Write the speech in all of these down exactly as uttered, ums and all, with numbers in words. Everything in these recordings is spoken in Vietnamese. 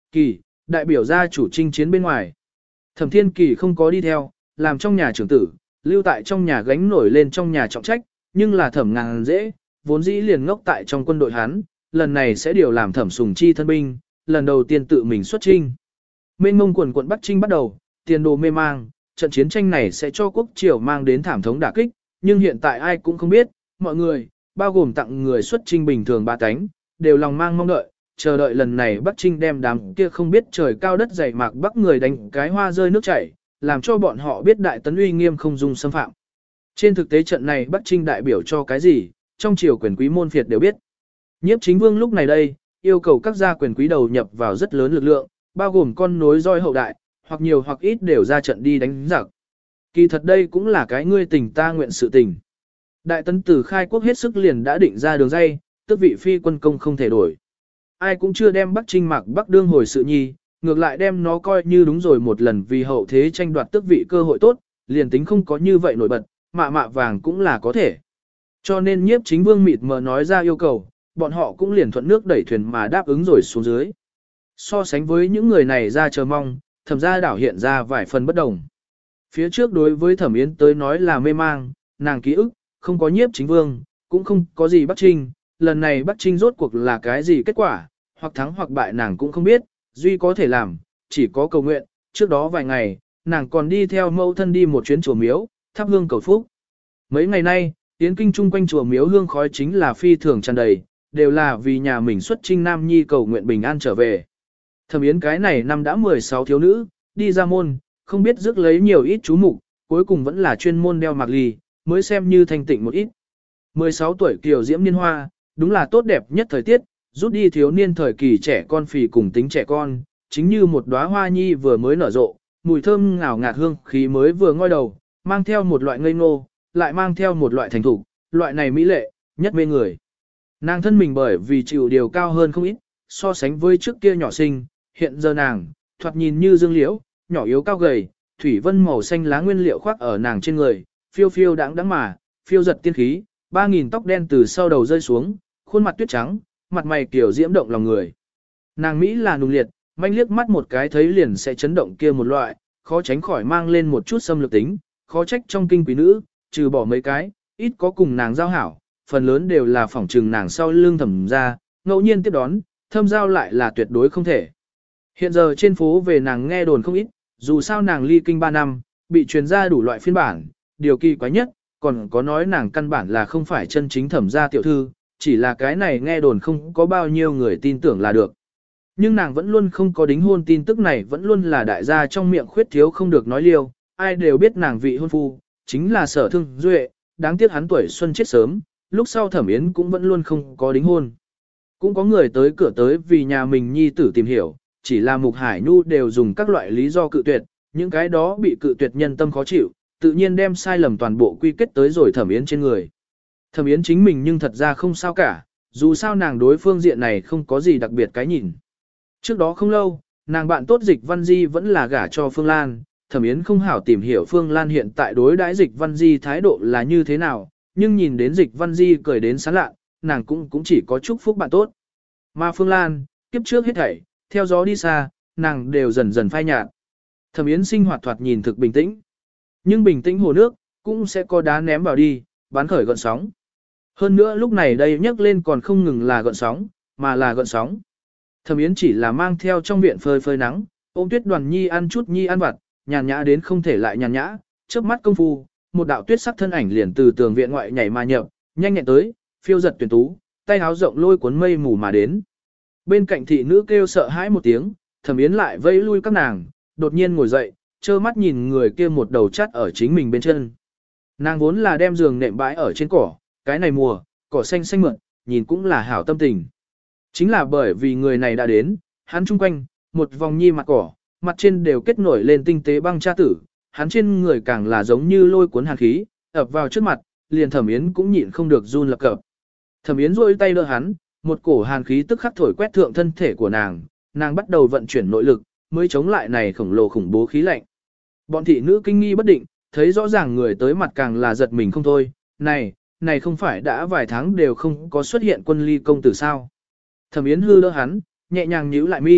Kỳ, đại biểu gia chủ chinh chiến bên ngoài. Thẩm Thiên Kỳ không có đi theo, làm trong nhà trưởng tử, lưu tại trong nhà gánh nổi lên trong nhà trọng trách, nhưng là Thẩm Ngàn dễ, vốn dĩ liền ngốc tại trong quân đội hắn, lần này sẽ điều làm Thẩm Sùng Chi thân binh, lần đầu tiên tự mình xuất chinh. Mênh mông quần quận Bắc Trinh bắt đầu, tiền đồ mê mang, trận chiến tranh này sẽ cho quốc triều mang đến thảm thống đả kích, nhưng hiện tại ai cũng không biết, mọi người, bao gồm tặng người xuất chinh bình thường ba cánh, đều lòng mang mong đợi, chờ đợi lần này Bắc Trinh đem đám kia không biết trời cao đất dày mạc Bắc người đánh cái hoa rơi nước chảy, làm cho bọn họ biết đại tấn uy nghiêm không dung xâm phạm. Trên thực tế trận này Bắc Trinh đại biểu cho cái gì, trong triều quyền quý môn phiệt đều biết. Nhiếp Chính Vương lúc này đây, yêu cầu các gia quyền quý đầu nhập vào rất lớn lực lượng, bao gồm con nối roi hậu đại, hoặc nhiều hoặc ít đều ra trận đi đánh giặc. Kỳ thật đây cũng là cái ngươi tình ta nguyện sự tình. Đại tấn từ khai quốc hết sức liền đã định ra đường dây, tức vị phi quân công không thể đổi. Ai cũng chưa đem Bắc Trinh mạc Bắc đương hồi sự nhi, ngược lại đem nó coi như đúng rồi một lần vì hậu thế tranh đoạt tước vị cơ hội tốt, liền tính không có như vậy nổi bật, mạ mạ vàng cũng là có thể. Cho nên Nhiếp Chính Vương mịt mờ nói ra yêu cầu, bọn họ cũng liền thuận nước đẩy thuyền mà đáp ứng rồi xuống dưới. So sánh với những người này ra chờ mong, Thẩm gia đảo hiện ra vài phần bất đồng. Phía trước đối với Thẩm Yến tới nói là mê mang, nàng ký ức, không có Nhiếp Chính Vương, cũng không có gì Bắc Trinh, lần này Bắc Trinh rốt cuộc là cái gì kết quả, hoặc thắng hoặc bại nàng cũng không biết, duy có thể làm, chỉ có cầu nguyện, trước đó vài ngày, nàng còn đi theo mẫu thân đi một chuyến chùa miếu, thắp hương cầu phúc. Mấy ngày nay, Yến Kinh chung quanh chùa miếu hương khói chính là phi thường tràn đầy, đều là vì nhà mình xuất trinh nam nhi cầu nguyện bình an trở về. Thẩm Yến cái này năm đã mười sáu thiếu nữ, đi ra môn, không biết rước lấy nhiều ít chú mục, cuối cùng vẫn là chuyên môn đeo mạc lì, mới xem như thanh tịnh một ít. mười sáu tuổi kiều diễm niên hoa, đúng là tốt đẹp nhất thời tiết, rút đi thiếu niên thời kỳ trẻ con phì cùng tính trẻ con, chính như một đóa hoa nhi vừa mới nở rộ, mùi thơm ngào ngạt hương khí mới vừa ngoi đầu, mang theo một loại ngây ngô, lại mang theo một loại thành thục, loại này mỹ lệ, nhất mê người. Nàng thân mình bởi vì chịu điều cao hơn không ít, so sánh với trước kia nhỏ xinh, hiện giờ nàng, thoạt nhìn như dương liễu, nhỏ yếu cao gầy, thủy vân màu xanh lá nguyên liệu khoác ở nàng trên người, phiêu phiêu đáng đáng mà, phiêu giật tiên khí, ba nghìn tóc đen từ sau đầu rơi xuống, khuôn mặt tuyết trắng, mặt mày kiểu diễm động lòng người. Nàng Mỹ là nùng liệt, manh liếc mắt một cái thấy liền sẽ chấn động kia một loại, khó tránh khỏi mang lên một chút xâm lược tính, khó trách trong kinh quý nữ, trừ bỏ mấy cái, ít có cùng nàng giao hảo, phần lớn đều là phỏng trừng nàng sau lưng Thẩm ra, ngẫu nhiên tiếp đón, thâm giao lại là tuyệt đối không thể. Hiện giờ trên phố về nàng nghe đồn không ít, dù sao nàng ly kinh ba năm, bị truyền ra đủ loại phiên bản, điều kỳ quái nhất, còn có nói nàng căn bản là không phải chân chính Thẩm gia tiểu thư, chỉ là cái này nghe đồn không có bao nhiêu người tin tưởng là được. Nhưng nàng vẫn luôn không có đính hôn, tin tức này vẫn luôn là đại gia trong miệng khuyết thiếu không được nói liêu, ai đều biết nàng vị hôn phu, chính là Sở Thương Duệ, đáng tiếc hắn tuổi xuân chết sớm, lúc sau Thẩm Yến cũng vẫn luôn không có đính hôn. Cũng có người tới cửa tới vì nhà mình nhi tử tìm hiểu, chỉ là Mục Hải Nhu đều dùng các loại lý do cự tuyệt, những cái đó bị cự tuyệt nhân tâm khó chịu, tự nhiên đem sai lầm toàn bộ quy kết tới rồi Thẩm Yến trên người. Thẩm Yến chính mình nhưng thật ra không sao cả, dù sao nàng đối phương diện này không có gì đặc biệt cái nhìn. Trước đó không lâu, nàng bạn tốt Dịch Văn Di vẫn là gả cho Phương Lan, Thẩm Yến không hảo tìm hiểu Phương Lan hiện tại đối đãi Dịch Văn Di thái độ là như thế nào, nhưng nhìn đến Dịch Văn Di cười đến sán lạ, nàng cũng cũng chỉ có chúc phúc bạn tốt. Mà Phương Lan, kiếp trước hết thảy, theo gió đi xa, nàng đều dần dần phai nhạt. Thẩm Yến sinh hoạt thoạt nhìn thực bình tĩnh. Nhưng bình tĩnh hồ nước, cũng sẽ có đá ném vào đi, bán khởi gợn sóng. Hơn nữa lúc này đây nhắc lên còn không ngừng là gợn sóng, mà là gợn sóng. Thẩm Yến chỉ là mang theo trong viện phơi phơi nắng, ôm Tuyết Đoàn Nhi ăn chút nhi ăn vặt, nhàn nhã đến không thể lại nhàn nhã, chớp mắt công phu, một đạo tuyết sắc thân ảnh liền từ tường viện ngoại nhảy mà nhập, nhanh nhẹn tới, phiêu giật tuyển tú, tay áo rộng lôi cuốn mây mù mà đến. Bên cạnh thị nữ kêu sợ hãi một tiếng, Thẩm Yến lại vây lui các nàng, đột nhiên ngồi dậy, trơ mắt nhìn người kia một đầu chắt ở chính mình bên chân. Nàng vốn là đem giường nệm bãi ở trên cỏ, cái này mùa, cỏ xanh xanh mượn, nhìn cũng là hảo tâm tình. Chính là bởi vì người này đã đến, hắn chung quanh, một vòng nhi mặt cỏ, mặt trên đều kết nổi lên tinh tế băng cha tử, hắn trên người càng là giống như lôi cuốn hàn khí, ập vào trước mặt, liền Thẩm Yến cũng nhịn không được run lập cập. Thẩm Yến rôi tay đỡ hắn, một cổ hàn khí tức khắc thổi quét thượng thân thể của nàng, nàng bắt đầu vận chuyển nội lực, mới chống lại này khổng lồ khủng bố khí lạnh. Bọn thị nữ kinh nghi bất định, thấy rõ ràng người tới mặt càng là giật mình không thôi, này, này không phải đã vài tháng đều không có xuất hiện Quân Ly công tử sao. Thẩm Yến hư đỡ hắn, nhẹ nhàng nhíu lại mi,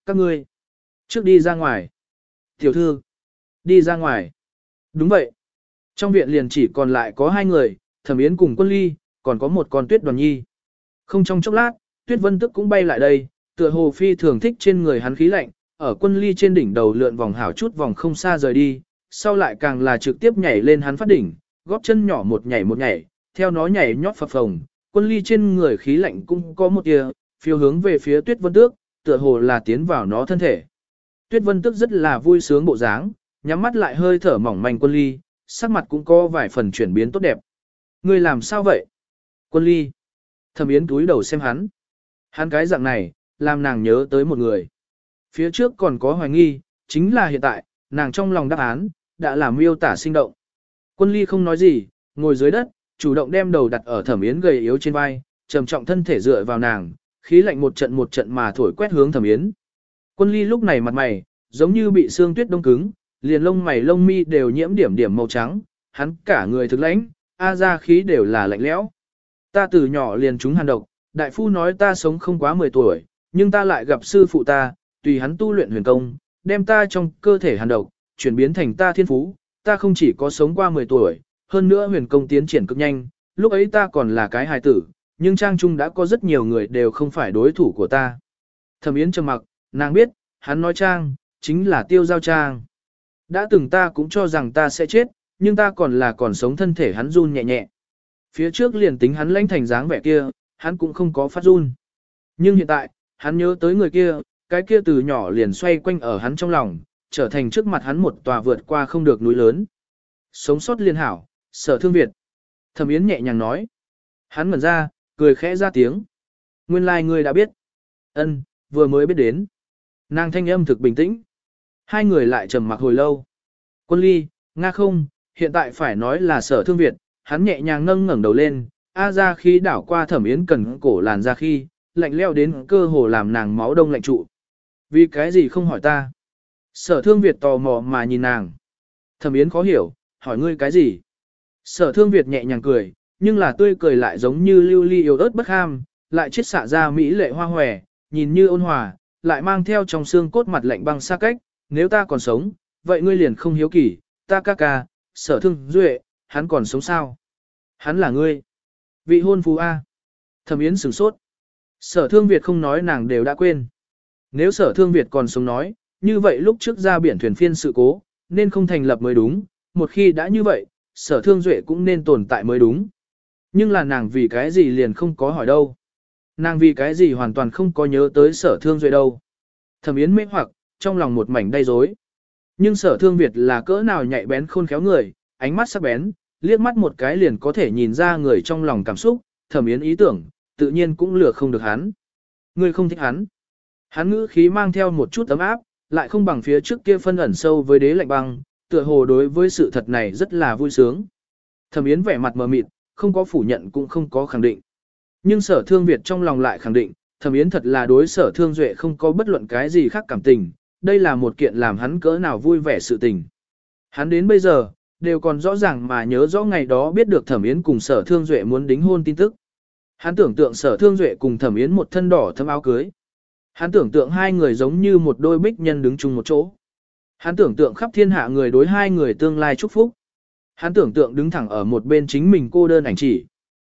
các ngươi. Trước đi ra ngoài. Tiểu thư. Đi ra ngoài. Đúng vậy. Trong viện liền chỉ còn lại có hai người, Thẩm Yến cùng Quân Ly, còn có một con Tuyết Đoàn Nhi. Không trong chốc lát, Tuyết Vân Tức cũng bay lại đây, tựa hồ phi thường thích trên người hắn khí lạnh, ở Quân Ly trên đỉnh đầu lượn vòng hảo chút vòng không xa rời đi, sau lại càng là trực tiếp nhảy lên hắn phát đỉnh, góp chân nhỏ một nhảy một nhảy, theo nó nhảy nhót phập phồng, Quân Ly trên người khí lạnh cũng có một tia phiêu hướng về phía Tuyết Vân Tước, tựa hồ là tiến vào nó thân thể. Tuyết Vân Tước rất là vui sướng bộ dáng, nhắm mắt lại hơi thở mỏng manh Quân Ly, sắc mặt cũng có vài phần chuyển biến tốt đẹp. Ngươi làm sao vậy? Quân Ly. Thẩm Yến túi đầu xem hắn. Hắn cái dạng này, làm nàng nhớ tới một người. Phía trước còn có hoài nghi, chính là hiện tại, nàng trong lòng đáp án, đã làm miêu tả sinh động. Quân Ly không nói gì, ngồi dưới đất, chủ động đem đầu đặt ở Thẩm Yến gầy yếu trên vai, trầm trọng thân thể dựa vào nàng, khí lạnh một trận một trận mà thổi quét hướng Thẩm Yến. Quân Ly lúc này mặt mày, giống như bị sương tuyết đông cứng, liền lông mày lông mi đều nhiễm điểm điểm màu trắng, hắn cả người thực lãnh, a ra khí đều là lạnh lẽo. Ta từ nhỏ liền trúng hàn độc, đại phu nói ta sống không quá mười tuổi, nhưng ta lại gặp sư phụ ta, tùy hắn tu luyện huyền công, đem ta trong cơ thể hàn độc, chuyển biến thành ta thiên phú, ta không chỉ có sống qua mười tuổi, hơn nữa huyền công tiến triển cực nhanh, lúc ấy ta còn là cái hài tử, nhưng trang trung đã có rất nhiều người đều không phải đối thủ của ta. Thẩm Yến trầm mặc, nàng biết, hắn nói trang, chính là Tiêu Giao Trang. Đã từng ta cũng cho rằng ta sẽ chết, nhưng ta còn là còn sống, thân thể hắn run nhẹ nhẹ. Phía trước liền tính hắn lãnh thành dáng vẻ kia, hắn cũng không có phát run. Nhưng hiện tại, hắn nhớ tới người kia, cái kia từ nhỏ liền xoay quanh ở hắn trong lòng, trở thành trước mặt hắn một tòa vượt qua không được núi lớn. Sống sót liên hảo, Sở Thương Việt. Thẩm Yến nhẹ nhàng nói. Hắn ngẩn ra, cười khẽ ra tiếng. Nguyên lai like ngươi đã biết. Ân, vừa mới biết đến. Nàng thanh âm thực bình tĩnh. Hai người lại trầm mặc hồi lâu. Quân Ly, Nga không, hiện tại phải nói là Sở Thương Việt, hắn nhẹ nhàng nâng ngẩng đầu lên, a ra khi đảo qua Thẩm Yến cần cổ làn ra khi, lạnh leo đến cơ hồ làm nàng máu đông lạnh trụ. Vì cái gì không hỏi ta? Sở Thương Việt tò mò mà nhìn nàng. Thẩm Yến khó hiểu, hỏi ngươi cái gì? Sở Thương Việt nhẹ nhàng cười, nhưng là tươi cười lại giống như lưu ly yếu ớt bất ham, lại chiết xạ ra mỹ lệ hoa hòe, nhìn như ôn hòa, lại mang theo trong xương cốt mặt lạnh băng xa cách. Nếu ta còn sống, vậy ngươi liền không hiếu kỳ, ta ca ca, Sở Thương Duệ, hắn còn sống sao? Hắn là ngươi. Vị hôn phu A. Thẩm Yến sửng sốt. Sở Thương Việt không nói nàng đều đã quên. Nếu Sở Thương Việt còn sống nói, như vậy lúc trước ra biển thuyền phiên sự cố, nên không thành lập mới đúng, một khi đã như vậy, Sở Thương Duệ cũng nên tồn tại mới đúng. Nhưng là nàng vì cái gì liền không có hỏi đâu. Nàng vì cái gì hoàn toàn không có nhớ tới Sở Thương Duệ đâu. Thẩm Yến mê hoặc, trong lòng một mảnh đầy rối. Nhưng Sở Thương Việt là cỡ nào nhạy bén khôn khéo người, ánh mắt sắc bén, liếc mắt một cái liền có thể nhìn ra người trong lòng cảm xúc, Thẩm Yến ý tưởng, tự nhiên cũng lừa không được hắn. Ngươi không thích hắn. Hắn ngữ khí mang theo một chút ấm áp, lại không bằng phía trước kia phân ẩn sâu với đế lạnh băng, tựa hồ đối với sự thật này rất là vui sướng. Thẩm Yến vẻ mặt mờ mịt, không có phủ nhận cũng không có khẳng định. Nhưng Sở Thương Việt trong lòng lại khẳng định, Thẩm Yến thật là đối Sở Thương Duệ không có bất luận cái gì khác cảm tình, đây là một kiện làm hắn cỡ nào vui vẻ sự tình. Hắn đến bây giờ, đều còn rõ ràng mà nhớ rõ ngày đó biết được Thẩm Yến cùng Sở Thương Duệ muốn đính hôn tin tức. Hắn tưởng tượng Sở Thương Duệ cùng Thẩm Yến một thân đỏ thâm áo cưới. Hắn tưởng tượng hai người giống như một đôi bích nhân đứng chung một chỗ. Hắn tưởng tượng khắp thiên hạ người đối hai người tương lai chúc phúc. Hắn tưởng tượng đứng thẳng ở một bên chính mình cô đơn ảnh chỉ.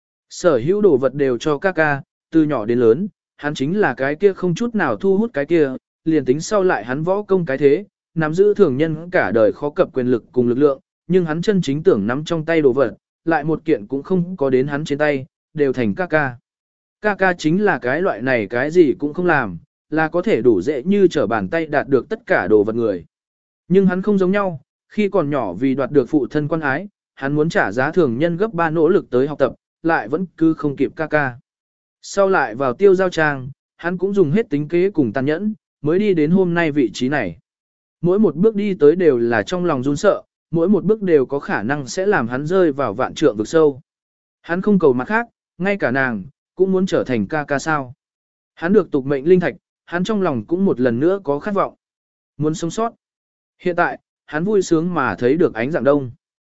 Sở hữu đồ vật đều cho ca ca, từ nhỏ đến lớn, hắn chính là cái kia không chút nào thu hút cái kia, liền tính sau lại hắn võ công cái thế, nắm giữ thường nhân cả đời khó cập quyền lực cùng lực lượng, nhưng hắn chân chính tưởng nắm trong tay đồ vật, lại một kiện cũng không có đến hắn trên tay, đều thành ca ca. Ca ca chính là cái loại này cái gì cũng không làm, là có thể đủ dễ như trở bàn tay đạt được tất cả đồ vật người. Nhưng hắn không giống nhau, khi còn nhỏ vì đoạt được phụ thân quan ái, hắn muốn trả giá thường nhân gấp ba nỗ lực tới học tập, lại vẫn cứ không kịp ca ca. Sau lại vào Tiêu Giao Trang, hắn cũng dùng hết tính kế cùng tàn nhẫn, mới đi đến hôm nay vị trí này. Mỗi một bước đi tới đều là trong lòng run sợ, mỗi một bước đều có khả năng sẽ làm hắn rơi vào vạn trượng vực sâu. Hắn không cầu mặt khác, ngay cả nàng, cũng muốn trở thành ca ca sao. Hắn được tục mệnh linh thạch, hắn trong lòng cũng một lần nữa có khát vọng. Muốn sống sót. Hiện tại, hắn vui sướng mà thấy được ánh dạng đông.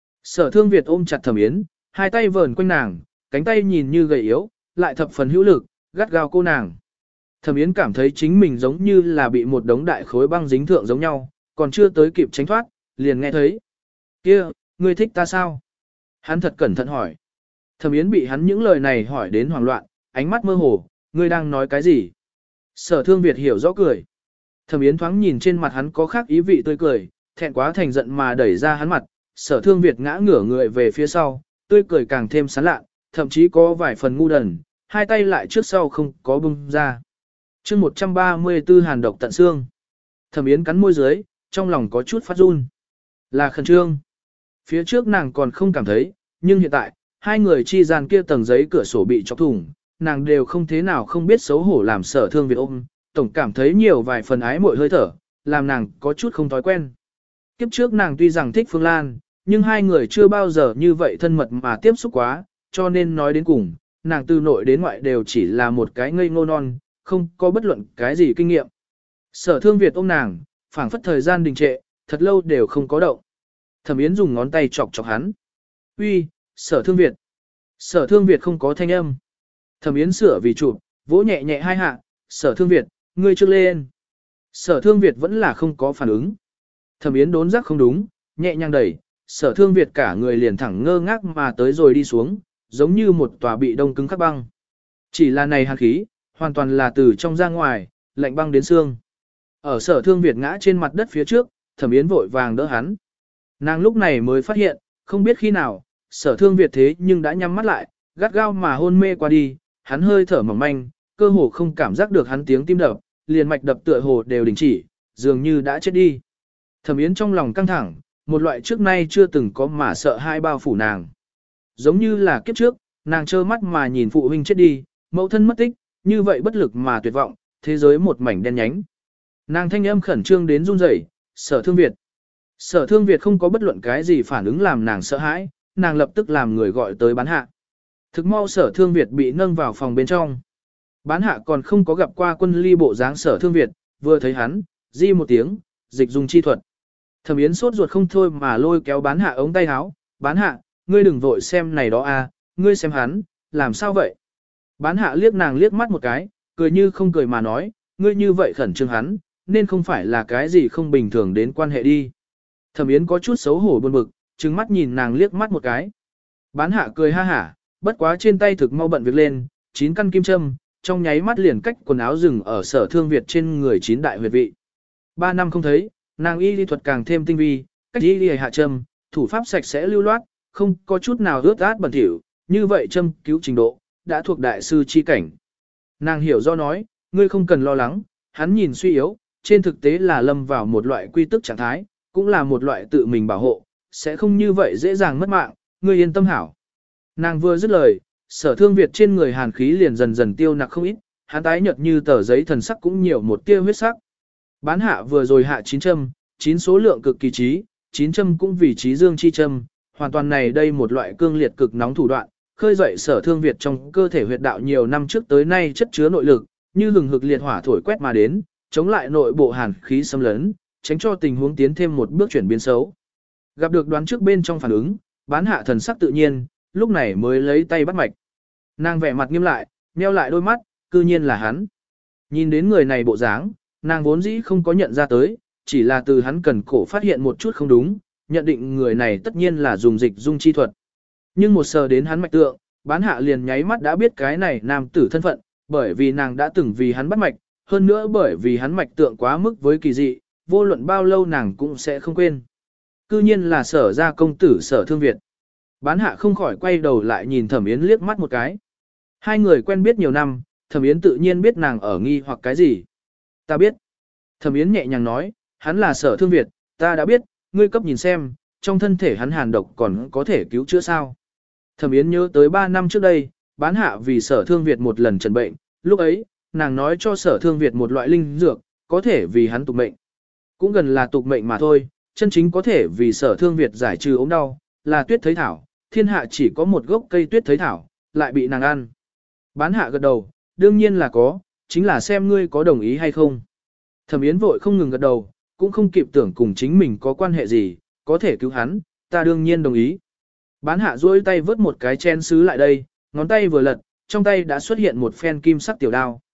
Sở Thương Việt ôm chặt Thẩm Yến, hai tay vờn quanh nàng, cánh tay nhìn như gầy yếu, lại thập phần hữu lực, gắt gao cô nàng. Thẩm Yến cảm thấy chính mình giống như là bị một đống đại khối băng dính thượng giống nhau, còn chưa tới kịp tránh thoát, liền nghe thấy. Kia, ngươi thích ta sao? Hắn thật cẩn thận hỏi. Thẩm Yến bị hắn những lời này hỏi đến hoảng loạn, ánh mắt mơ hồ, ngươi đang nói cái gì? Sở Thương Việt hiểu rõ cười. Thẩm Yến thoáng nhìn trên mặt hắn có khác ý vị tươi cười, thẹn quá thành giận mà đẩy ra hắn mặt, Sở Thương Việt ngã ngửa người về phía sau, tươi cười càng thêm sán lạ, thậm chí có vài phần ngu đần, hai tay lại trước sau không có bung ra. Chương một trăm ba mươi tư Hàn độc tận xương. Thẩm Yến cắn môi dưới, trong lòng có chút phát run. Là khẩn trương. Phía trước nàng còn không cảm thấy, nhưng hiện tại, hai người chi gian kia tầng giấy cửa sổ bị chọc thủng, nàng đều không thế nào không biết xấu hổ làm Sở Thương Việt ôm, tổng cảm thấy nhiều vài phần ái mội hơi thở, làm nàng có chút không thói quen. Kiếp trước nàng tuy rằng thích Phương Lan, nhưng hai người chưa bao giờ như vậy thân mật mà tiếp xúc quá, cho nên nói đến cùng, nàng từ nội đến ngoại đều chỉ là một cái ngây ngô non, không có bất luận cái gì kinh nghiệm. Sở Thương Việt ôm nàng, phảng phất thời gian đình trệ, thật lâu đều không có động. Thẩm Yến dùng ngón tay chọc chọc hắn. Uy, Sở Thương Việt. Sở Thương Việt không có thanh âm. Thẩm Yến sửa vì chụp, vỗ nhẹ nhẹ hai hạ, Sở Thương Việt, ngươi trước lên. Sở Thương Việt vẫn là không có phản ứng. Thẩm Yến đốn giác không đúng, nhẹ nhàng đẩy, Sở Thương Việt cả người liền thẳng ngơ ngác mà tới rồi đi xuống, giống như một tòa bị đông cứng khắc băng. Chỉ là này hàn khí, hoàn toàn là từ trong ra ngoài, lạnh băng đến xương. Ở Sở Thương Việt ngã trên mặt đất phía trước, Thẩm Yến vội vàng đỡ hắn. Nàng lúc này mới phát hiện, không biết khi nào, Sở Thương Việt thế nhưng đã nhắm mắt lại, gắt gao mà hôn mê qua đi, hắn hơi thở mỏng manh, cơ hồ không cảm giác được hắn tiếng tim đập, liền mạch đập tựa hồ đều đình chỉ, dường như đã chết đi. Thẩm Yến trong lòng căng thẳng, một loại trước nay chưa từng có mà sợ hai bao phủ nàng. Giống như là kiếp trước, nàng trơ mắt mà nhìn phụ huynh chết đi, mẫu thân mất tích, như vậy bất lực mà tuyệt vọng, thế giới một mảnh đen nhánh. Nàng thanh âm khẩn trương đến run rẩy, Sở Thương Việt. Sở Thương Việt không có bất luận cái gì phản ứng làm nàng sợ hãi, nàng lập tức làm người gọi tới bán hạ. Thực mau Sở Thương Việt bị nâng vào phòng bên trong. Bán hạ còn không có gặp qua Quân Ly bộ dáng Sở Thương Việt, vừa thấy hắn, di một tiếng, dịch dùng chi thuật. Thẩm Yến sốt ruột không thôi mà lôi kéo bán hạ ống tay áo, bán hạ, ngươi đừng vội xem này đó a, ngươi xem hắn, làm sao vậy? Bán hạ liếc nàng liếc mắt một cái, cười như không cười mà nói, ngươi như vậy khẩn trương hắn, nên không phải là cái gì không bình thường đến quan hệ đi. Thẩm Yến có chút xấu hổ buồn bực, trừng mắt nhìn nàng liếc mắt một cái. Bán hạ cười ha hả, bất quá trên tay thực mau bận việc lên, chín căn kim châm, trong nháy mắt liền cách quần áo rừng ở Sở Thương Việt trên người chín đại huyệt vị. Ba năm không thấy, nàng y lý thuật càng thêm tinh vi, cách y lý hạ châm, thủ pháp sạch sẽ lưu loát, không có chút nào ướt át bẩn thỉu, như vậy châm cứu trình độ, đã thuộc đại sư chi cảnh. Nàng hiểu do nói, ngươi không cần lo lắng, hắn nhìn suy yếu, trên thực tế là lâm vào một loại quy tức trạng thái, cũng là một loại tự mình bảo hộ, sẽ không như vậy dễ dàng mất mạng, ngươi yên tâm hảo. Nàng vừa dứt lời, Sở Thương Việt trên người hàn khí liền dần dần tiêu nặc không ít, hắn tái nhợt như tờ giấy thần sắc cũng nhiều một tia huyết sắc. Bán hạ vừa rồi hạ chín châm, chín số lượng cực kỳ trí, chín châm cũng vì trí dương chi châm, hoàn toàn này đây một loại cương liệt cực nóng thủ đoạn, khơi dậy Sở Thương Việt trong cơ thể huyệt đạo nhiều năm trước tới nay chất chứa nội lực, như hừng hực liệt hỏa thổi quét mà đến, chống lại nội bộ hàn khí xâm lấn, tránh cho tình huống tiến thêm một bước chuyển biến xấu. Gặp được đoán trước bên trong phản ứng, bán hạ thần sắc tự nhiên, lúc này mới lấy tay bắt mạch. Nàng vẻ mặt nghiêm lại, nheo lại đôi mắt, cư nhiên là hắn. Nhìn đến người này bộ dáng, nàng vốn dĩ không có nhận ra tới, chỉ là từ hắn cần cổ phát hiện một chút không đúng, nhận định người này tất nhiên là dùng dịch dung chi thuật. Nhưng một sờ đến hắn mạch tượng, bán hạ liền nháy mắt đã biết cái này nam tử thân phận, bởi vì nàng đã từng vì hắn bắt mạch, hơn nữa bởi vì hắn mạch tượng quá mức với kỳ dị, vô luận bao lâu nàng cũng sẽ không quên. Cư nhiên là Sở gia công tử Sở Thương Việt. Bán hạ không khỏi quay đầu lại nhìn Thẩm Yến liếc mắt một cái. Hai người quen biết nhiều năm, Thẩm Yến tự nhiên biết nàng ở nghi hoặc cái gì. Ta biết. Thẩm Yến nhẹ nhàng nói, hắn là Sở Thương Việt, ta đã biết, ngươi cấp nhìn xem, trong thân thể hắn hàn độc còn có thể cứu chữa sao. Thẩm Yến nhớ tới ba năm trước đây, bán hạ vì Sở Thương Việt một lần trần bệnh, lúc ấy, nàng nói cho Sở Thương Việt một loại linh dược, có thể vì hắn tục mệnh. Cũng gần là tục mệnh mà thôi, chân chính có thể vì Sở Thương Việt giải trừ ốm đau, là tuyết thấy thảo, thiên hạ chỉ có một gốc cây tuyết thấy thảo, lại bị nàng ăn. Bán hạ gật đầu, đương nhiên là có, chính là xem ngươi có đồng ý hay không. Thẩm Yến vội không ngừng gật đầu, cũng không kịp tưởng cùng chính mình có quan hệ gì, có thể cứu hắn, ta đương nhiên đồng ý. Bán hạ duỗi tay vớt một cái chén sứ lại đây, ngón tay vừa lật, trong tay đã xuất hiện một phen kim sắc tiểu đao.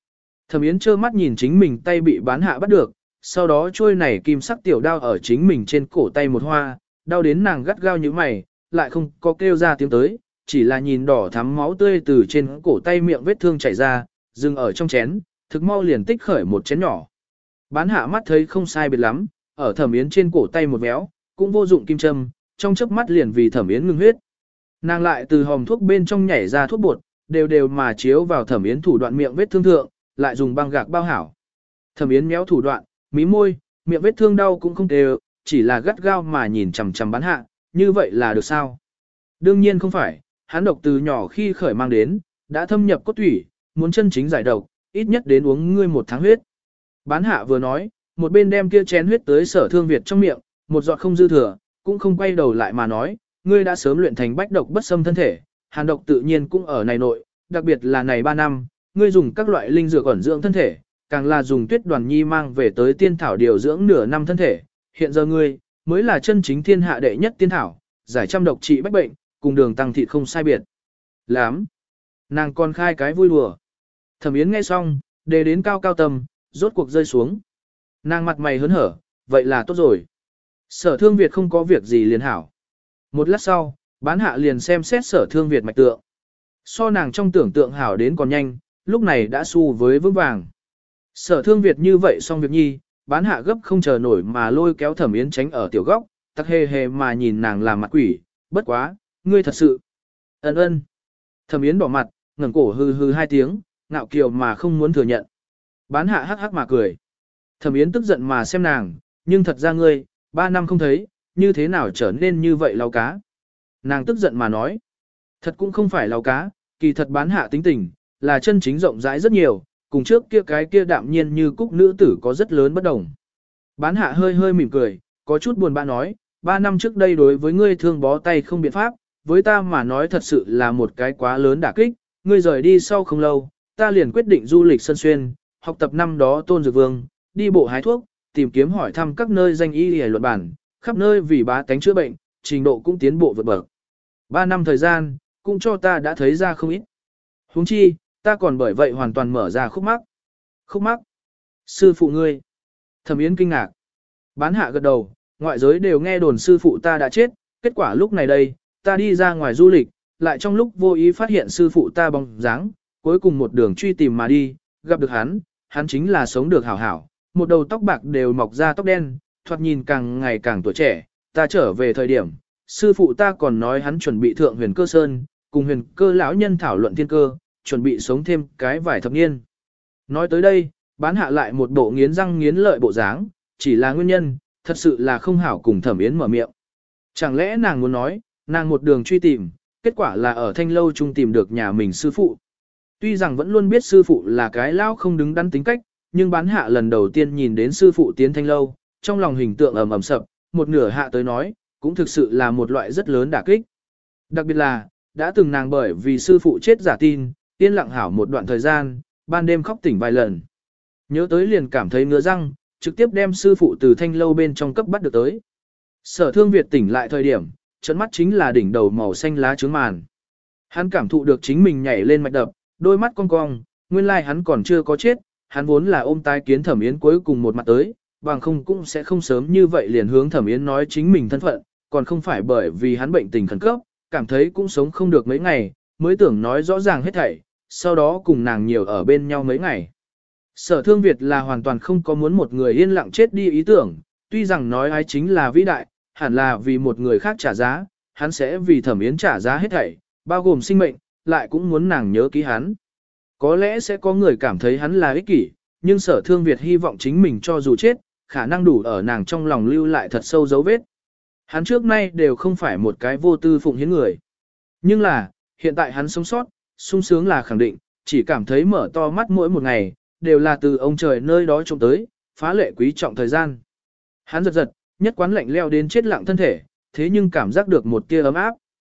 Thẩm Yến trơ mắt nhìn chính mình tay bị bán hạ bắt được, sau đó trôi này kim sắc tiểu đao ở chính mình trên cổ tay một hoa, đau đến nàng gắt gao như mày, lại không có kêu ra tiếng tới, chỉ là nhìn đỏ thắm máu tươi từ trên cổ tay miệng vết thương chảy ra, dừng ở trong chén, thực mau liền tích khởi một chén nhỏ. Bán hạ mắt thấy không sai biệt lắm, ở Thẩm Yến trên cổ tay một véo, cũng vô dụng kim châm, trong chớp mắt liền vì Thẩm Yến ngừng huyết. Nàng lại từ hòm thuốc bên trong nhảy ra thuốc bột, đều đều mà chiếu vào Thẩm Yến thủ đoạn miệng vết thương thượng, lại dùng băng gạc bao hảo. Thẩm Yến méo thủ đoạn, mí môi, miệng vết thương đau cũng không đều, chỉ là gắt gao mà nhìn chằm chằm bán hạ, như vậy là được sao? Đương nhiên không phải, hắn độc từ nhỏ khi khởi mang đến, đã thâm nhập cốt thủy, muốn chân chính giải độc, ít nhất đến uống ngươi một tháng huyết. Bán hạ vừa nói, một bên đem kia chén huyết tới Sở Thương Việt trong miệng, một giọt không dư thừa, cũng không quay đầu lại mà nói, ngươi đã sớm luyện thành bách độc bất xâm thân thể, hàn độc tự nhiên cũng ở này nội, đặc biệt là này ba năm, ngươi dùng các loại linh dược ẩn dưỡng thân thể, càng là dùng Tuyết Đoàn Nhi mang về tới tiên thảo điều dưỡng nửa năm thân thể, hiện giờ ngươi mới là chân chính thiên hạ đệ nhất tiên thảo, giải trăm độc trị bách bệnh, cùng Đường Tăng thịt không sai biệt. Lắm. Nàng còn khai cái vui đùa. Thẩm Yến nghe xong, đề đến cao cao tầm, rốt cuộc rơi xuống. Nàng mặt mày hớn hở, vậy là tốt rồi. Sở Thương Việt không có việc gì liền hảo. Một lát sau, bán hạ liền xem xét Sở Thương Việt mạch tượng. So nàng trong tưởng tượng hảo đến còn nhanh, lúc này đã xu với vững vàng. Sở Thương Việt như vậy xong việc nhi, bán hạ gấp không chờ nổi mà lôi kéo Thẩm Yến tránh ở tiểu góc, tắc hề hề mà nhìn nàng làm mặt quỷ, bất quá, ngươi thật sự. Ấn ơn. Thẩm Yến bỏ mặt, ngẩng cổ hư hư hai tiếng, ngạo kiều mà không muốn thừa nhận. Bán hạ hắc hắc mà cười. Thẩm Yến tức giận mà xem nàng, nhưng thật ra ngươi, ba năm không thấy, như thế nào trở nên như vậy lau cá. Nàng tức giận mà nói. Thật cũng không phải lau cá, kỳ thật bán hạ tính tình, là chân chính rộng rãi rất nhiều, cùng trước kia cái kia đạm nhiên như cúc nữ tử có rất lớn bất đồng. Bán hạ hơi hơi mỉm cười, có chút buồn bã nói, ba năm trước đây đối với ngươi thương bó tay không biện pháp, với ta mà nói thật sự là một cái quá lớn đả kích, ngươi rời đi sau không lâu, ta liền quyết định du lịch sân xuyên, học tập năm đó Tôn Dược Vương, đi bộ hái thuốc, tìm kiếm hỏi thăm các nơi danh y y luận bản, khắp nơi vì bá tánh chữa bệnh, trình độ cũng tiến bộ vượt bậc. Ba năm thời gian, cũng cho ta đã thấy ra không ít. Huống chi, ta còn bởi vậy hoàn toàn mở ra khúc mắc. Khúc mắc? Sư phụ ngươi. Thẩm Yến kinh ngạc. Bán hạ gật đầu, ngoại giới đều nghe đồn sư phụ ta đã chết, kết quả lúc này đây, ta đi ra ngoài du lịch, lại trong lúc vô ý phát hiện sư phụ ta bóng dáng, cuối cùng một đường truy tìm mà đi, gặp được hắn, hắn chính là sống được hảo hảo, một đầu tóc bạc đều mọc ra tóc đen, thoạt nhìn càng ngày càng tuổi trẻ, ta trở về thời điểm, sư phụ ta còn nói hắn chuẩn bị thượng huyền cơ sơn, cùng huyền cơ lão nhân thảo luận thiên cơ, chuẩn bị sống thêm cái vài thập niên. Nói tới đây, bán hạ lại một bộ nghiến răng nghiến lợi bộ dáng, chỉ là nguyên nhân, thật sự là không hảo cùng Thẩm Yến mở miệng. Chẳng lẽ nàng muốn nói, nàng một đường truy tìm, kết quả là ở thanh lâu chung tìm được nhà mình sư phụ. Tuy rằng vẫn luôn biết sư phụ là cái lao không đứng đắn tính cách, nhưng bán hạ lần đầu tiên nhìn đến sư phụ tiến thanh lâu, trong lòng hình tượng ầm ầm sập, một nửa hạ tới nói, cũng thực sự là một loại rất lớn đả kích. Đặc biệt là, đã từng nàng bởi vì sư phụ chết giả tin, yên lặng hảo một đoạn thời gian, ban đêm khóc tỉnh vài lần. Nhớ tới liền cảm thấy ngứa răng, trực tiếp đem sư phụ từ thanh lâu bên trong cấp bắt được tới. Sở Thương Việt tỉnh lại thời điểm, trận mắt chính là đỉnh đầu màu xanh lá trướng màn. Hắn cảm thụ được chính mình nhảy lên mạch đập, đôi mắt cong cong, nguyên lai hắn còn chưa có chết, hắn vốn là ôm tái kiến Thẩm Yến cuối cùng một mặt tới, bằng không cũng sẽ không sớm như vậy liền hướng Thẩm Yến nói chính mình thân phận, còn không phải bởi vì hắn bệnh tình khẩn cấp, cảm thấy cũng sống không được mấy ngày, mới tưởng nói rõ ràng hết thảy, sau đó cùng nàng nhiều ở bên nhau mấy ngày. Sở Thương Việt là hoàn toàn không có muốn một người yên lặng chết đi ý tưởng, tuy rằng nói ai chính là vĩ đại, hẳn là vì một người khác trả giá, hắn sẽ vì Thẩm Yến trả giá hết thảy, bao gồm sinh mệnh, lại cũng muốn nàng nhớ ký hắn. Có lẽ sẽ có người cảm thấy hắn là ích kỷ, nhưng Sở Thương Việt hy vọng chính mình cho dù chết, khả năng đủ ở nàng trong lòng lưu lại thật sâu dấu vết. Hắn trước nay đều không phải một cái vô tư phụng hiến người. Nhưng là, hiện tại hắn sống sót, sung sướng là khẳng định, chỉ cảm thấy mở to mắt mỗi một ngày, đều là từ ông trời nơi đó trông tới, phá lệ quý trọng thời gian. Hắn giật giật, nhất quán lạnh leo đến chết lặng thân thể, thế nhưng cảm giác được một tia ấm áp.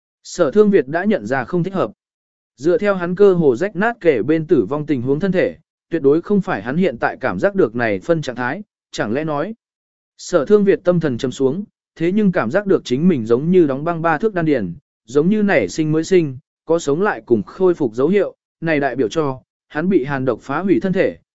Sở Thương Việt đã nhận ra không thích hợp. Dựa theo hắn cơ hồ rách nát kể bên tử vong tình huống thân thể, tuyệt đối không phải hắn hiện tại cảm giác được này phân trạng thái, chẳng lẽ nói. Sở Thương Việt tâm thần trầm xuống, thế nhưng cảm giác được chính mình giống như đóng băng ba thước đan điền, giống như nảy sinh mới sinh, có sống lại cùng khôi phục dấu hiệu, này đại biểu cho, hắn bị hàn độc phá hủy thân thể,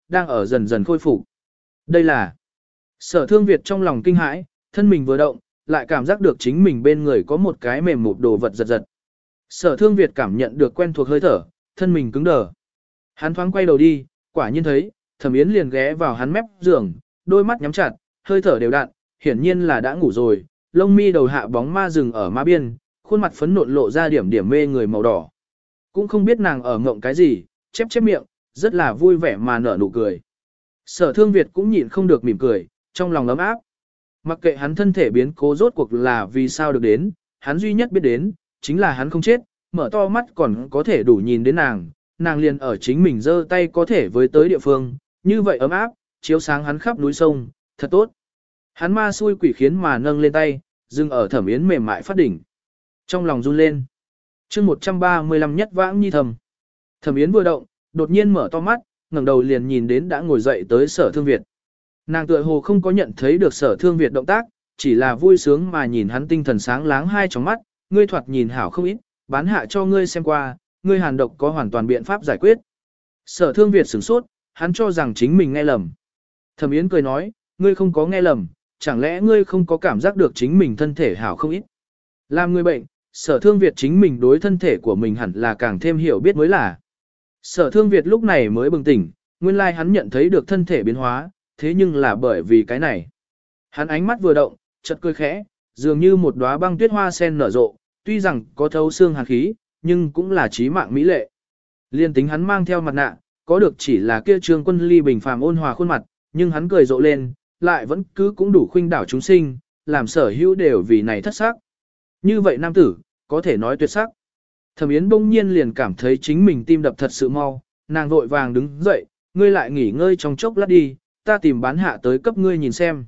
đang ở dần dần khôi phục. Đây là Sở Thương Việt trong lòng kinh hãi, thân mình vừa động, lại cảm giác được chính mình bên người có một cái mềm một đồ vật giật giật. Sở Thương Việt cảm nhận được quen thuộc hơi thở, thân mình cứng đờ. Hắn thoáng quay đầu đi, quả nhiên thấy, Thẩm Yến liền ghé vào hắn mép giường, đôi mắt nhắm chặt, hơi thở đều đặn, hiển nhiên là đã ngủ rồi, lông mi đầu hạ bóng ma rừng ở má biên, khuôn mặt phấn nộn lộ ra điểm điểm mê người màu đỏ. Cũng không biết nàng ở ngộng cái gì, chép chép miệng, rất là vui vẻ mà nở nụ cười. Sở Thương Việt cũng nhịn không được mỉm cười, trong lòng ấm áp. Mặc kệ hắn thân thể biến cố rốt cuộc là vì sao được đến, hắn duy nhất biết đến, chính là hắn không chết, mở to mắt còn có thể đủ nhìn đến nàng, nàng liền ở chính mình giơ tay có thể với tới địa phương, như vậy ấm áp, chiếu sáng hắn khắp núi sông, thật tốt. Hắn ma xui quỷ khiến mà nâng lên tay, dừng ở Thẩm Yến mềm mại phát đỉnh. Trong lòng run lên. chương một trăm ba mươi lăm nhất vãng nhi thầm. Thẩm Yến vừa động, đột nhiên mở to mắt, ngẩng đầu liền nhìn đến đã ngồi dậy tới Sở Thương Việt. Nàng tựa hồ không có nhận thấy được Sở Thương Việt động tác, chỉ là vui sướng mà nhìn hắn tinh thần sáng láng hai tròng mắt, ngươi thoạt nhìn hảo không ít, bán hạ cho ngươi xem qua, ngươi hàn độc có hoàn toàn biện pháp giải quyết. Sở Thương Việt sửng sốt, hắn cho rằng chính mình nghe lầm. Thẩm Yến cười nói, ngươi không có nghe lầm, chẳng lẽ ngươi không có cảm giác được chính mình thân thể hảo không ít. Làm người bệnh, Sở Thương Việt chính mình đối thân thể của mình hẳn là càng thêm hiểu biết mới là. Sở Thương Việt lúc này mới bừng tỉnh, nguyên lai hắn nhận thấy được thân thể biến hóa, thế nhưng là bởi vì cái này. Hắn ánh mắt vừa động, chợt cười khẽ, dường như một đóa băng tuyết hoa sen nở rộ, tuy rằng có thấu xương hàn khí, nhưng cũng là trí mạng mỹ lệ. Liên tính hắn mang theo mặt nạ, có được chỉ là kia Trương Quân Ly bình phàm ôn hòa khuôn mặt, nhưng hắn cười rộ lên, lại vẫn cứ cũng đủ khuynh đảo chúng sinh, làm sở hữu đều vì này thất sắc. Như vậy nam tử, có thể nói tuyệt sắc. Thẩm Yến bỗng nhiên liền cảm thấy chính mình tim đập thật sự mau, nàng vội vàng đứng dậy, ngươi lại nghỉ ngơi trong chốc lát đi, ta tìm bán hạ tới cấp ngươi nhìn xem.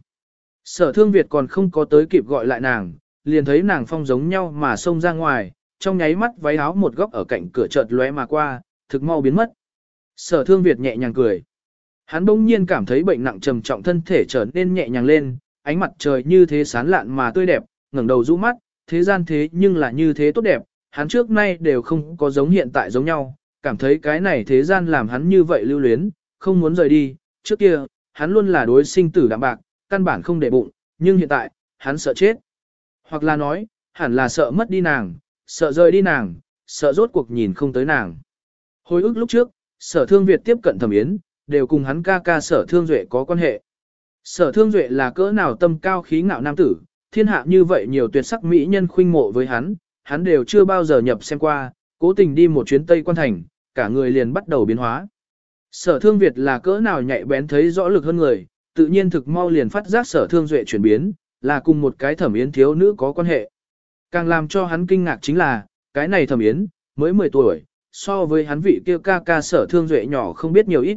Sở Thương Việt còn không có tới kịp gọi lại nàng, liền thấy nàng phong giống nhau mà xông ra ngoài, trong nháy mắt váy áo một góc ở cạnh cửa chợt lóe mà qua, thực mau biến mất. Sở Thương Việt nhẹ nhàng cười. Hắn bỗng nhiên cảm thấy bệnh nặng trầm trọng thân thể trở nên nhẹ nhàng lên, ánh mặt trời như thế sán lạn mà tươi đẹp, ngẩng đầu rũ mắt, thế gian thế nhưng là như thế tốt đẹp, hắn trước nay đều không có giống hiện tại giống nhau, cảm thấy cái này thế gian làm hắn như vậy lưu luyến, không muốn rời đi, trước kia, hắn luôn là đối sinh tử đạm bạc, căn bản không để bụng, nhưng hiện tại, hắn sợ chết. Hoặc là nói, hẳn là sợ mất đi nàng, sợ rời đi nàng, sợ rốt cuộc nhìn không tới nàng. Hồi ức lúc trước, Sở Thương Việt tiếp cận Thẩm Yến, đều cùng hắn ca ca Sở Thương Duệ có quan hệ. Sở Thương Duệ là cỡ nào tâm cao khí ngạo nam tử, thiên hạ như vậy nhiều tuyệt sắc mỹ nhân khuynh mộ với hắn, hắn đều chưa bao giờ nhập xem qua, cố tình đi một chuyến Tây Quan Thành, cả người liền bắt đầu biến hóa. Sở Thương Việt là cỡ nào nhạy bén thấy rõ lực hơn người, tự nhiên thực mau liền phát giác Sở Thương Duệ chuyển biến, là cùng một cái Thẩm Yến thiếu nữ có quan hệ. Càng làm cho hắn kinh ngạc chính là, cái này Thẩm Yến, mới mười tuổi, so với hắn vị kia ca ca Sở Thương Duệ nhỏ không biết nhiều ít.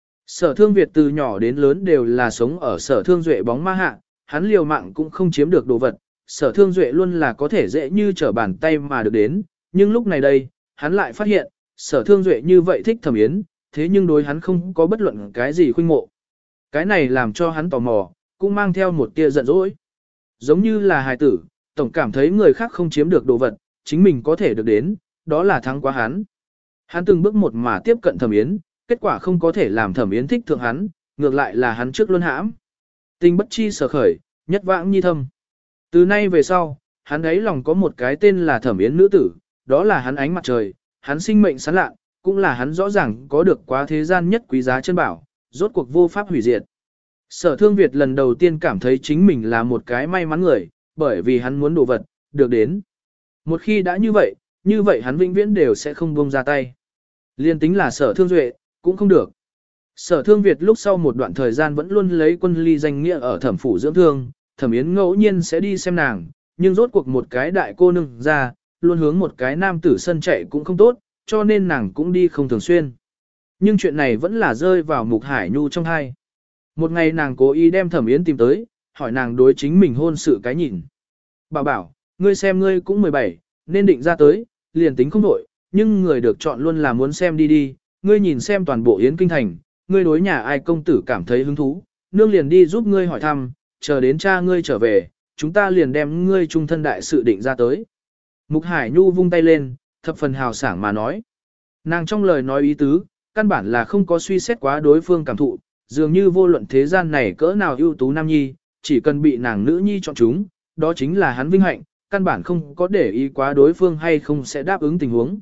Sở Thương Việt từ nhỏ đến lớn đều là sống ở Sở Thương Duệ bóng ma hạ, hắn liều mạng cũng không chiếm được đồ vật, Sở Thương Duệ luôn là có thể dễ như trở bàn tay mà được đến, nhưng lúc này đây, hắn lại phát hiện, Sở Thương Duệ như vậy thích Thẩm Yến, thế nhưng đối hắn không có bất luận cái gì khuynh mộ. Cái này làm cho hắn tò mò, cũng mang theo một tia giận dỗi. Giống như là hài tử, tổng cảm thấy người khác không chiếm được đồ vật, chính mình có thể được đến, đó là thắng quá hắn. Hắn từng bước một mà tiếp cận Thẩm Yến, kết quả không có thể làm Thẩm Yến thích thượng hắn, ngược lại là hắn trước luôn hãm. Tình bất chi sở khởi, nhất vãng nhi thâm. Từ nay về sau, hắn ấy lòng có một cái tên là Thẩm Yến nữ tử, đó là hắn ánh mặt trời, hắn sinh mệnh sáng lạ, cũng là hắn rõ ràng có được quá thế gian nhất quý giá chân bảo, rốt cuộc vô pháp hủy diệt. Sở Thương Việt lần đầu tiên cảm thấy chính mình là một cái may mắn người, bởi vì hắn muốn đồ vật, được đến. Một khi đã như vậy, như vậy hắn vĩnh viễn đều sẽ không buông ra tay. Liên tính là Sở Thương Duệ, cũng không được. Sở Thương Việt lúc sau một đoạn thời gian vẫn luôn lấy Quân Ly danh nghĩa ở Thẩm phủ dưỡng thương, Thẩm Yến ngẫu nhiên sẽ đi xem nàng, nhưng rốt cuộc một cái đại cô nương ra, luôn hướng một cái nam tử sân chạy cũng không tốt, cho nên nàng cũng đi không thường xuyên. Nhưng chuyện này vẫn là rơi vào Mục Hải Nhu trong hai. Một ngày nàng cố ý đem Thẩm Yến tìm tới, hỏi nàng đối chính mình hôn sự cái nhìn. Bảo bảo, ngươi xem ngươi cũng mười bảy, nên định ra tới, liền tính không đổi, nhưng người được chọn luôn là muốn xem đi đi, ngươi nhìn xem toàn bộ Yến Kinh Thành, ngươi đối nhà ai công tử cảm thấy hứng thú, nương liền đi giúp ngươi hỏi thăm, chờ đến cha ngươi trở về, chúng ta liền đem ngươi trung thân đại sự định ra tới. Mục Hải Nhu vung tay lên, thập phần hào sảng mà nói. Nàng trong lời nói ý tứ, căn bản là không có suy xét quá đối phương cảm thụ, dường như vô luận thế gian này cỡ nào ưu tú nam nhi, chỉ cần bị nàng nữ nhi chọn chúng, đó chính là hắn vinh hạnh, căn bản không có để ý quá đối phương hay không sẽ đáp ứng tình huống.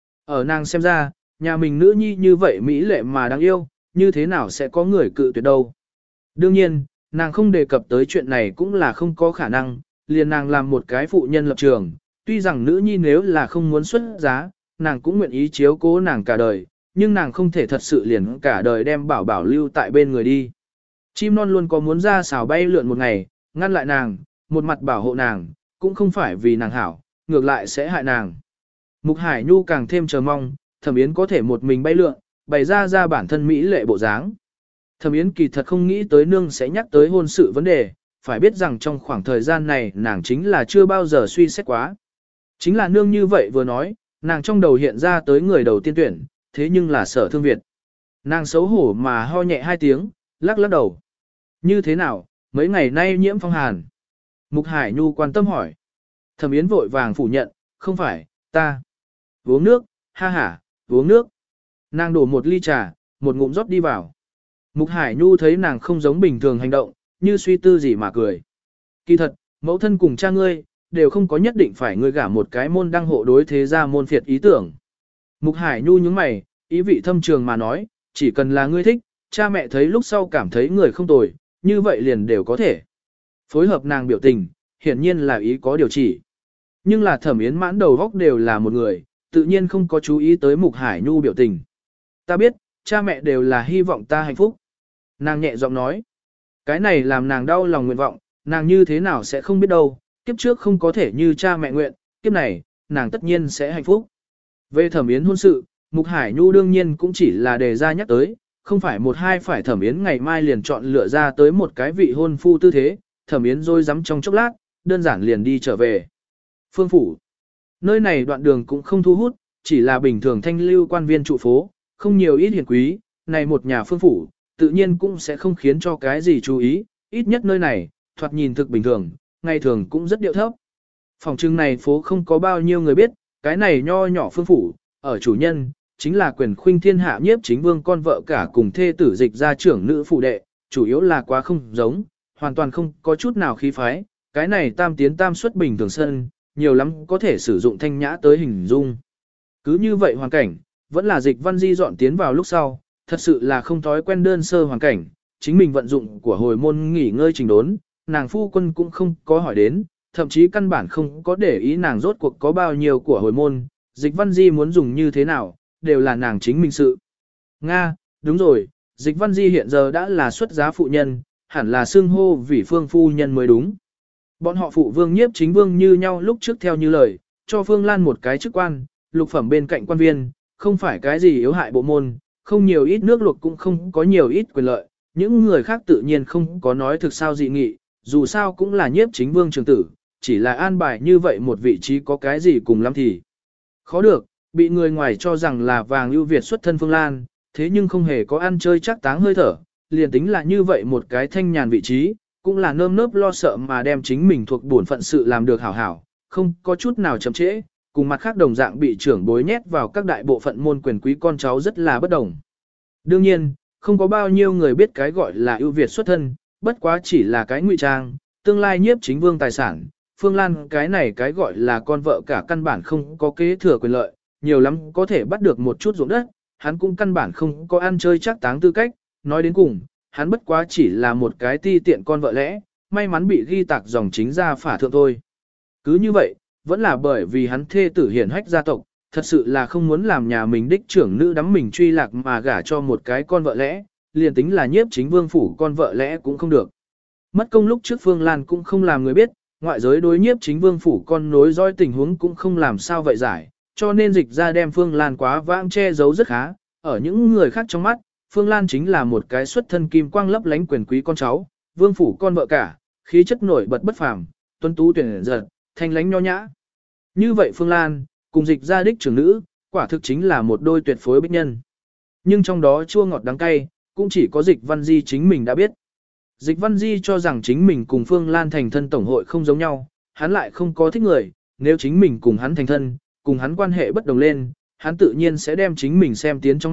Ở nàng xem ra, nhà mình nữ nhi như vậy mỹ lệ mà đáng yêu, như thế nào sẽ có người cự tuyệt đâu. Đương nhiên, nàng không đề cập tới chuyện này cũng là không có khả năng, liền nàng làm một cái phụ nhân lập trường, tuy rằng nữ nhi nếu là không muốn xuất giá, nàng cũng nguyện ý chiếu cố nàng cả đời, nhưng nàng không thể thật sự liền cả đời đem bảo bảo lưu tại bên người đi. Chim non luôn có muốn ra xào bay lượn một ngày, ngăn lại nàng, một mặt bảo hộ nàng, cũng không phải vì nàng hảo, ngược lại sẽ hại nàng. Mục Hải Nhu càng thêm chờ mong, Thẩm Yến có thể một mình bay lượn, bày ra ra bản thân mỹ lệ bộ dáng. Thẩm Yến kỳ thật không nghĩ tới nương sẽ nhắc tới hôn sự vấn đề, phải biết rằng trong khoảng thời gian này nàng chính là chưa bao giờ suy xét quá. Chính là nương như vậy vừa nói, nàng trong đầu hiện ra tới người đầu tiên tuyển, thế nhưng là Sở Thương Việt. Nàng xấu hổ mà ho nhẹ hai tiếng, lắc lắc đầu. Như thế nào, mấy ngày nay nhiễm phong hàn? Mục Hải Nhu quan tâm hỏi. Thẩm Yến vội vàng phủ nhận, không phải, ta. Uống nước, ha ha, uống nước. Nàng đổ một ly trà, một ngụm rót đi vào. Mục Hải Nhu thấy nàng không giống bình thường hành động, như suy tư gì mà cười. Kỳ thật, mẫu thân cùng cha ngươi, đều không có nhất định phải ngươi gả một cái môn đăng hộ đối thế gia môn phiệt ý tưởng. Mục Hải Nhu nhướng mày, ý vị thâm trường mà nói, chỉ cần là ngươi thích, cha mẹ thấy lúc sau cảm thấy người không tồi, như vậy liền đều có thể. Phối hợp nàng biểu tình, hiển nhiên là ý có điều chỉ. Nhưng là Thẩm Yến mãn đầu góc đều là một người, tự nhiên không có chú ý tới Mục Hải Nhu biểu tình. Ta biết, cha mẹ đều là hy vọng ta hạnh phúc. Nàng nhẹ giọng nói. Cái này làm nàng đau lòng nguyện vọng, nàng như thế nào sẽ không biết đâu, kiếp trước không có thể như cha mẹ nguyện, kiếp này, nàng tất nhiên sẽ hạnh phúc. Về Thẩm Yến hôn sự, Mục Hải Nhu đương nhiên cũng chỉ là đề ra nhắc tới, không phải một hai phải Thẩm Yến ngày mai liền chọn lựa ra tới một cái vị hôn phu tư thế, Thẩm Yến rồi dám trong chốc lát, đơn giản liền đi trở về. Phương phủ. Nơi này đoạn đường cũng không thu hút, chỉ là bình thường thanh lưu quan viên trụ phố, không nhiều ít hiền quý, này một nhà phương phủ, tự nhiên cũng sẽ không khiến cho cái gì chú ý, ít nhất nơi này, thoạt nhìn thực bình thường, ngày thường cũng rất điệu thấp. Phòng trưng này phố không có bao nhiêu người biết, cái này nho nhỏ phương phủ, ở chủ nhân, chính là quyền khuynh thiên hạ nhiếp chính vương con vợ cả cùng thê tử dịch gia trưởng nữ phụ đệ, chủ yếu là quá không giống, hoàn toàn không có chút nào khí phái, cái này tam tiến tam xuất bình thường sân, nhiều lắm có thể sử dụng thanh nhã tới hình dung. Cứ như vậy hoàn cảnh, vẫn là Dịch Văn Di dọn tiến vào lúc sau, thật sự là không thói quen đơn sơ hoàn cảnh, chính mình vận dụng của hồi môn nghỉ ngơi trình đốn, nàng phu quân cũng không có hỏi đến, thậm chí căn bản không có để ý nàng rốt cuộc có bao nhiêu của hồi môn, Dịch Văn Di muốn dùng như thế nào, đều là nàng chính mình sự. Nga, đúng rồi, Dịch Văn Di hiện giờ đã là xuất giá phụ nhân, hẳn là xưng hô vì phương phu nhân mới đúng. Bọn họ phụ vương nhiếp chính vương như nhau lúc trước theo như lời, cho Phương Lan một cái chức quan, lục phẩm bên cạnh quan viên, không phải cái gì yếu hại bộ môn, không nhiều ít nước luộc cũng không có nhiều ít quyền lợi, những người khác tự nhiên không có nói thực sao dị nghị, dù sao cũng là nhiếp chính vương trường tử, chỉ là an bài như vậy một vị trí có cái gì cùng lắm thì. Khó được, bị người ngoài cho rằng là vàng ưu việt xuất thân Phương Lan, thế nhưng không hề có ăn chơi chắc táng hơi thở, liền tính là như vậy một cái thanh nhàn vị trí, cũng là nơm nớp lo sợ mà đem chính mình thuộc bổn phận sự làm được hảo hảo, không có chút nào chậm trễ, cùng mặt khác đồng dạng bị trưởng bối nhét vào các đại bộ phận môn quyền quý con cháu rất là bất đồng. Đương nhiên, không có bao nhiêu người biết cái gọi là ưu việt xuất thân, bất quá chỉ là cái ngụy trang, tương lai nhiếp chính vương tài sản, Phương Lan cái này cái gọi là con vợ cả căn bản không có kế thừa quyền lợi, nhiều lắm có thể bắt được một chút ruộng đất, hắn cũng căn bản không có ăn chơi chắc táng tư cách, nói đến cùng, hắn bất quá chỉ là một cái ti tiện con vợ lẽ, may mắn bị ghi tạc dòng chính ra phả thượng thôi. Cứ như vậy, vẫn là bởi vì hắn thê tử hiển hách gia tộc, thật sự là không muốn làm nhà mình đích trưởng nữ đắm mình truy lạc mà gả cho một cái con vợ lẽ, liền tính là nhiếp chính vương phủ con vợ lẽ cũng không được. Mất công lúc trước Phương Lan cũng không làm người biết, ngoại giới đối nhiếp chính vương phủ con nối dõi tình huống cũng không làm sao vậy giải, cho nên dịch ra đem Phương Lan quá vãng che giấu rất khá, ở những người khác trong mắt, Phương Lan chính là một cái xuất thân kim quang lấp lánh quyền quý con cháu, vương phủ con vợ cả, khí chất nổi bật bất phàm, tuấn tú tuyển giật, thanh lánh nho nhã. Như vậy Phương Lan, cùng dịch ra đích trưởng nữ, quả thực chính là một đôi tuyệt phối bích nhân. Nhưng trong đó chua ngọt đắng cay, cũng chỉ có Dịch Văn Di chính mình đã biết. Dịch Văn Di cho rằng chính mình cùng Phương Lan thành thân tổng hội không giống nhau, hắn lại không có thích người, nếu chính mình cùng hắn thành thân, cùng hắn quan hệ bất đồng lên, hắn tự nhiên sẽ đem chính mình xem tiến trong mắt,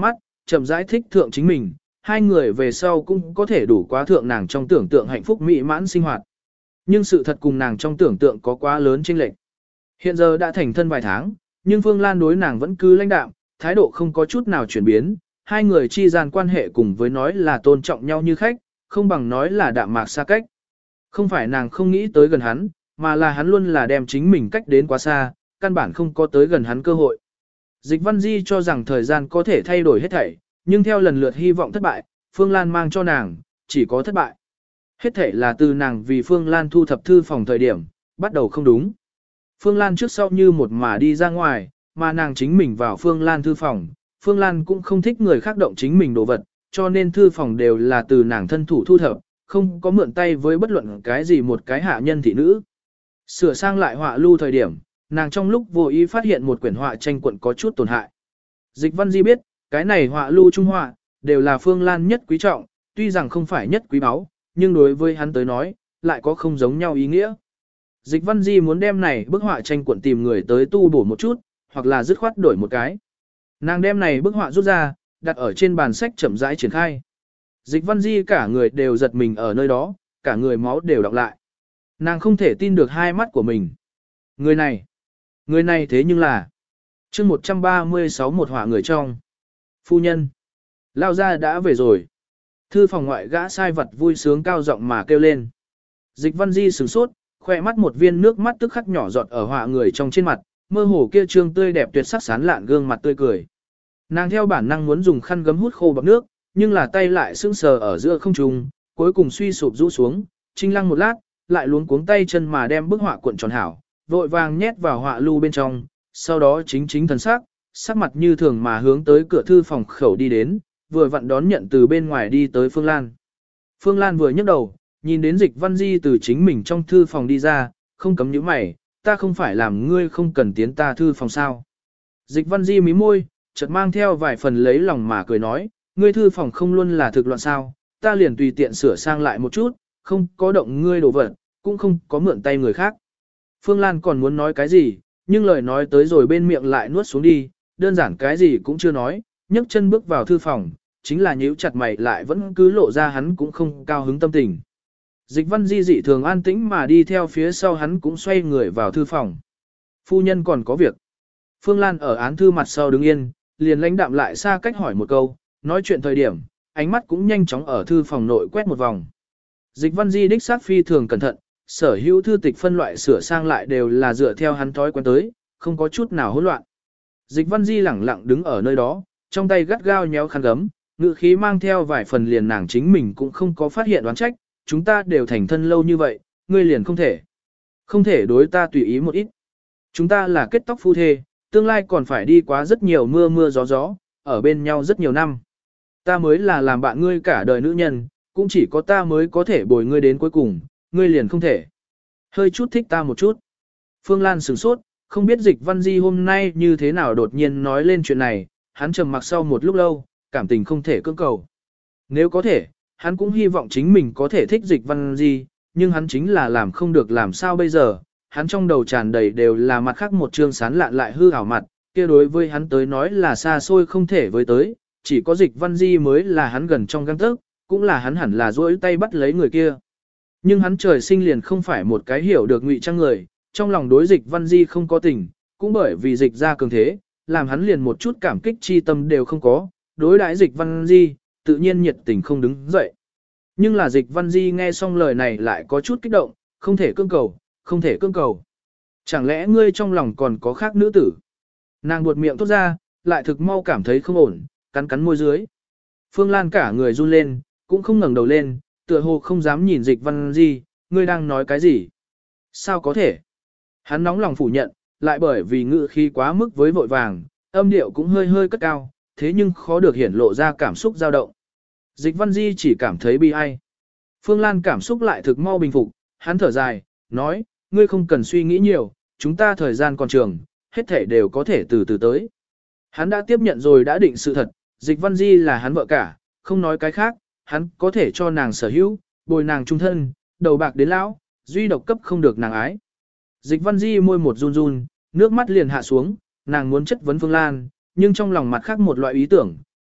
chậm rãi thích thượng chính mình, hai người về sau cũng có thể đủ quá thượng nàng trong tưởng tượng hạnh phúc mỹ mãn sinh hoạt. Nhưng sự thật cùng nàng trong tưởng tượng có quá lớn chênh lệch. Hiện giờ đã thành thân vài tháng, nhưng Phương Lan đối nàng vẫn cứ lãnh đạm, thái độ không có chút nào chuyển biến, hai người chi gian quan hệ cùng với nói là tôn trọng nhau như khách, không bằng nói là đạm mạc xa cách. Không phải nàng không nghĩ tới gần hắn, mà là hắn luôn là đem chính mình cách đến quá xa, căn bản không có tới gần hắn cơ hội. Dịch Văn Di cho rằng thời gian có thể thay đổi hết thảy, nhưng theo lần lượt hy vọng thất bại, Phương Lan mang cho nàng, chỉ có thất bại. Hết thảy là từ nàng vì Phương Lan thu thập thư phòng thời điểm, bắt đầu không đúng. Phương Lan trước sau như một mà đi ra ngoài, mà nàng chính mình vào Phương Lan thư phòng. Phương Lan cũng không thích người khác động chính mình đồ vật, cho nên thư phòng đều là từ nàng thân thủ thu thập, không có mượn tay với bất luận cái gì một cái hạ nhân thị nữ. Sửa sang lại họa lưu thời điểm, nàng trong lúc vô ý phát hiện một quyển họa tranh cuộn có chút tổn hại. Dịch Văn Di biết, cái này họa lưu trung họa, đều là Phương Lan nhất quý trọng, tuy rằng không phải nhất quý báu, nhưng đối với hắn tới nói, lại có không giống nhau ý nghĩa. Dịch Văn Di muốn đem này bức họa tranh cuộn tìm người tới tu bổ một chút, hoặc là dứt khoát đổi một cái. Nàng đem này bức họa rút ra, đặt ở trên bàn sách chậm rãi triển khai. Dịch Văn Di cả người đều giật mình ở nơi đó, cả người máu đều đọng lại. Nàng không thể tin được hai mắt của mình. Người này, người này thế nhưng là chương một trăm ba mươi sáu một họa người trong. Phu nhân, lao ra đã về rồi. Thư phòng ngoại gã sai vật vui sướng cao giọng mà kêu lên. Dịch Văn Di sửng sốt, khoe mắt một viên nước mắt tức khắc nhỏ giọt ở họa người trong trên mặt, mơ hồ kia trương tươi đẹp tuyệt sắc sán lạn gương mặt tươi cười. Nàng theo bản năng muốn dùng khăn gấm hút khô bọt nước, nhưng là tay lại sững sờ ở giữa không trung, cuối cùng suy sụp rũ xuống, trinh lăng một lát, lại luống cuống tay chân mà đem bức họa cuộn tròn hảo, vội vàng nhét vào họa lưu bên trong, sau đó chính chính thần sắc, sắc mặt như thường mà hướng tới cửa thư phòng khẩu đi đến, vừa vặn đón nhận từ bên ngoài đi tới Phương Lan. Phương Lan vừa nhấc đầu, nhìn đến Dịch Văn Di từ chính mình trong thư phòng đi ra, không cấm nhíu mày, ta không phải làm ngươi không cần tiến ta thư phòng sao. Dịch Văn Di mí môi, chợt mang theo vài phần lấy lòng mà cười nói, ngươi thư phòng không luôn là thực loạn sao, ta liền tùy tiện sửa sang lại một chút, không có động ngươi đồ vật, cũng không có mượn tay người khác. Phương Lan còn muốn nói cái gì, nhưng lời nói tới rồi bên miệng lại nuốt xuống đi, đơn giản cái gì cũng chưa nói, nhấc chân bước vào thư phòng, chính là nhíu chặt mày lại vẫn cứ lộ ra hắn cũng không cao hứng tâm tình. Dịch Văn Di dị thường an tĩnh mà đi theo phía sau hắn cũng xoay người vào thư phòng. Phu nhân còn có việc. Phương Lan ở án thư mặt sau đứng yên, liền lãnh đạm lại xa cách hỏi một câu, nói chuyện thời điểm, ánh mắt cũng nhanh chóng ở thư phòng nội quét một vòng. Dịch Văn Di đích xác phi thường cẩn thận, sở hữu thư tịch phân loại sửa sang lại đều là dựa theo hắn thói quen tới, không có chút nào hỗn loạn. Dịch Văn Di lẳng lặng đứng ở nơi đó, trong tay gắt gao nhéo khăn gấm, ngữ khí mang theo vài phần liền nàng chính mình cũng không có phát hiện đoán trách, chúng ta đều thành thân lâu như vậy, ngươi liền không thể. Không thể đối ta tùy ý một ít. Chúng ta là kết tóc phu thê, tương lai còn phải đi quá rất nhiều mưa mưa gió gió, ở bên nhau rất nhiều năm. Ta mới là làm bạn ngươi cả đời nữ nhân, cũng chỉ có ta mới có thể bồi ngươi đến cuối cùng, ngươi liền không thể. Hơi chút thích ta một chút. Phương Lan sửng sốt, không biết Dịch Văn Di hôm nay như thế nào đột nhiên nói lên chuyện này, hắn trầm mặc sau một lúc lâu, cảm tình không thể cưỡng cầu. Nếu có thể, hắn cũng hy vọng chính mình có thể thích Dịch Văn Di, nhưng hắn chính là làm không được làm sao bây giờ, hắn trong đầu tràn đầy đều là mặt khác một trương sán lạn lại hư ảo mặt, kia đối với hắn tới nói là xa xôi không thể với tới, chỉ có Dịch Văn Di mới là hắn gần trong gang tấc, cũng là hắn hẳn là duỗi tay bắt lấy người kia. Nhưng hắn trời sinh liền không phải một cái hiểu được ngụy trang người, trong lòng đối Dịch Văn Di không có tình, cũng bởi vì Dịch ra cường thế, làm hắn liền một chút cảm kích chi tâm đều không có, đối đãi Dịch Văn Di, tự nhiên nhiệt tình không đứng dậy. Nhưng là Dịch Văn Di nghe xong lời này lại có chút kích động, không thể cưỡng cầu, không thể cưỡng cầu. Chẳng lẽ ngươi trong lòng còn có khác nữ tử? Nàng buột miệng thốt ra, lại thực mau cảm thấy không ổn, cắn cắn môi dưới. Phương Lan cả người run lên, cũng không ngẩng đầu lên, tựa hồ không dám nhìn Dịch Văn Di, ngươi đang nói cái gì? Sao có thể? Hắn nóng lòng phủ nhận, lại bởi vì ngữ khí quá mức với vội vàng, âm điệu cũng hơi hơi cất cao, thế nhưng khó được hiển lộ ra cảm xúc dao động. Dịch Văn Di chỉ cảm thấy bi ai. Phương Lan cảm xúc lại thực mau bình phục, hắn thở dài, nói, ngươi không cần suy nghĩ nhiều, chúng ta thời gian còn trường, hết thể đều có thể từ từ tới. Hắn đã tiếp nhận rồi đã định sự thật, Dịch Văn Di là hắn vợ cả, không nói cái khác, hắn có thể cho nàng sở hữu, bồi nàng trung thân, đầu bạc đến lão, duy độc cấp không được nàng ái. Dịch Văn Di môi một run run, nước mắt liền hạ xuống, nàng muốn chất vấn Phương Lan, nhưng trong lòng mặt khác một loại ý tưởng,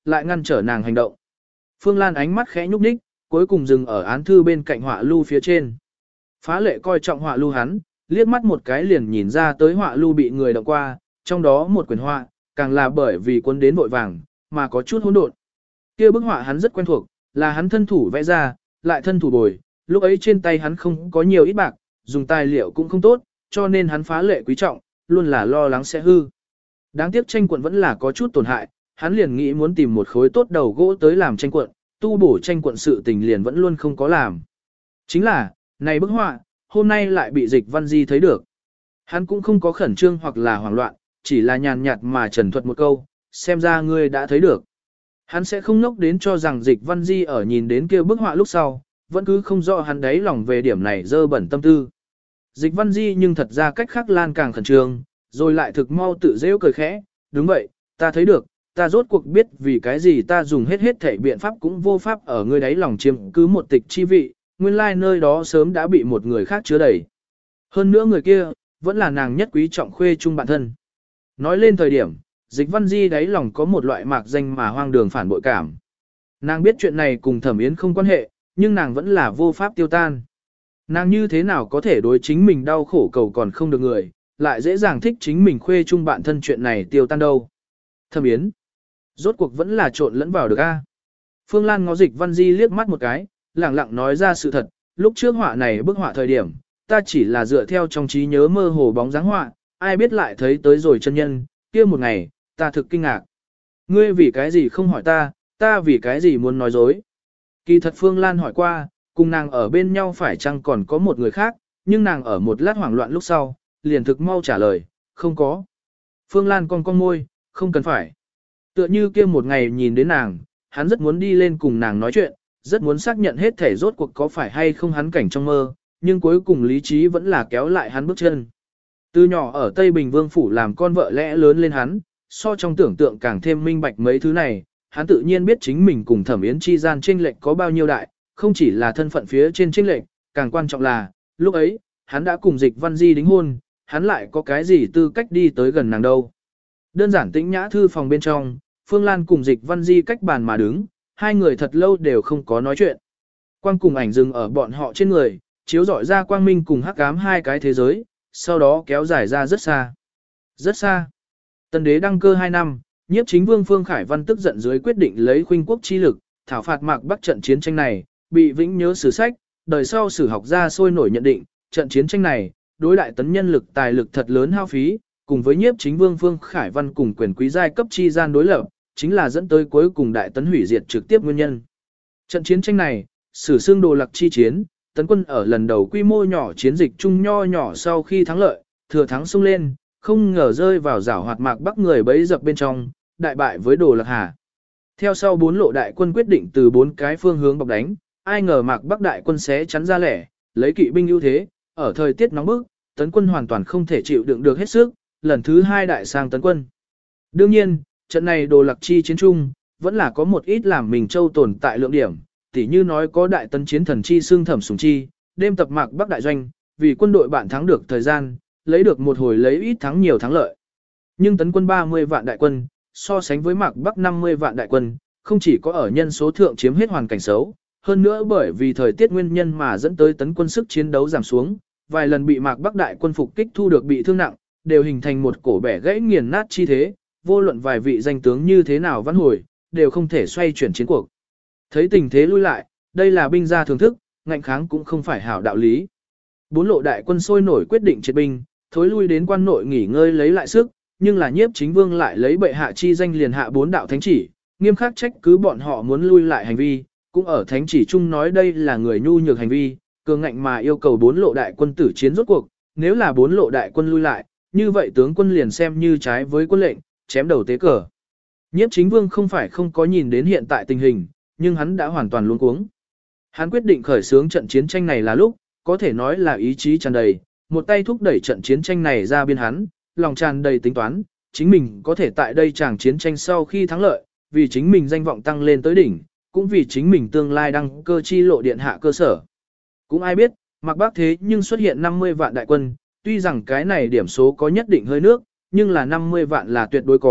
lại ngăn trở nàng hành động. Phương Lan ánh mắt khẽ nhúc nhích, cuối cùng dừng ở án thư bên cạnh họa lưu phía trên. Phá lệ coi trọng họa lưu hắn, liếc mắt một cái liền nhìn ra tới họa lưu bị người động qua, trong đó một quyển họa, càng là bởi vì cuốn đến vội vàng, mà có chút hỗn độn. Kia bức họa hắn rất quen thuộc, là hắn thân thủ vẽ ra, lại thân thủ bồi, lúc ấy trên tay hắn không có nhiều ít bạc, dùng tài liệu cũng không tốt, cho nên hắn phá lệ quý trọng, luôn là lo lắng sẽ hư. Đáng tiếc tranh cuộn vẫn là có chút tổn hại, hắn liền nghĩ muốn tìm một khối tốt đầu gỗ tới làm tranh cuộn, tu bổ tranh cuộn sự tình liền vẫn luôn không có làm. Chính là, này bức họa, hôm nay lại bị Dịch Văn Di thấy được. Hắn cũng không có khẩn trương hoặc là hoảng loạn, chỉ là nhàn nhạt mà trần thuật một câu, xem ra ngươi đã thấy được. Hắn sẽ không ngốc đến cho rằng Dịch Văn Di ở nhìn đến kia bức họa lúc sau, vẫn cứ không rõ hắn đấy lòng về điểm này dơ bẩn tâm tư. Dịch Văn Di nhưng thật ra cách khác Lan càng khẩn trương, rồi lại thực mau tự rêu cười khẽ, đúng vậy, ta thấy được, ta rốt cuộc biết vì cái gì ta dùng hết hết thể biện pháp cũng vô pháp ở ngươi đáy lòng chiếm cứ một tịch chi vị, nguyên lai nơi đó sớm đã bị một người khác chứa đầy. Hơn nữa người kia, vẫn là nàng nhất quý trọng khuê chung bản thân. Nói lên thời điểm, Dịch Văn Di đáy lòng có một loại mạc danh mà hoang đường phản bội cảm. Nàng biết chuyện này cùng Thẩm Yến không quan hệ, nhưng nàng vẫn là vô pháp tiêu tan. Nàng như thế nào có thể đối chính mình đau khổ cầu còn không được người, lại dễ dàng thích chính mình khuê chung bạn thân chuyện này tiêu tan đâu. Thẩm Yến, rốt cuộc vẫn là trộn lẫn vào được a. Phương Lan ngó Dịch Văn Di liếc mắt một cái, lẳng lặng nói ra sự thật, lúc trước họa này bức họa thời điểm, ta chỉ là dựa theo trong trí nhớ mơ hồ bóng dáng họa, ai biết lại thấy tới rồi chân nhân, kia một ngày, ta thực kinh ngạc. Ngươi vì cái gì không hỏi ta, ta vì cái gì muốn nói dối. Kỳ thật Phương Lan hỏi qua, cùng nàng ở bên nhau phải chăng còn có một người khác, nhưng nàng ở một lát hoảng loạn lúc sau, liền thực mau trả lời, không có. Phương Lan cong cong môi, không cần phải. Tựa như kia một ngày nhìn đến nàng, hắn rất muốn đi lên cùng nàng nói chuyện, rất muốn xác nhận hết thể rốt cuộc có phải hay không hắn cảnh trong mơ, nhưng cuối cùng lý trí vẫn là kéo lại hắn bước chân. Từ nhỏ ở Tây Bình Vương Phủ làm con vợ lẽ lớn lên hắn, so trong tưởng tượng càng thêm minh bạch mấy thứ này, hắn tự nhiên biết chính mình cùng Thẩm Yến chi gian chênh lệch có bao nhiêu đại, không chỉ là thân phận phía trên chênh lệch, càng quan trọng là, lúc ấy, hắn đã cùng Dịch Văn Di đính hôn, hắn lại có cái gì tư cách đi tới gần nàng đâu. Đơn giản tĩnh nhã thư phòng bên trong, Phương Lan cùng Dịch Văn Di cách bàn mà đứng, hai người thật lâu đều không có nói chuyện. Quang cùng ảnh dừng ở bọn họ trên người, chiếu rọi ra quang minh cùng hắc ám hai cái thế giới, sau đó kéo dài ra rất xa. Rất xa. Tần đế đăng cơ hai năm, nhiếp chính vương Phương Khải Văn tức giận dưới quyết định lấy khuynh quốc chi lực, thảo phạt Mạc Bắc trận chiến tranh này, bị vĩnh nhớ sử sách, đời sau sử học gia sôi nổi nhận định, trận chiến tranh này, đối đại tấn nhân lực tài lực thật lớn hao phí, cùng với nhiếp chính vương Phương Khải Văn cùng quyền quý giai cấp chi gian đối lập, chính là dẫn tới cuối cùng đại tấn hủy diệt trực tiếp nguyên nhân. Trận chiến tranh này, sử xương đồ lạc chi chiến, tấn quân ở lần đầu quy mô nhỏ chiến dịch chung nho nhỏ sau khi thắng lợi, thừa thắng xông lên, không ngờ rơi vào giảo hoạt Mạc Bắc người bấy dập bên trong, đại bại với Đồ Lạc Hà. Theo sau bốn lộ đại quân quyết định từ bốn cái phương hướng bọc đánh, ai ngờ Mạc Bắc đại quân sẽ chắn ra lẻ, lấy kỵ binh ưu thế, ở thời tiết nóng bức, tấn quân hoàn toàn không thể chịu đựng được hết sức, lần thứ hai đại sang tấn quân. Đương nhiên, trận này Đồ Lạc chi chiến chung, vẫn là có một ít làm mình châu tồn tại lượng điểm, tỉ như nói có đại tấn chiến thần chi xương Thẩm Sùng Chi, đêm tập Mạc Bắc đại doanh, vì quân đội bạn thắng được thời gian, lấy được một hồi lấy ít thắng nhiều thắng lợi. Nhưng tấn quân ba mươi vạn đại quân, so sánh với Mạc Bắc năm mươi vạn đại quân, không chỉ có ở nhân số thượng chiếm hết hoàn cảnh xấu, hơn nữa bởi vì thời tiết nguyên nhân mà dẫn tới tấn quân sức chiến đấu giảm xuống, vài lần bị Mạc Bắc đại quân phục kích thu được bị thương nặng, đều hình thành một cổ bẻ gãy nghiền nát chi thế, vô luận vài vị danh tướng như thế nào vãn hồi, đều không thể xoay chuyển chiến cuộc. Thấy tình thế lui lại, đây là binh gia thưởng thức, ngạnh kháng cũng không phải hảo đạo lý. Bốn lộ đại quân sôi nổi quyết định triệt binh, thối lui đến quan nội nghỉ ngơi lấy lại sức, nhưng là nhiếp chính vương lại lấy bệ hạ chi danh liền hạ bốn đạo thánh chỉ, nghiêm khắc trách cứ bọn họ muốn lui lại hành vi, cũng ở thánh chỉ chung nói đây là người nhu nhược hành vi, cường ngạnh mà yêu cầu bốn lộ đại quân tử chiến rốt cuộc, nếu là bốn lộ đại quân lui lại, như vậy tướng quân liền xem như trái với quân lệnh, chém đầu tế cờ. Nhiếp chính vương không phải không có nhìn đến hiện tại tình hình, nhưng hắn đã hoàn toàn luống cuống. Hắn quyết định khởi xướng trận chiến tranh này là lúc, có thể nói là ý chí tràn đầy, một tay thúc đẩy trận chiến tranh này ra biên hắn, lòng tràn đầy tính toán, chính mình có thể tại đây chàng chiến tranh sau khi thắng lợi, vì chính mình danh vọng tăng lên tới đỉnh, cũng vì chính mình tương lai đăng cơ chi lộ điện hạ cơ sở. Cũng ai biết, Mạc Bắc thế nhưng xuất hiện năm mươi vạn đại quân, tuy rằng cái này điểm số có nhất định hơi nước, nhưng là năm mươi vạn là tuyệt đối có,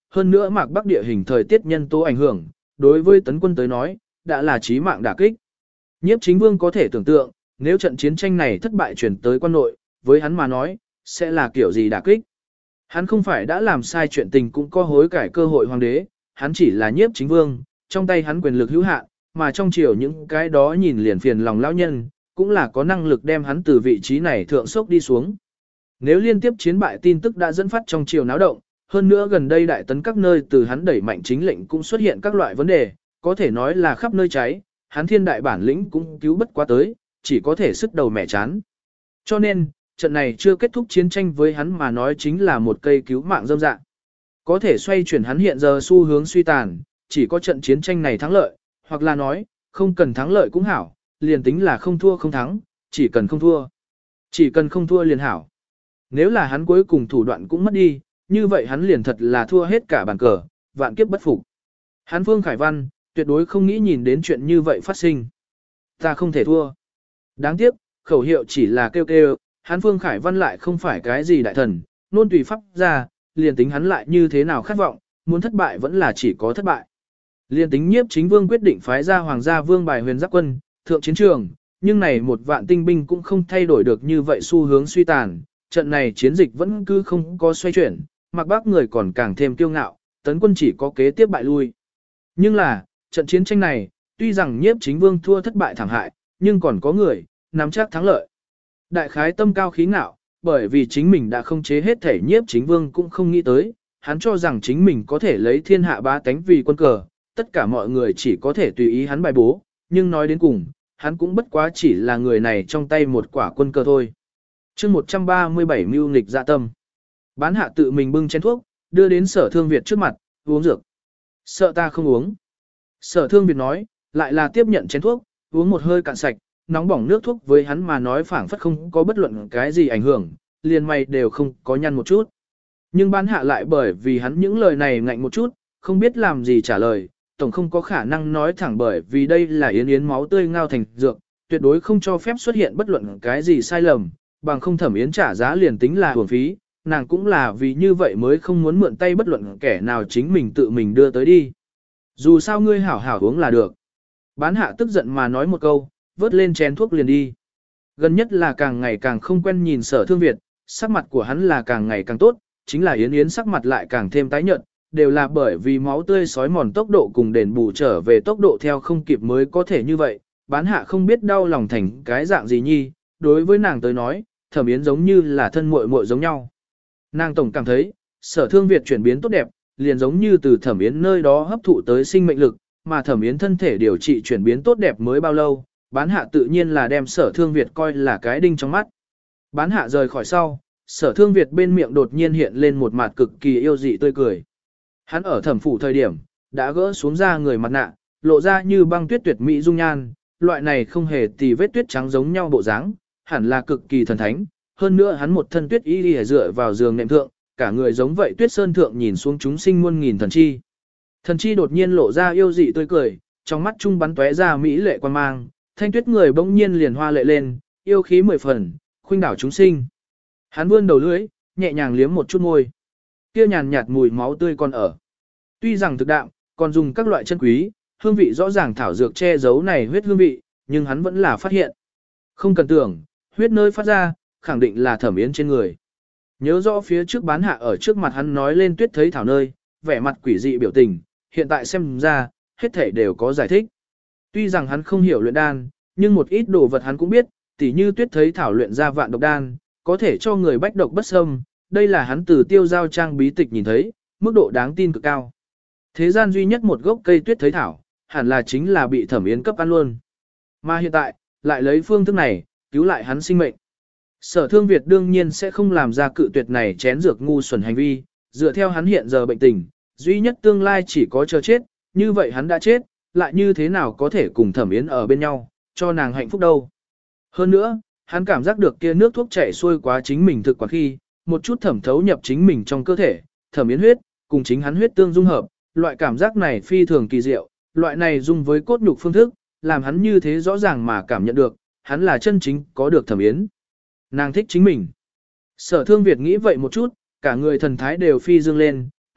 hơn nữa Mạc Bắc địa hình thời tiết nhân tố ảnh hưởng, đối với tấn quân tới nói, đã là chí mạng đả kích. Nhiếp Chính Vương có thể tưởng tượng, nếu trận chiến tranh này thất bại chuyển tới quan nội, với hắn mà nói, sẽ là kiểu gì đả kích. Hắn không phải đã làm sai chuyện tình cũng có hối cải cơ hội hoàng đế, hắn chỉ là Nhiếp Chính Vương, trong tay hắn quyền lực hữu hạn, mà trong triều những cái đó nhìn liền phiền lòng lão nhân, cũng là có năng lực đem hắn từ vị trí này thượng sốc đi xuống. Nếu liên tiếp chiến bại tin tức đã dẫn phát trong triều náo động, hơn nữa gần đây đại tấn các nơi từ hắn đẩy mạnh chính lệnh cũng xuất hiện các loại vấn đề, có thể nói là khắp nơi cháy, hắn thiên đại bản lĩnh cũng cứu bất quá tới, chỉ có thể sức đầu mẹ chán. Cho nên, trận này chưa kết thúc chiến tranh với hắn mà nói chính là một cây cứu mạng dâm dạng. Có thể xoay chuyển hắn hiện giờ xu hướng suy tàn, chỉ có trận chiến tranh này thắng lợi, hoặc là nói, không cần thắng lợi cũng hảo, liền tính là không thua không thắng, chỉ cần không thua. Chỉ cần không thua liền hảo. Nếu là hắn cuối cùng thủ đoạn cũng mất đi, như vậy hắn liền thật là thua hết cả bàn cờ, vạn kiếp bất phục. Hắn Phương Khải Văn, tuyệt đối không nghĩ nhìn đến chuyện như vậy phát sinh. Ta không thể thua. Đáng tiếc, khẩu hiệu chỉ là kêu kêu, hắn Phương Khải Văn lại không phải cái gì đại thần, nôn tùy pháp ra, liền tính hắn lại như thế nào khát vọng, muốn thất bại vẫn là chỉ có thất bại. Liên tính Nhiếp Chính Vương quyết định phái ra hoàng gia vương bài huyền giáp quân, thượng chiến trường, nhưng này một vạn tinh binh cũng không thay đổi được như vậy xu hướng suy tàn, trận này chiến dịch vẫn cứ không có xoay chuyển, Mạc Bắc người còn càng thêm kiêu ngạo, tấn quân chỉ có kế tiếp bại lui. Nhưng là, trận chiến tranh này, tuy rằng Nhiếp Chính Vương thua thất bại thảm hại, nhưng còn có người, nắm chắc thắng lợi. Đại khái tâm cao khí ngạo, bởi vì chính mình đã không chế hết thể Nhiếp Chính Vương cũng không nghĩ tới, hắn cho rằng chính mình có thể lấy thiên hạ bá tánh vì quân cờ, tất cả mọi người chỉ có thể tùy ý hắn bài bố, nhưng nói đến cùng, hắn cũng bất quá chỉ là người này trong tay một quả quân cờ thôi. chương một trăm ba mươi bảy mưu nghịch dạ tâm. Bán hạ tự mình bưng chén thuốc, đưa đến Sở Thương Việt trước mặt, uống dược. Sợ ta không uống. Sở Thương Việt nói, lại là tiếp nhận chén thuốc, uống một hơi cạn sạch, nóng bỏng nước thuốc với hắn mà nói phảng phất không có bất luận cái gì ảnh hưởng, liền mày đều không có nhăn một chút. Nhưng bán hạ lại bởi vì hắn những lời này ngạnh một chút, không biết làm gì trả lời, tổng không có khả năng nói thẳng bởi vì đây là yến yến máu tươi ngao thành dược, tuyệt đối không cho phép xuất hiện bất luận cái gì sai lầm, bằng không thẩm yến trả giá liền tính là hưởng phí, nàng cũng là vì như vậy mới không muốn mượn tay bất luận kẻ nào chính mình tự mình đưa tới đi. Dù sao ngươi hảo hảo uống là được. Bán hạ tức giận mà nói một câu, vớt lên chén thuốc liền đi. Gần nhất là càng ngày càng không quen nhìn Sở Thương Việt, sắc mặt của hắn là càng ngày càng tốt, chính là Yến Yến sắc mặt lại càng thêm tái nhợt, đều là bởi vì máu tươi sói mòn tốc độ cùng đền bù trở về tốc độ theo không kịp mới có thể như vậy. Bán hạ không biết đau lòng thành cái dạng gì nhi, đối với nàng tới nói, Thẩm Yến giống như là thân muội muội giống nhau. Nàng tổng cảm thấy, Sở Thương Việt chuyển biến tốt đẹp, liền giống như từ Thẩm Yến nơi đó hấp thụ tới sinh mệnh lực, mà Thẩm Yến thân thể điều trị chuyển biến tốt đẹp mới bao lâu, bán hạ tự nhiên là đem Sở Thương Việt coi là cái đinh trong mắt. Bán hạ rời khỏi sau, Sở Thương Việt bên miệng đột nhiên hiện lên một mặt cực kỳ yêu dị tươi cười. Hắn ở thẩm phủ thời điểm, đã gỡ xuống ra người mặt nạ, lộ ra như băng tuyết tuyệt mỹ dung nhan, loại này không hề tì vết tuyết trắng giống nhau bộ dáng, hẳn là cực kỳ thần thánh. Hơn nữa hắn một thân tuyết y y dựa vào giường nệm thượng, cả người giống vậy tuyết sơn thượng nhìn xuống chúng sinh muôn nghìn thần chi. Thần chi đột nhiên lộ ra yêu dị tươi cười, trong mắt trung bắn tóe ra mỹ lệ quan mang, thanh tuyết người bỗng nhiên liền hoa lệ lên, yêu khí mười phần, khuynh đảo chúng sinh. Hắn vươn đầu lưỡi, nhẹ nhàng liếm một chút môi. Kia nhàn nhạt mùi máu tươi còn ở. Tuy rằng thực đạm, còn dùng các loại chân quý, hương vị rõ ràng thảo dược che giấu này huyết hương vị, nhưng hắn vẫn là phát hiện. Không cần tưởng, huyết nơi phát ra, khẳng định là Thẩm Yến trên người. Nhớ rõ phía trước bán hạ ở trước mặt hắn nói lên tuyết thấy thảo nơi, vẻ mặt quỷ dị biểu tình, hiện tại xem ra, hết thể đều có giải thích. Tuy rằng hắn không hiểu luyện đan, nhưng một ít đồ vật hắn cũng biết, tỉ như tuyết thấy thảo luyện ra vạn độc đan, có thể cho người bách độc bất xâm, đây là hắn từ tiêu giao trang bí tịch nhìn thấy, mức độ đáng tin cực cao. Thế gian duy nhất một gốc cây tuyết thấy thảo, hẳn là chính là bị Thẩm Yến cấp ăn luôn. Mà hiện tại, lại lấy phương thức này, cứu lại hắn sinh mệnh. Sở Thương Việt đương nhiên sẽ không làm ra cự tuyệt này chén dược ngu xuẩn hành vi, dựa theo hắn hiện giờ bệnh tình, duy nhất tương lai chỉ có chờ chết, như vậy hắn đã chết, lại như thế nào có thể cùng Thẩm Yến ở bên nhau, cho nàng hạnh phúc đâu. Hơn nữa, hắn cảm giác được kia nước thuốc chảy xuôi quá chính mình thực quả khi, một chút thẩm thấu nhập chính mình trong cơ thể, Thẩm Yến huyết, cùng chính hắn huyết tương dung hợp, loại cảm giác này phi thường kỳ diệu, loại này dung với cốt nhục phương thức, làm hắn như thế rõ ràng mà cảm nhận được, hắn là chân chính có được Thẩm Yến. Nàng thích chính mình. Sở Thương Việt nghĩ vậy một chút, cả người thần thái đều phi dương lên,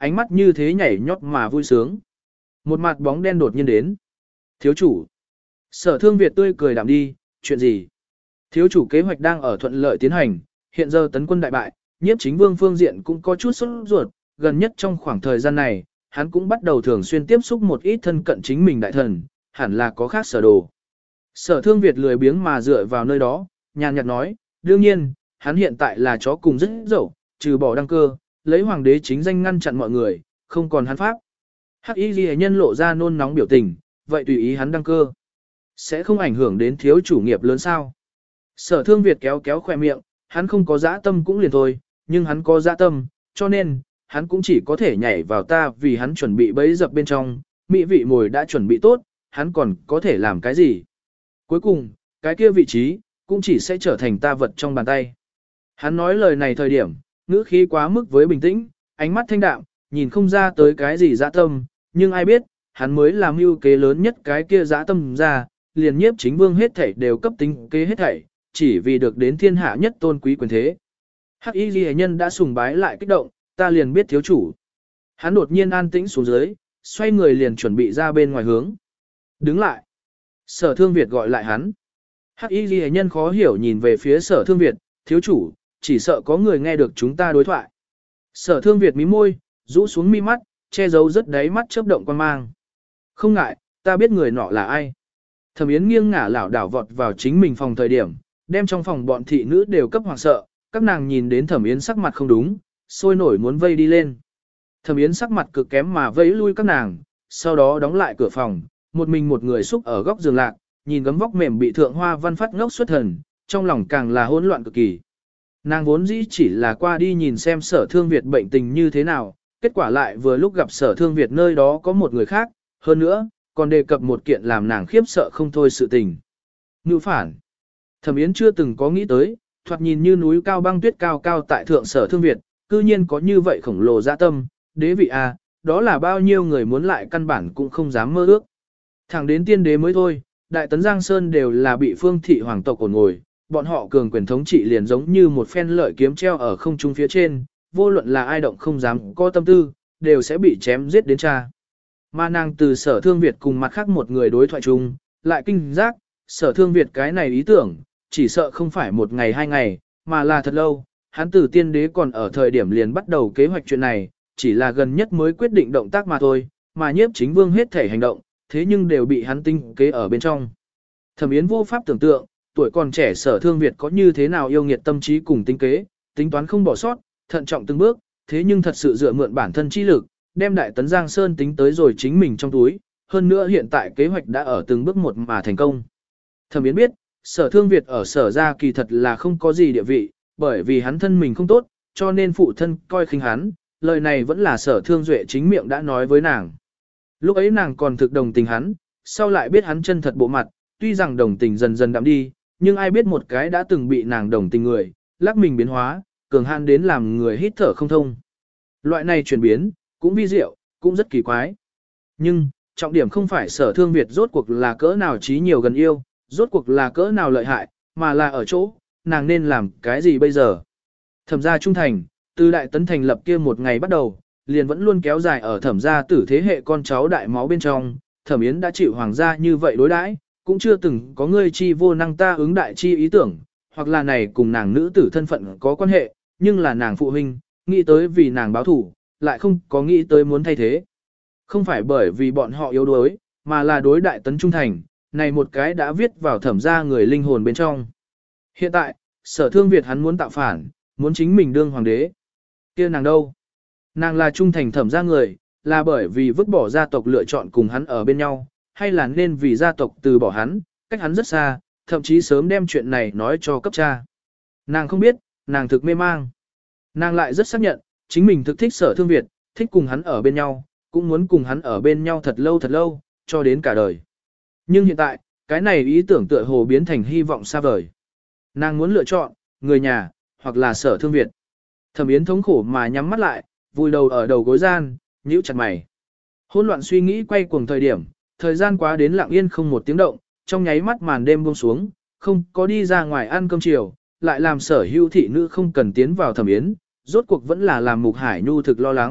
ánh mắt như thế nhảy nhót mà vui sướng. Một mặt bóng đen đột nhiên đến. Thiếu chủ. Sở Thương Việt tươi cười đạm đi, chuyện gì? Thiếu chủ kế hoạch đang ở thuận lợi tiến hành, hiện giờ tấn quân đại bại, nhiếp chính vương phương diện cũng có chút sốt ruột, gần nhất trong khoảng thời gian này, hắn cũng bắt đầu thường xuyên tiếp xúc một ít thân cận chính mình đại thần, hẳn là có khác sở đồ. Sở Thương Việt lười biếng mà dựa vào nơi đó, nhàn nhạt nói, đương nhiên, hắn hiện tại là chó cùng rất dẫu, trừ bỏ đăng cơ, lấy hoàng đế chính danh ngăn chặn mọi người, không còn hắn pháp. Hắc Y Ghi nhân lộ ra nôn nóng biểu tình, vậy tùy ý hắn đăng cơ. Sẽ không ảnh hưởng đến thiếu chủ nghiệp lớn sao. Sở Thương Việt kéo kéo khoe miệng, hắn không có dã tâm cũng liền thôi, nhưng hắn có dã tâm, cho nên, hắn cũng chỉ có thể nhảy vào ta vì hắn chuẩn bị bẫy dập bên trong, mỹ vị mồi đã chuẩn bị tốt, hắn còn có thể làm cái gì. Cuối cùng, cái kia vị trí, cũng chỉ sẽ trở thành ta vật trong bàn tay. Hắn nói lời này thời điểm, ngữ khí quá mức với bình tĩnh, ánh mắt thanh đạm, nhìn không ra tới cái gì dã tâm, nhưng ai biết, hắn mới làm mưu kế lớn nhất cái kia dã tâm ra, liền nhiếp chính vương hết thảy đều cấp tính kế hết thảy, chỉ vì được đến thiên hạ nhất tôn quý quyền thế. Hắc Y Ghi nhân đã sùng bái lại kích động, ta liền biết thiếu chủ. Hắn đột nhiên an tĩnh xuống dưới, xoay người liền chuẩn bị ra bên ngoài hướng. Đứng lại. Sở Thương Việt gọi lại hắn. Hắc Y Ghi nhân khó hiểu nhìn về phía Sở Thương Việt, thiếu chủ, chỉ sợ có người nghe được chúng ta đối thoại. Sở Thương Việt mí môi, rũ xuống mi mắt, che giấu rất đáy mắt chớp động quan mang. Không ngại, ta biết người nọ là ai. Thẩm Yến nghiêng ngả lảo đảo vọt vào chính mình phòng thời điểm, đem trong phòng bọn thị nữ đều cấp hoảng sợ, các nàng nhìn đến Thẩm Yến sắc mặt không đúng, sôi nổi muốn vây đi lên. Thẩm Yến sắc mặt cực kém mà vẫy lui các nàng, sau đó đóng lại cửa phòng, một mình một người xúc ở góc giường lạc, nhìn gấm vóc mềm bị thượng hoa văn phát ngốc xuất thần, trong lòng càng là hỗn loạn cực kỳ. Nàng vốn dĩ chỉ là qua đi nhìn xem Sở Thương Việt bệnh tình như thế nào, kết quả lại vừa lúc gặp Sở Thương Việt nơi đó có một người khác, hơn nữa, còn đề cập một kiện làm nàng khiếp sợ không thôi sự tình. Ngưu phản. Thẩm Yến chưa từng có nghĩ tới, thoạt nhìn như núi cao băng tuyết cao cao tại thượng Sở Thương Việt, cư nhiên có như vậy khổng lồ dạ tâm, đế vị a, đó là bao nhiêu người muốn lại căn bản cũng không dám mơ ước. Thẳng đến tiên đế mới thôi, đại tấn Giang Sơn đều là bị phương thị hoàng tộc ổn ngồi, bọn họ cường quyền thống trị liền giống như một phen lợi kiếm treo ở không trung phía trên, vô luận là ai động không dám có tâm tư, đều sẽ bị chém giết đến cha. Mà nàng từ Sở Thương Việt cùng mặt khác một người đối thoại chung, lại kinh giác, Sở Thương Việt cái này ý tưởng, chỉ sợ không phải một ngày hai ngày, mà là thật lâu, hắn từ tiên đế còn ở thời điểm liền bắt đầu kế hoạch chuyện này, chỉ là gần nhất mới quyết định động tác mà thôi, mà nhiếp chính vương hết thể hành động, thế nhưng đều bị hắn tinh kế ở bên trong. Thẩm Yến vô pháp tưởng tượng, tuổi còn trẻ Sở Thương Việt có như thế nào yêu nghiệt tâm trí cùng tinh kế, tính toán không bỏ sót, thận trọng từng bước, thế nhưng thật sự dựa mượn bản thân chi lực, đem đại tấn Giang Sơn tính tới rồi chính mình trong túi, hơn nữa hiện tại kế hoạch đã ở từng bước một mà thành công. Thẩm Yến biết, Sở Thương Việt ở Sở gia kỳ thật là không có gì địa vị, bởi vì hắn thân mình không tốt, cho nên phụ thân coi khinh hắn, lời này vẫn là Sở Thương Duệ chính miệng đã nói với nàng. Lúc ấy nàng còn thực đồng tình hắn, sau lại biết hắn chân thật bộ mặt, tuy rằng đồng tình dần dần đậm đi, nhưng ai biết một cái đã từng bị nàng đồng tình người, lắc mình biến hóa, cường hạn đến làm người hít thở không thông. Loại này chuyển biến, cũng vi diệu, cũng rất kỳ quái. Nhưng, trọng điểm không phải Sở Thương Việt rốt cuộc là cỡ nào trí nhiều gần yêu, rốt cuộc là cỡ nào lợi hại, mà là ở chỗ, nàng nên làm cái gì bây giờ. Thẩm gia trung thành, từ đại tấn thành lập kia một ngày bắt đầu, liền vẫn luôn kéo dài ở thẩm gia tử thế hệ con cháu đại máu bên trong, Thẩm Yến đã chịu hoàng gia như vậy đối đãi, cũng chưa từng có ngươi chi vô năng ta ứng đại chi ý tưởng, hoặc là này cùng nàng nữ tử thân phận có quan hệ, nhưng là nàng phụ huynh, nghĩ tới vì nàng báo thủ, lại không có nghĩ tới muốn thay thế. Không phải bởi vì bọn họ yếu đuối, mà là đối đại tấn trung thành, này một cái đã viết vào thẩm gia người linh hồn bên trong. Hiện tại, Sở Thương Việt hắn muốn tạo phản, muốn chính mình đương hoàng đế. Kia nàng đâu? Nàng là trung thành thẩm gia người, là bởi vì vứt bỏ gia tộc lựa chọn cùng hắn ở bên nhau, hay là nên vì gia tộc từ bỏ hắn, cách hắn rất xa, thậm chí sớm đem chuyện này nói cho cấp cha. Nàng không biết, nàng thực mê mang. Nàng lại rất xác nhận, chính mình thực thích Sở Thương Việt, thích cùng hắn ở bên nhau, cũng muốn cùng hắn ở bên nhau thật lâu thật lâu, cho đến cả đời. Nhưng hiện tại, cái này ý tưởng tựa hồ biến thành hy vọng xa vời. Nàng muốn lựa chọn, người nhà, hoặc là Sở Thương Việt. Thẩm Yến thống khổ mà nhắm mắt lại, vùi đầu ở đầu gối gian, nhíu chặt mày. Hỗn loạn suy nghĩ quay cuồng thời điểm, thời gian quá đến lặng yên không một tiếng động, trong nháy mắt màn đêm buông xuống, không có đi ra ngoài ăn cơm chiều, lại làm Sở Hữu thị nữ không cần tiến vào Thẩm Yến, rốt cuộc vẫn là làm Mục Hải Nhu thực lo lắng,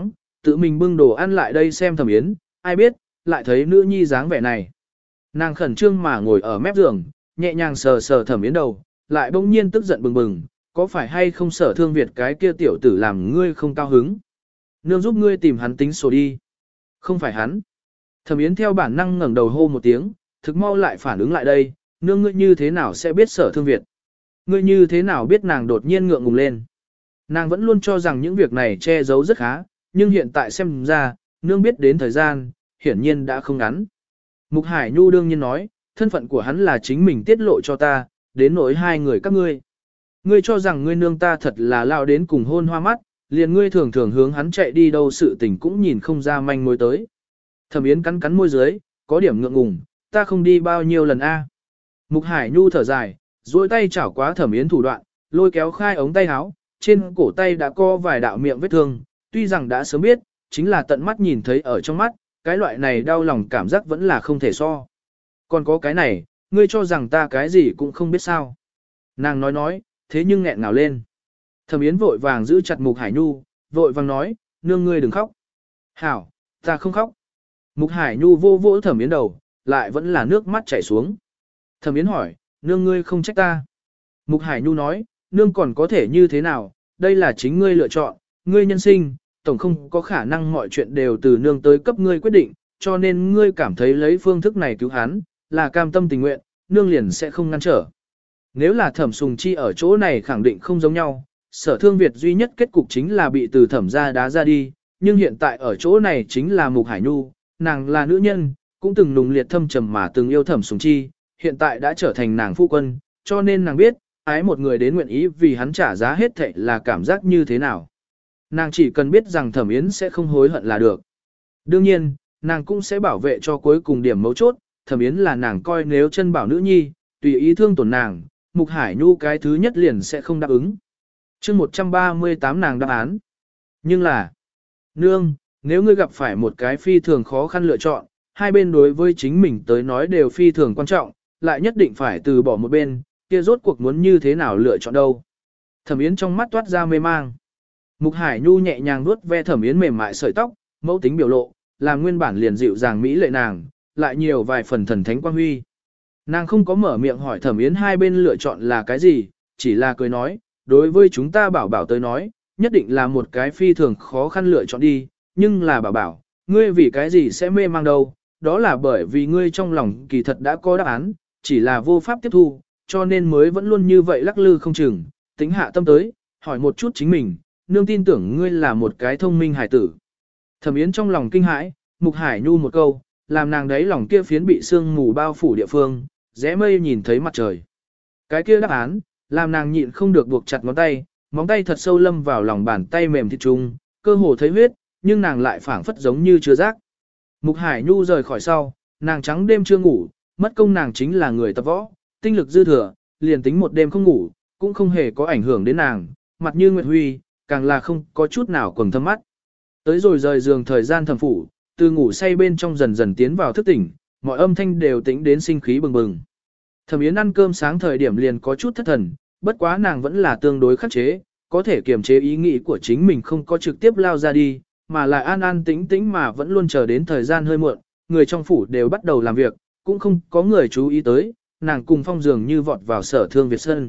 tự mình bưng đồ ăn lại đây xem Thẩm Yến, ai biết, lại thấy nữ nhi dáng vẻ này. Nàng khẩn trương mà ngồi ở mép giường, nhẹ nhàng sờ sờ Thẩm Yến đầu, lại bỗng nhiên tức giận bừng bừng, có phải hay không Sở Thương Việt cái kia tiểu tử làm ngươi không cao hứng? Nương giúp ngươi tìm hắn tính sổ đi. Không phải hắn. Thẩm Yến theo bản năng ngẩng đầu hô một tiếng, thực mau lại phản ứng lại đây, nương ngươi như thế nào sẽ biết Sở Thương Việt? Ngươi như thế nào biết nàng đột nhiên ngượng ngùng lên? Nàng vẫn luôn cho rằng những việc này che giấu rất khá, nhưng hiện tại xem ra, nương biết đến thời gian, hiển nhiên đã không ngắn. Mục Hải Nhu đương nhiên nói, thân phận của hắn là chính mình tiết lộ cho ta, đến nỗi hai người các ngươi. Ngươi cho rằng ngươi nương ta thật là lao đến cùng hôn hoa mắt, liền ngươi thường thường hướng hắn chạy đi đâu sự tình cũng nhìn không ra manh mối tới. Thẩm Yến cắn cắn môi dưới, có điểm ngượng ngùng, ta không đi bao nhiêu lần a. Mục Hải Nhu thở dài, duỗi tay chảo quá Thẩm Yến thủ đoạn, lôi kéo khai ống tay áo, trên cổ tay đã có vài đạo miệng vết thương, tuy rằng đã sớm biết, chính là tận mắt nhìn thấy ở trong mắt, cái loại này đau lòng cảm giác vẫn là không thể so. Còn có cái này, ngươi cho rằng ta cái gì cũng không biết sao. Nàng nói nói, thế nhưng nghẹn ngào lên. Thẩm Yến vội vàng giữ chặt Mục Hải Nhu, vội vàng nói, nương ngươi đừng khóc. Hảo, ta không khóc. Mục Hải Nhu vô vỗ Thẩm Yến đầu, lại vẫn là nước mắt chảy xuống. Thẩm Yến hỏi, nương ngươi không trách ta. Mục Hải Nhu nói, nương còn có thể như thế nào, đây là chính ngươi lựa chọn, ngươi nhân sinh, tổng không có khả năng mọi chuyện đều từ nương tới cấp ngươi quyết định, cho nên ngươi cảm thấy lấy phương thức này cứu hắn, là cam tâm tình nguyện, nương liền sẽ không ngăn trở. Nếu là Thẩm Sùng Chi ở chỗ này khẳng định không giống nhau, Sở Thương Việt duy nhất kết cục chính là bị từ thẩm ra đá ra đi, nhưng hiện tại ở chỗ này chính là Mục Hải Nhu, nàng là nữ nhân, cũng từng nùng liệt thâm trầm mà từng yêu Thẩm Sùng Chi, hiện tại đã trở thành nàng phu quân, cho nên nàng biết, ái một người đến nguyện ý vì hắn trả giá hết thảy là cảm giác như thế nào. Nàng chỉ cần biết rằng Thẩm Yến sẽ không hối hận là được. Đương nhiên, nàng cũng sẽ bảo vệ cho cuối cùng điểm mấu chốt, Thẩm Yến là nàng coi nếu chân bảo nữ nhi, tùy ý thương tổn nàng, Mục Hải Nhu cái thứ nhất liền sẽ không đáp ứng. chương một trăm ba mươi tám nàng đáp án. Nhưng là, nương, nếu ngươi gặp phải một cái phi thường khó khăn lựa chọn, hai bên đối với chính mình tới nói đều phi thường quan trọng, lại nhất định phải từ bỏ một bên, kia rốt cuộc muốn như thế nào lựa chọn đâu. Thẩm Yến trong mắt toát ra mê mang. Mục Hải Nhu nhẹ nhàng vuốt ve Thẩm Yến mềm mại sợi tóc, mẫu tính biểu lộ, làm nguyên bản liền dịu dàng mỹ lệ nàng, lại nhiều vài phần thần thánh quang huy. Nàng không có mở miệng hỏi Thẩm Yến hai bên lựa chọn là cái gì, chỉ là cười nói, đối với chúng ta bảo bảo tới nói, nhất định là một cái phi thường khó khăn lựa chọn đi, nhưng là bảo bảo, ngươi vì cái gì sẽ mê mang đâu, đó là bởi vì ngươi trong lòng kỳ thật đã có đáp án, chỉ là vô pháp tiếp thu, cho nên mới vẫn luôn như vậy lắc lư không chừng, tính hạ tâm tới, hỏi một chút chính mình, nương tin tưởng ngươi là một cái thông minh hải tử. Thẩm Yến trong lòng kinh hãi, Mục Hải Nhu một câu, làm nàng đấy lòng kia phiến bị sương mù bao phủ địa phương, rẽ mây nhìn thấy mặt trời. Cái kia đáp án, làm nàng nhịn không được buộc chặt ngón tay, móng tay thật sâu lâm vào lòng bàn tay mềm thịt trung, cơ hồ thấy huyết, nhưng nàng lại phảng phất giống như chưa giác. Mục Hải Nhu rời khỏi sau, nàng trắng đêm chưa ngủ, mất công nàng chính là người tập võ, tinh lực dư thừa, liền tính một đêm không ngủ, cũng không hề có ảnh hưởng đến nàng, mặt như Nguyệt Huy, càng là không có chút nào quầng thâm mắt. Tới rồi rời giường thời gian thẩm phủ, từ ngủ say bên trong dần dần tiến vào thức tỉnh, mọi âm thanh đều tĩnh đến sinh khí bừng bừng. Thẩm Yến ăn cơm sáng thời điểm liền có chút thất thần, bất quá nàng vẫn là tương đối khắc chế, có thể kiềm chế ý nghĩ của chính mình không có trực tiếp lao ra đi, mà lại an an tĩnh tĩnh mà vẫn luôn chờ đến thời gian hơi muộn, người trong phủ đều bắt đầu làm việc, cũng không có người chú ý tới, nàng cùng Phong dường như vọt vào Sở Thương Việt sân.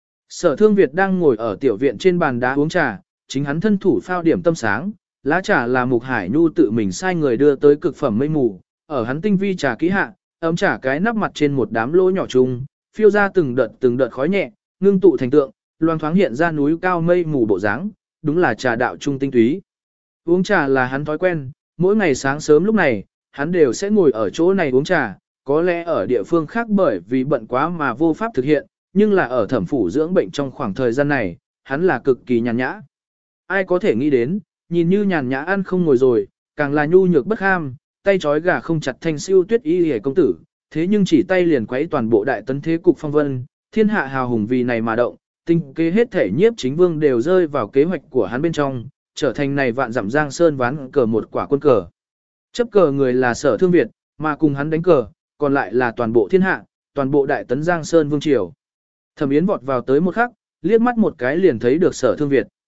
Sở Thương Việt đang ngồi ở tiểu viện trên bàn đá uống trà, chính hắn thân thủ phao điểm tâm sáng, lá trà là Mục Hải Nhu tự mình sai người đưa tới cực phẩm mây mù, ở hắn tinh vi trà kỹ hạ, ấm trà cái nắp mặt trên một đám lỗ nhỏ chung, phiêu ra từng đợt từng đợt khói nhẹ, ngưng tụ thành tượng, loang thoáng hiện ra núi cao mây mù bộ dáng, đúng là trà đạo trung tinh túy. Uống trà là hắn thói quen, mỗi ngày sáng sớm lúc này, hắn đều sẽ ngồi ở chỗ này uống trà, có lẽ ở địa phương khác bởi vì bận quá mà vô pháp thực hiện, nhưng là ở thẩm phủ dưỡng bệnh trong khoảng thời gian này, hắn là cực kỳ nhàn nhã. Ai có thể nghĩ đến, nhìn như nhàn nhã ăn không ngồi rồi, càng là nhu nhược bất ham, tay trói gà không chặt thanh siêu tuyết y hề công tử, thế nhưng chỉ tay liền quấy toàn bộ đại tấn thế cục phong vân, thiên hạ hào hùng vì này mà động, tinh kế hết thể nhiếp chính vương đều rơi vào kế hoạch của hắn bên trong, trở thành này vạn dặm giang sơn ván cờ một quả quân cờ. Chấp cờ người là Sở Thương Việt, mà cùng hắn đánh cờ, còn lại là toàn bộ thiên hạ, toàn bộ đại tấn giang sơn vương triều. Thẩm Yến vọt vào tới một khắc, liếc mắt một cái liền thấy được Sở Thương Việt.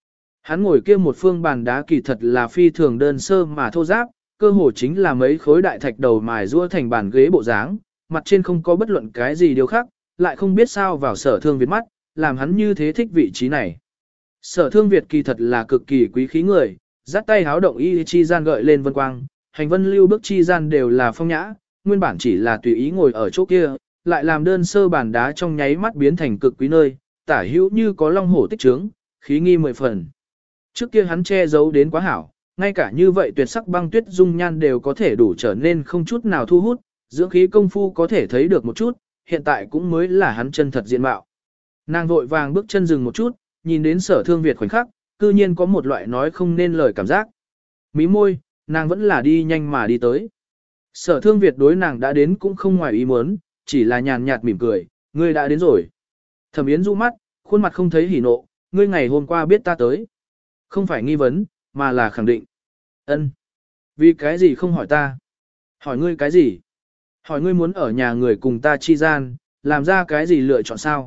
Hắn ngồi kia một phương bàn đá kỳ thật là phi thường đơn sơ mà thô ráp, cơ hồ chính là mấy khối đại thạch đầu mài rũa thành bàn ghế bộ dáng, mặt trên không có bất luận cái gì điều khác, lại không biết sao vào Sở Thương Việt mắt, làm hắn như thế thích vị trí này. Sở Thương Việt kỳ thật là cực kỳ quý khí người, dắt tay háo động y chi gian gợi lên vân quang, hành vân lưu bước chi gian đều là phong nhã, nguyên bản chỉ là tùy ý ngồi ở chỗ kia, lại làm đơn sơ bàn đá trong nháy mắt biến thành cực quý nơi, tả hữu như có long hổ tích trướng, khí nghi mười phần. Trước kia hắn che giấu đến quá hảo, ngay cả như vậy tuyệt sắc băng tuyết dung nhan đều có thể đủ trở nên không chút nào thu hút, dưỡng khí công phu có thể thấy được một chút, hiện tại cũng mới là hắn chân thật diện mạo. Nàng vội vàng bước chân dừng một chút, nhìn đến Sở Thương Việt khoảnh khắc, cư nhiên có một loại nói không nên lời cảm giác. Mí môi, nàng vẫn là đi nhanh mà đi tới. Sở Thương Việt đối nàng đã đến cũng không ngoài ý muốn, chỉ là nhàn nhạt mỉm cười, ngươi đã đến rồi. Thẩm Yến du mắt, khuôn mặt không thấy hỉ nộ, ngươi ngày hôm qua biết ta tới. Không phải nghi vấn, mà là khẳng định. Ân, vì cái gì không hỏi ta? Hỏi ngươi cái gì? Hỏi ngươi muốn ở nhà người cùng ta chi gian, làm ra cái gì lựa chọn sao?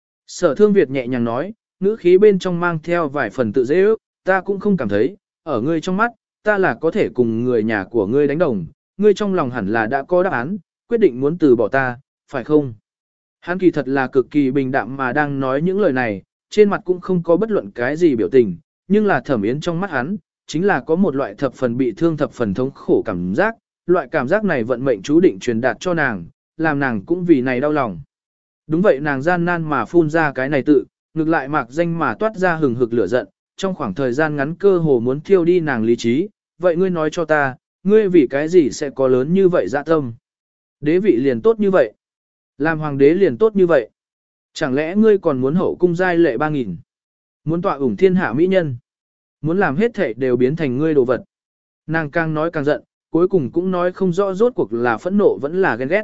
Sở Thương Việt nhẹ nhàng nói, ngữ khí bên trong mang theo vài phần tự dễ ước, ta cũng không cảm thấy, ở ngươi trong mắt, ta là có thể cùng người nhà của ngươi đánh đồng, ngươi trong lòng hẳn là đã có đáp án, quyết định muốn từ bỏ ta, phải không? Hắn kỳ thật là cực kỳ bình đạm mà đang nói những lời này, trên mặt cũng không có bất luận cái gì biểu tình, nhưng là Thẩm Yến trong mắt hắn, chính là có một loại thập phần bị thương thập phần thống khổ cảm giác, loại cảm giác này vận mệnh chú định truyền đạt cho nàng, làm nàng cũng vì này đau lòng. Đúng vậy, nàng gian nan mà phun ra cái này tự, ngược lại mạc danh mà toát ra hừng hực lửa giận, trong khoảng thời gian ngắn cơ hồ muốn thiêu đi nàng lý trí, vậy ngươi nói cho ta, ngươi vì cái gì sẽ có lớn như vậy dạ tâm? Đế vị liền tốt như vậy, làm hoàng đế liền tốt như vậy. Chẳng lẽ ngươi còn muốn hậu cung giai lệ ba nghìn? Muốn tọa ủng thiên hạ mỹ nhân? Muốn làm hết thảy đều biến thành ngươi đồ vật? Nàng càng nói càng giận, cuối cùng cũng nói không rõ rốt cuộc là phẫn nộ vẫn là ghen ghét.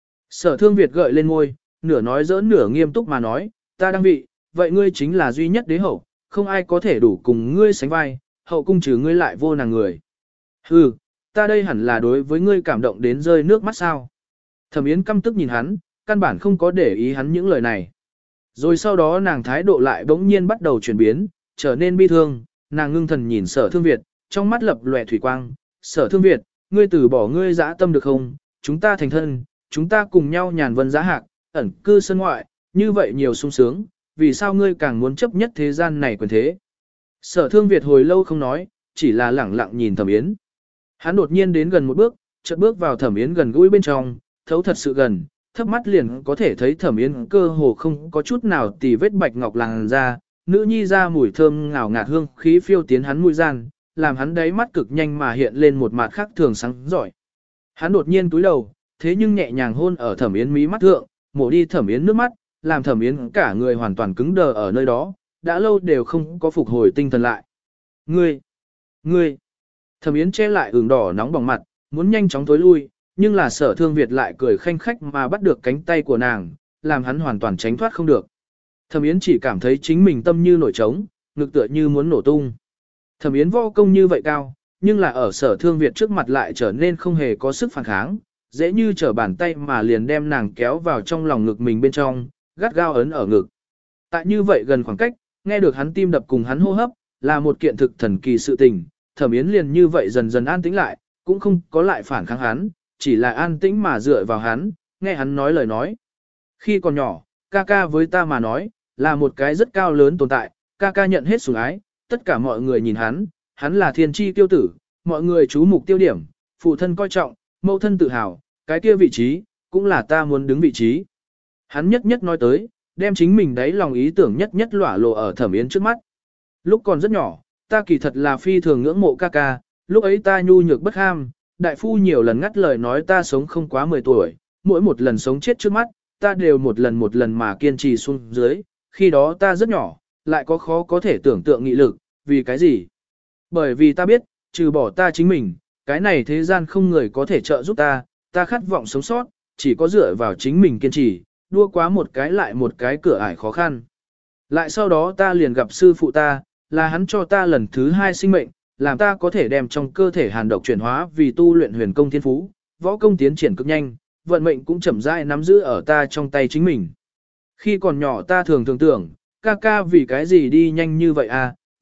Sở Thương Việt gợi lên môi, nửa nói giỡn nửa nghiêm túc mà nói, ta đang vị, vậy ngươi chính là duy nhất đế hậu, không ai có thể đủ cùng ngươi sánh vai, hậu cung trừ ngươi lại vô nàng người. Hừ, ta đây hẳn là đối với ngươi cảm động đến rơi nước mắt sao? Thẩm Yến căm tức nhìn hắn, căn bản không có để ý hắn những lời này. Rồi sau đó nàng thái độ lại bỗng nhiên bắt đầu chuyển biến, trở nên bi thương, nàng ngưng thần nhìn Sở Thương Việt, trong mắt lập lòe thủy quang, Sở Thương Việt, ngươi từ bỏ ngươi dã tâm được không? Chúng ta thành thân, chúng ta cùng nhau nhàn vân giá hạc, ẩn cư sân ngoại, như vậy nhiều sung sướng, vì sao ngươi càng muốn chấp nhất thế gian này quyền thế? Sở Thương Việt hồi lâu không nói, chỉ là lẳng lặng nhìn Thẩm Yến. Hắn đột nhiên đến gần một bước, chợt bước vào Thẩm Yến gần gũi bên trong, thấu thật sự gần, thấp mắt liền có thể thấy Thẩm Yến cơ hồ không có chút nào tì vết bạch ngọc làn da, nữ nhi ra mùi thơm ngào ngạt hương khí phiêu tiến hắn mũi gian, làm hắn đáy mắt cực nhanh mà hiện lên một mặt khác thường sáng giỏi. Hắn đột nhiên túi đầu, thế nhưng nhẹ nhàng hôn ở Thẩm Yến mí mắt thượng, mổ đi Thẩm Yến nước mắt, làm Thẩm Yến cả người hoàn toàn cứng đờ ở nơi đó, đã lâu đều không có phục hồi tinh thần lại. Ngươi, ngươi, Thẩm Yến che lại ửng đỏ nóng bỏng mặt, muốn nhanh chóng tối lui, nhưng là Sở Thương Việt lại cười khanh khách mà bắt được cánh tay của nàng, làm hắn hoàn toàn tránh thoát không được. Thẩm Yến chỉ cảm thấy chính mình tâm như nổi trống, ngực tựa như muốn nổ tung. Thẩm Yến võ công như vậy cao, nhưng là ở Sở Thương Việt trước mặt lại trở nên không hề có sức phản kháng, dễ như trở bàn tay mà liền đem nàng kéo vào trong lòng ngực mình bên trong, gắt gao ấn ở ngực. Tại như vậy gần khoảng cách, nghe được hắn tim đập cùng hắn hô hấp, là một kiện thực thần kỳ sự tình, Thẩm Yến liền như vậy dần dần an tĩnh lại, cũng không có lại phản kháng hắn, chỉ là an tĩnh mà dựa vào hắn, nghe hắn nói lời nói. Khi còn nhỏ, ca ca với ta mà nói, là một cái rất cao lớn tồn tại, ca ca nhận hết sủng ái, tất cả mọi người nhìn hắn, hắn là thiên tri tiêu tử, mọi người chú mục tiêu điểm, phụ thân coi trọng, mẫu thân tự hào, cái kia vị trí, cũng là ta muốn đứng vị trí. Hắn nhất nhất nói tới, đem chính mình đấy lòng ý tưởng nhất nhất lỏa lộ ở Thẩm Yến trước mắt. Lúc còn rất nhỏ, ta kỳ thật là phi thường ngưỡng mộ ca ca, lúc ấy ta nhu nhược bất ham, đại phu nhiều lần ngắt lời nói ta sống không quá mười tuổi, mỗi một lần sống chết trước mắt, ta đều một lần một lần mà kiên trì xuống dưới, khi đó ta rất nhỏ, lại có khó có thể tưởng tượng nghị lực, vì cái gì? Bởi vì ta biết, trừ bỏ ta chính mình, cái này thế gian không người có thể trợ giúp ta, ta khát vọng sống sót, chỉ có dựa vào chính mình kiên trì, đua quá một cái lại một cái cửa ải khó khăn. Lại sau đó ta liền gặp sư phụ ta, là hắn cho ta lần thứ hai sinh mệnh, làm ta có thể đem trong cơ thể hàn độc chuyển hóa vì tu luyện huyền công thiên phú, võ công tiến triển cực nhanh, vận mệnh cũng chậm rãi nắm giữ ở ta trong tay chính mình. Khi còn nhỏ ta thường thường tưởng, ca ca vì cái gì đi nhanh như vậy à,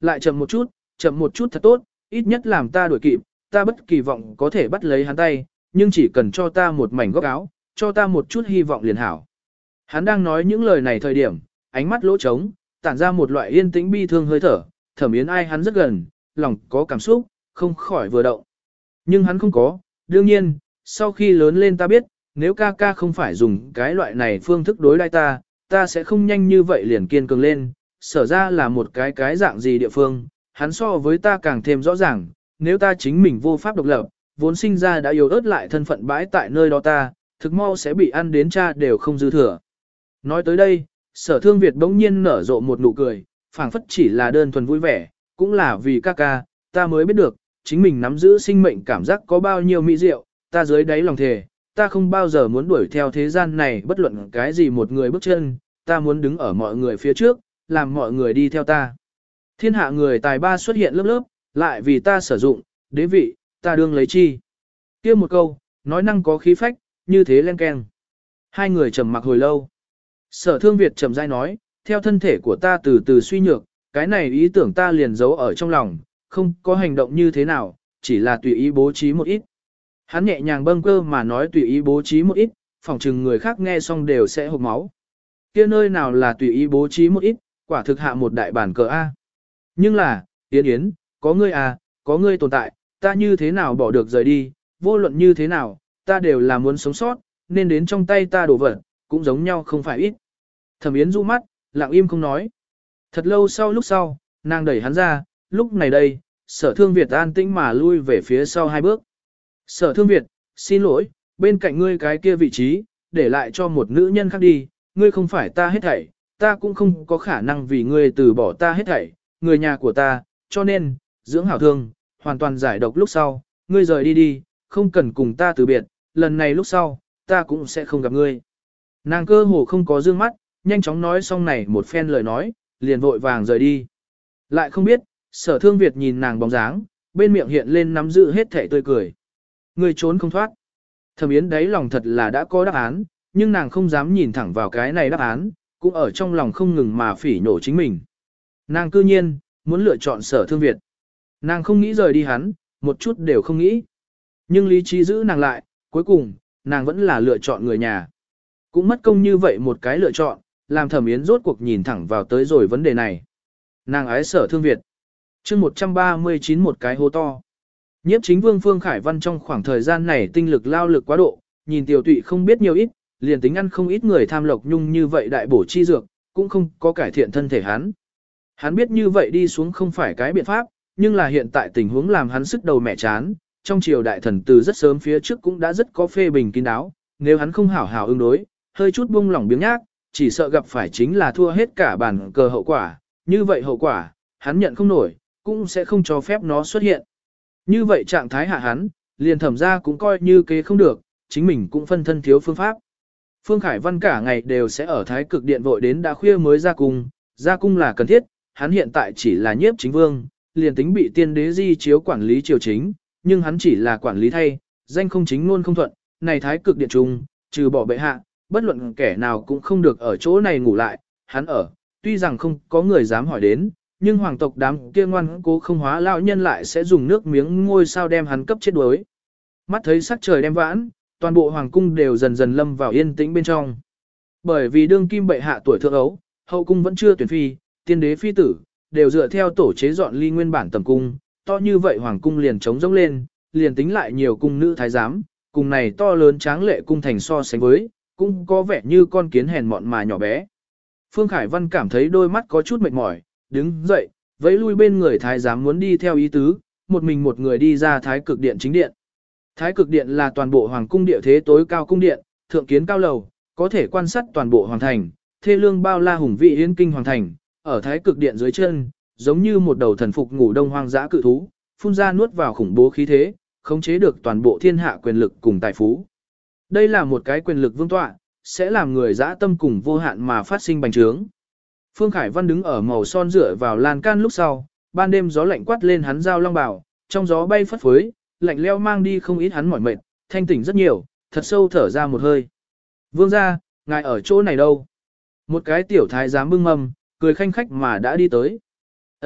lại chậm một chút, chậm một chút thật tốt, ít nhất làm ta đuổi kịp, ta bất kỳ vọng có thể bắt lấy hắn tay, nhưng chỉ cần cho ta một mảnh góc áo, cho ta một chút hy vọng liền hảo. Hắn đang nói những lời này thời điểm, ánh mắt lỗ trống, tản ra một loại yên tĩnh bi thương hơi thở, Thẩm Yến ai hắn rất gần, lòng có cảm xúc, không khỏi vừa động. Nhưng hắn không có, đương nhiên, sau khi lớn lên ta biết, nếu ca ca không phải dùng cái loại này phương thức đối đãi ta, ta sẽ không nhanh như vậy liền kiên cường lên, sở ra là một cái cái dạng gì địa phương, hắn so với ta càng thêm rõ ràng, nếu ta chính mình vô pháp độc lập, vốn sinh ra đã yếu ớt lại thân phận bãi tại nơi đó ta, thực mau sẽ bị ăn đến cha đều không dư thừa. Nói tới đây, sở thương Việt bỗng nhiên nở rộ một nụ cười, phảng phất chỉ là đơn thuần vui vẻ, cũng là vì ca ca, ta mới biết được, chính mình nắm giữ sinh mệnh cảm giác có bao nhiêu mỹ diệu, ta dưới đáy lòng thề, ta không bao giờ muốn đuổi theo thế gian này bất luận cái gì một người bước chân, ta muốn đứng ở mọi người phía trước, làm mọi người đi theo ta. Thiên hạ người tài ba xuất hiện lớp lớp, lại vì ta sử dụng, đế vị, ta đương lấy chi. Kia một câu, nói năng có khí phách, như thế len keng. Hai người trầm mặc hồi lâu. Sở thương Việt trầm rãi nói, theo thân thể của ta từ từ suy nhược, cái này ý tưởng ta liền giấu ở trong lòng, không có hành động như thế nào, chỉ là tùy ý bố trí một ít. Hắn nhẹ nhàng bâng cơ mà nói tùy ý bố trí một ít, phỏng chừng người khác nghe xong đều sẽ hộc máu. Kia nơi nào là tùy ý bố trí một ít, quả thực hạ một đại bản cờ A. Nhưng là, Yến Yến, có ngươi à, có ngươi tồn tại, ta như thế nào bỏ được rời đi, vô luận như thế nào, ta đều là muốn sống sót, nên đến trong tay ta đổ vật, cũng giống nhau không phải ít. Thẩm Yến du mắt, lặng im không nói. Thật lâu sau lúc sau, nàng đẩy hắn ra, lúc này đây, sở thương Việt an tĩnh mà lui về phía sau hai bước. Sở thương Việt, xin lỗi, bên cạnh ngươi cái kia vị trí, để lại cho một nữ nhân khác đi, ngươi không phải ta hết thảy, ta cũng không có khả năng vì ngươi từ bỏ ta hết thảy, người nhà của ta, cho nên, dưỡng hảo thương, hoàn toàn giải độc lúc sau, ngươi rời đi đi, không cần cùng ta từ biệt, lần này lúc sau, ta cũng sẽ không gặp ngươi. Nàng cơ hồ không có dương mắt, nhanh chóng nói xong này một phen lời nói, liền vội vàng rời đi. Lại không biết, sở thương Việt nhìn nàng bóng dáng, bên miệng hiện lên nắm giữ hết thể tươi cười. Ngươi trốn không thoát. Thẩm Yến đấy lòng thật là đã có đáp án, nhưng nàng không dám nhìn thẳng vào cái này đáp án, cũng ở trong lòng không ngừng mà phỉ nhổ chính mình. Nàng cư nhiên, muốn lựa chọn sở thương Việt. Nàng không nghĩ rời đi hắn, một chút đều không nghĩ. Nhưng lý trí giữ nàng lại, cuối cùng, nàng vẫn là lựa chọn người nhà. Cũng mất công như vậy một cái lựa chọn, làm Thẩm Yến rốt cuộc nhìn thẳng vào tới rồi vấn đề này. Nàng ái sở thương Việt. chương một trăm ba mươi chín một cái hố to. Nhiếp chính vương Phương Khải Văn trong khoảng thời gian này tinh lực lao lực quá độ, nhìn tiểu tụy không biết nhiều ít, liền tính ăn không ít người tham lộc nhung như vậy đại bổ chi dược, cũng không có cải thiện thân thể hắn. Hắn biết như vậy đi xuống không phải cái biện pháp, nhưng là hiện tại tình huống làm hắn sức đầu mẹ chán, trong triều đại thần từ rất sớm phía trước cũng đã rất có phê bình kín đáo, nếu hắn không hảo hảo ứng đối, hơi chút buông lỏng biếng nhác, chỉ sợ gặp phải chính là thua hết cả bản cờ hậu quả, như vậy hậu quả, hắn nhận không nổi, cũng sẽ không cho phép nó xuất hiện. Như vậy trạng thái hạ hắn, liền thẩm ra cũng coi như kế không được, chính mình cũng phân thân thiếu phương pháp. Phương Khải Văn cả ngày đều sẽ ở thái cực điện vội đến đã khuya mới ra cung, ra cung là cần thiết, hắn hiện tại chỉ là nhiếp chính vương, liền tính bị tiên đế di chiếu quản lý triều chính, nhưng hắn chỉ là quản lý thay, danh không chính luôn không thuận, này thái cực điện trung, trừ bỏ bệ hạ, bất luận kẻ nào cũng không được ở chỗ này ngủ lại, hắn ở, tuy rằng không có người dám hỏi đến, nhưng hoàng tộc đám kia ngoan cố không hóa lão nhân lại sẽ dùng nước miếng ngôi sao đem hắn cấp chết đuối. Mắt thấy sắc trời đem vãn, toàn bộ hoàng cung đều dần dần lâm vào yên tĩnh bên trong. Bởi vì đương kim bệ hạ tuổi thượng ấu, hậu cung vẫn chưa tuyển phi, tiên đế phi tử, đều dựa theo tổ chế dọn ly nguyên bản tầm cung, to như vậy hoàng cung liền trống rỗng lên, liền tính lại nhiều cung nữ thái giám, cùng này to lớn tráng lệ cung thành so sánh với, cũng có vẻ như con kiến hèn mọn mà nhỏ bé. Phương Khải Văn cảm thấy đôi mắt có chút mệt mỏi, đứng dậy, vẫy lui bên người thái giám muốn đi theo ý tứ, một mình một người đi ra thái cực điện chính điện. Thái cực điện là toàn bộ hoàng cung địa thế tối cao cung điện, thượng kiến cao lầu, có thể quan sát toàn bộ hoàng thành, thê lương bao la hùng vị yên kinh hoàng thành, ở thái cực điện dưới chân, giống như một đầu thần phục ngủ đông hoang dã cự thú, phun ra nuốt vào khủng bố khí thế, khống chế được toàn bộ thiên hạ quyền lực cùng tài phú. Đây là một cái quyền lực vương tọa, sẽ làm người dã tâm cùng vô hạn mà phát sinh bành trướng. Phương Khải Văn đứng ở màu son rửa vào lan can lúc sau, ban đêm gió lạnh quát lên hắn dao long bào, trong gió bay phất phới, lạnh leo mang đi không ít hắn mỏi mệt, thanh tỉnh rất nhiều, thật sâu thở ra một hơi. Vương gia, ngài ở chỗ này đâu? Một cái tiểu thái giám bưng mâm, cười khanh khách mà đã đi tới. Ân,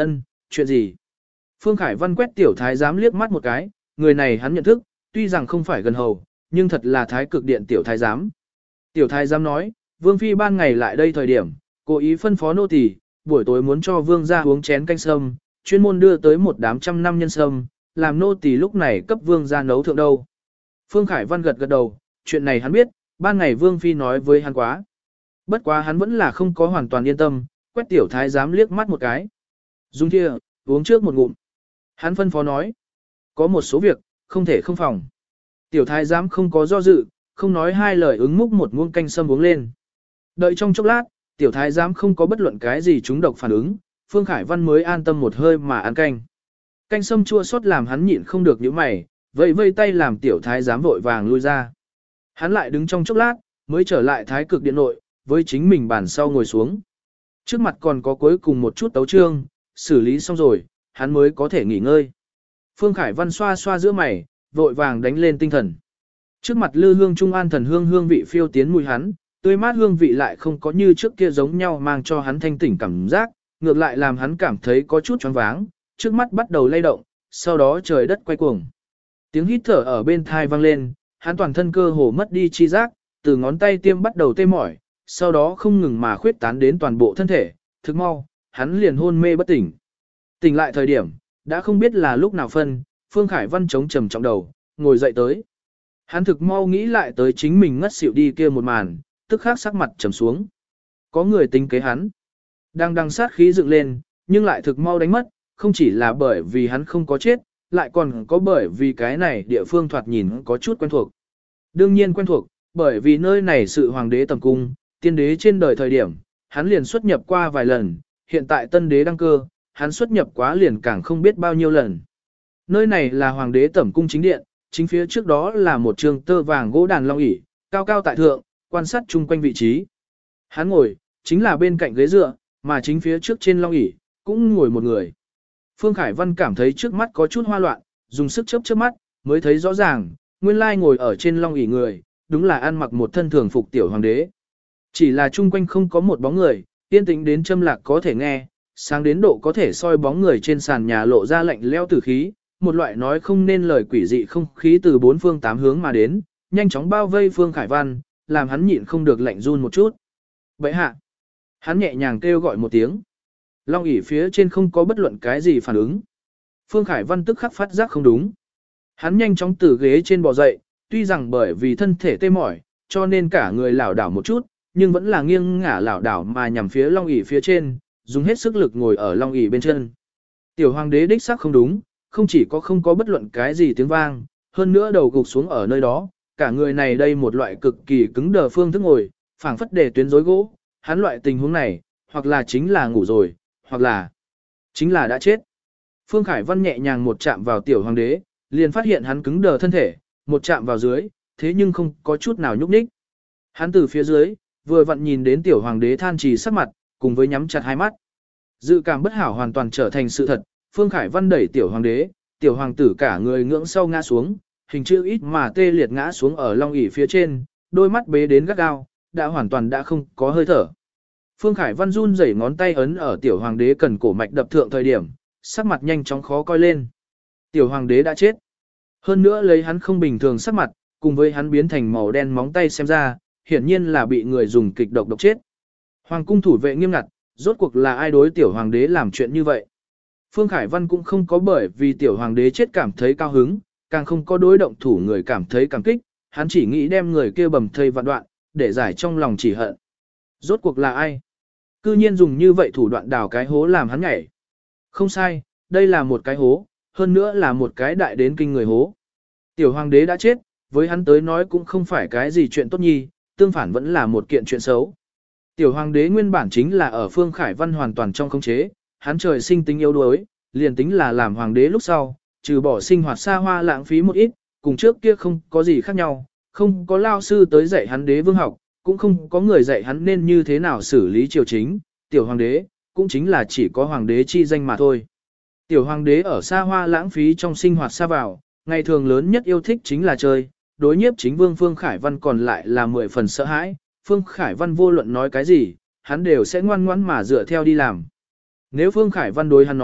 chuyện gì? Phương Khải Văn quét tiểu thái giám liếc mắt một cái, người này hắn nhận thức, tuy rằng không phải gần hầu, nhưng thật là thái cực điện tiểu thái giám. Tiểu thái giám nói, Vương Phi ban ngày lại đây thời điểm, cố ý phân phó nô tỳ, buổi tối muốn cho Vương gia uống chén canh sâm, chuyên môn đưa tới một đám trăm năm nhân sâm, làm nô tỳ lúc này cấp Vương gia nấu thượng đâu. Phương Khải Văn gật gật đầu, chuyện này hắn biết, ban ngày Vương Phi nói với hắn quá. Bất quá hắn vẫn là không có hoàn toàn yên tâm, quét tiểu thái giám liếc mắt một cái. Dung thia, uống trước một ngụm. Hắn phân phó nói, có một số việc, không thể không phòng. Tiểu thái giám không có do dự, không nói hai lời ứng múc một muỗng canh sâm uống lên. Đợi trong chốc lát, tiểu thái giám không có bất luận cái gì trúng độc phản ứng, Phương Khải Văn mới an tâm một hơi mà ăn canh. Canh sâm chua xót làm hắn nhịn không được những mày, vậy vây tay làm tiểu thái giám vội vàng lui ra. Hắn lại đứng trong chốc lát, mới trở lại thái cực điện nội, với chính mình bàn sau ngồi xuống. Trước mặt còn có cuối cùng một chút tấu trương, xử lý xong rồi, hắn mới có thể nghỉ ngơi. Phương Khải Văn xoa xoa giữa mày, vội vàng đánh lên tinh thần. Trước mặt lư hương trung an thần hương hương vị phiêu tiến mùi hắn, tươi mát hương vị lại không có như trước kia giống nhau mang cho hắn thanh tỉnh cảm giác, ngược lại làm hắn cảm thấy có chút choáng váng, trước mắt bắt đầu lay động, sau đó trời đất quay cuồng. Tiếng hít thở ở bên thai vang lên, hắn toàn thân cơ hồ mất đi chi giác, từ ngón tay tiêm bắt đầu tê mỏi, sau đó không ngừng mà khuyết tán đến toàn bộ thân thể, thực mau, hắn liền hôn mê bất tỉnh. Tỉnh lại thời điểm, đã không biết là lúc nào phân, Phương Khải Văn chống trầm trọng đầu, ngồi dậy tới. Hắn thực mau nghĩ lại tới chính mình ngất xỉu đi kia một màn, tức khắc sắc mặt trầm xuống. Có người tính kế hắn. Đang đằng sát khí dựng lên, nhưng lại thực mau đánh mất, không chỉ là bởi vì hắn không có chết, lại còn có bởi vì cái này địa phương thoạt nhìn có chút quen thuộc. Đương nhiên quen thuộc, bởi vì nơi này sự hoàng đế tầm cung, tiên đế trên đời thời điểm, hắn liền xuất nhập qua vài lần, hiện tại tân đế đăng cơ, hắn xuất nhập quá liền càng không biết bao nhiêu lần. Nơi này là hoàng đế tẩm cung chính điện, chính phía trước đó là một trường tơ vàng gỗ đàn long ỷ, cao cao tại thượng, quan sát chung quanh vị trí. Hắn ngồi, chính là bên cạnh ghế dựa, mà chính phía trước trên long ỷ cũng ngồi một người. Phương Khải Văn cảm thấy trước mắt có chút hoa loạn, dùng sức chớp chớp mắt, mới thấy rõ ràng, nguyên lai ngồi ở trên long ỷ người, đúng là ăn mặc một thân thường phục tiểu hoàng đế. Chỉ là chung quanh không có một bóng người, yên tĩnh đến châm lạc có thể nghe, sáng đến độ có thể soi bóng người trên sàn nhà lộ ra lạnh leo tử khí, một loại nói không nên lời quỷ dị không khí từ bốn phương tám hướng mà đến, nhanh chóng bao vây Phương Khải Văn, làm hắn nhịn không được lạnh run một chút. Bậy hạ! Hắn nhẹ nhàng kêu gọi một tiếng. Long ỷ phía trên không có bất luận cái gì phản ứng. Phương Khải Văn tức khắc phát giác không đúng. Hắn nhanh chóng từ ghế trên bò dậy, tuy rằng bởi vì thân thể tê mỏi, cho nên cả người lảo đảo một chút, nhưng vẫn là nghiêng ngả lảo đảo mà nhằm phía long ỷ phía trên, dùng hết sức lực ngồi ở long ỷ bên chân. Tiểu hoàng đế đích xác không đúng, không chỉ có không có bất luận cái gì tiếng vang, hơn nữa đầu gục xuống ở nơi đó, cả người này đây một loại cực kỳ cứng đờ phương thức ngồi, phảng phất để tuyến rối gỗ, hắn loại tình huống này, hoặc là chính là ngủ rồi, hoặc là chính là đã chết. Phương Khải Văn nhẹ nhàng một chạm vào tiểu hoàng đế, liền phát hiện hắn cứng đờ thân thể, một chạm vào dưới, thế nhưng không có chút nào nhúc nhích. Hắn từ phía dưới, vừa vặn nhìn đến tiểu hoàng đế than trì sắc mặt, cùng với nhắm chặt hai mắt. Dự cảm bất hảo hoàn toàn trở thành sự thật, Phương Khải Văn đẩy tiểu hoàng đế, tiểu hoàng tử cả người ngưỡng sau ngã xuống, hình chữ ít mà tê liệt ngã xuống ở long ỷ phía trên, đôi mắt bế đến gắt gao, đã hoàn toàn đã không có hơi thở. Phương Khải Văn run rẩy ngón tay ấn ở tiểu hoàng đế cần cổ mạch đập thượng thời điểm, sắc mặt nhanh chóng khó coi lên. Tiểu hoàng đế đã chết. Hơn nữa lấy hắn không bình thường sắc mặt, cùng với hắn biến thành màu đen móng tay xem ra, hiển nhiên là bị người dùng kịch độc độc chết. Hoàng cung thủ vệ nghiêm ngặt, rốt cuộc là ai đối tiểu hoàng đế làm chuyện như vậy. Phương Khải Văn cũng không có bởi vì tiểu hoàng đế chết cảm thấy cao hứng, càng không có đối động thủ người cảm thấy cảm kích, hắn chỉ nghĩ đem người kia bầm thây vạn đoạn, để giải trong lòng chỉ hận. Rốt cuộc là ai? Cư nhiên dùng như vậy thủ đoạn đào cái hố làm hắn nhảy. Không sai, đây là một cái hố, hơn nữa là một cái đại đến kinh người hố. Tiểu hoàng đế đã chết, với hắn tới nói cũng không phải cái gì chuyện tốt nhi, tương phản vẫn là một kiện chuyện xấu. Tiểu hoàng đế nguyên bản chính là ở Phương Khải Văn hoàn toàn trong khống chế, hắn trời sinh tính yếu đuối, liền tính là làm hoàng đế lúc sau, trừ bỏ sinh hoạt xa hoa lãng phí một ít, cùng trước kia không có gì khác nhau, không có lao sư tới dạy hắn đế vương học, cũng không có người dạy hắn nên như thế nào xử lý triều chính, tiểu hoàng đế, cũng chính là chỉ có hoàng đế chi danh mà thôi. Tiểu hoàng đế ở xa hoa lãng phí trong sinh hoạt xa vào, ngày thường lớn nhất yêu thích chính là chơi, đối nhiếp chính vương Phương Khải Văn còn lại là mười phần sợ hãi, Phương Khải Văn vô luận nói cái gì, hắn đều sẽ ngoan ngoãn mà dựa theo đi làm. Nếu Phương Khải Văn đối hắn nói,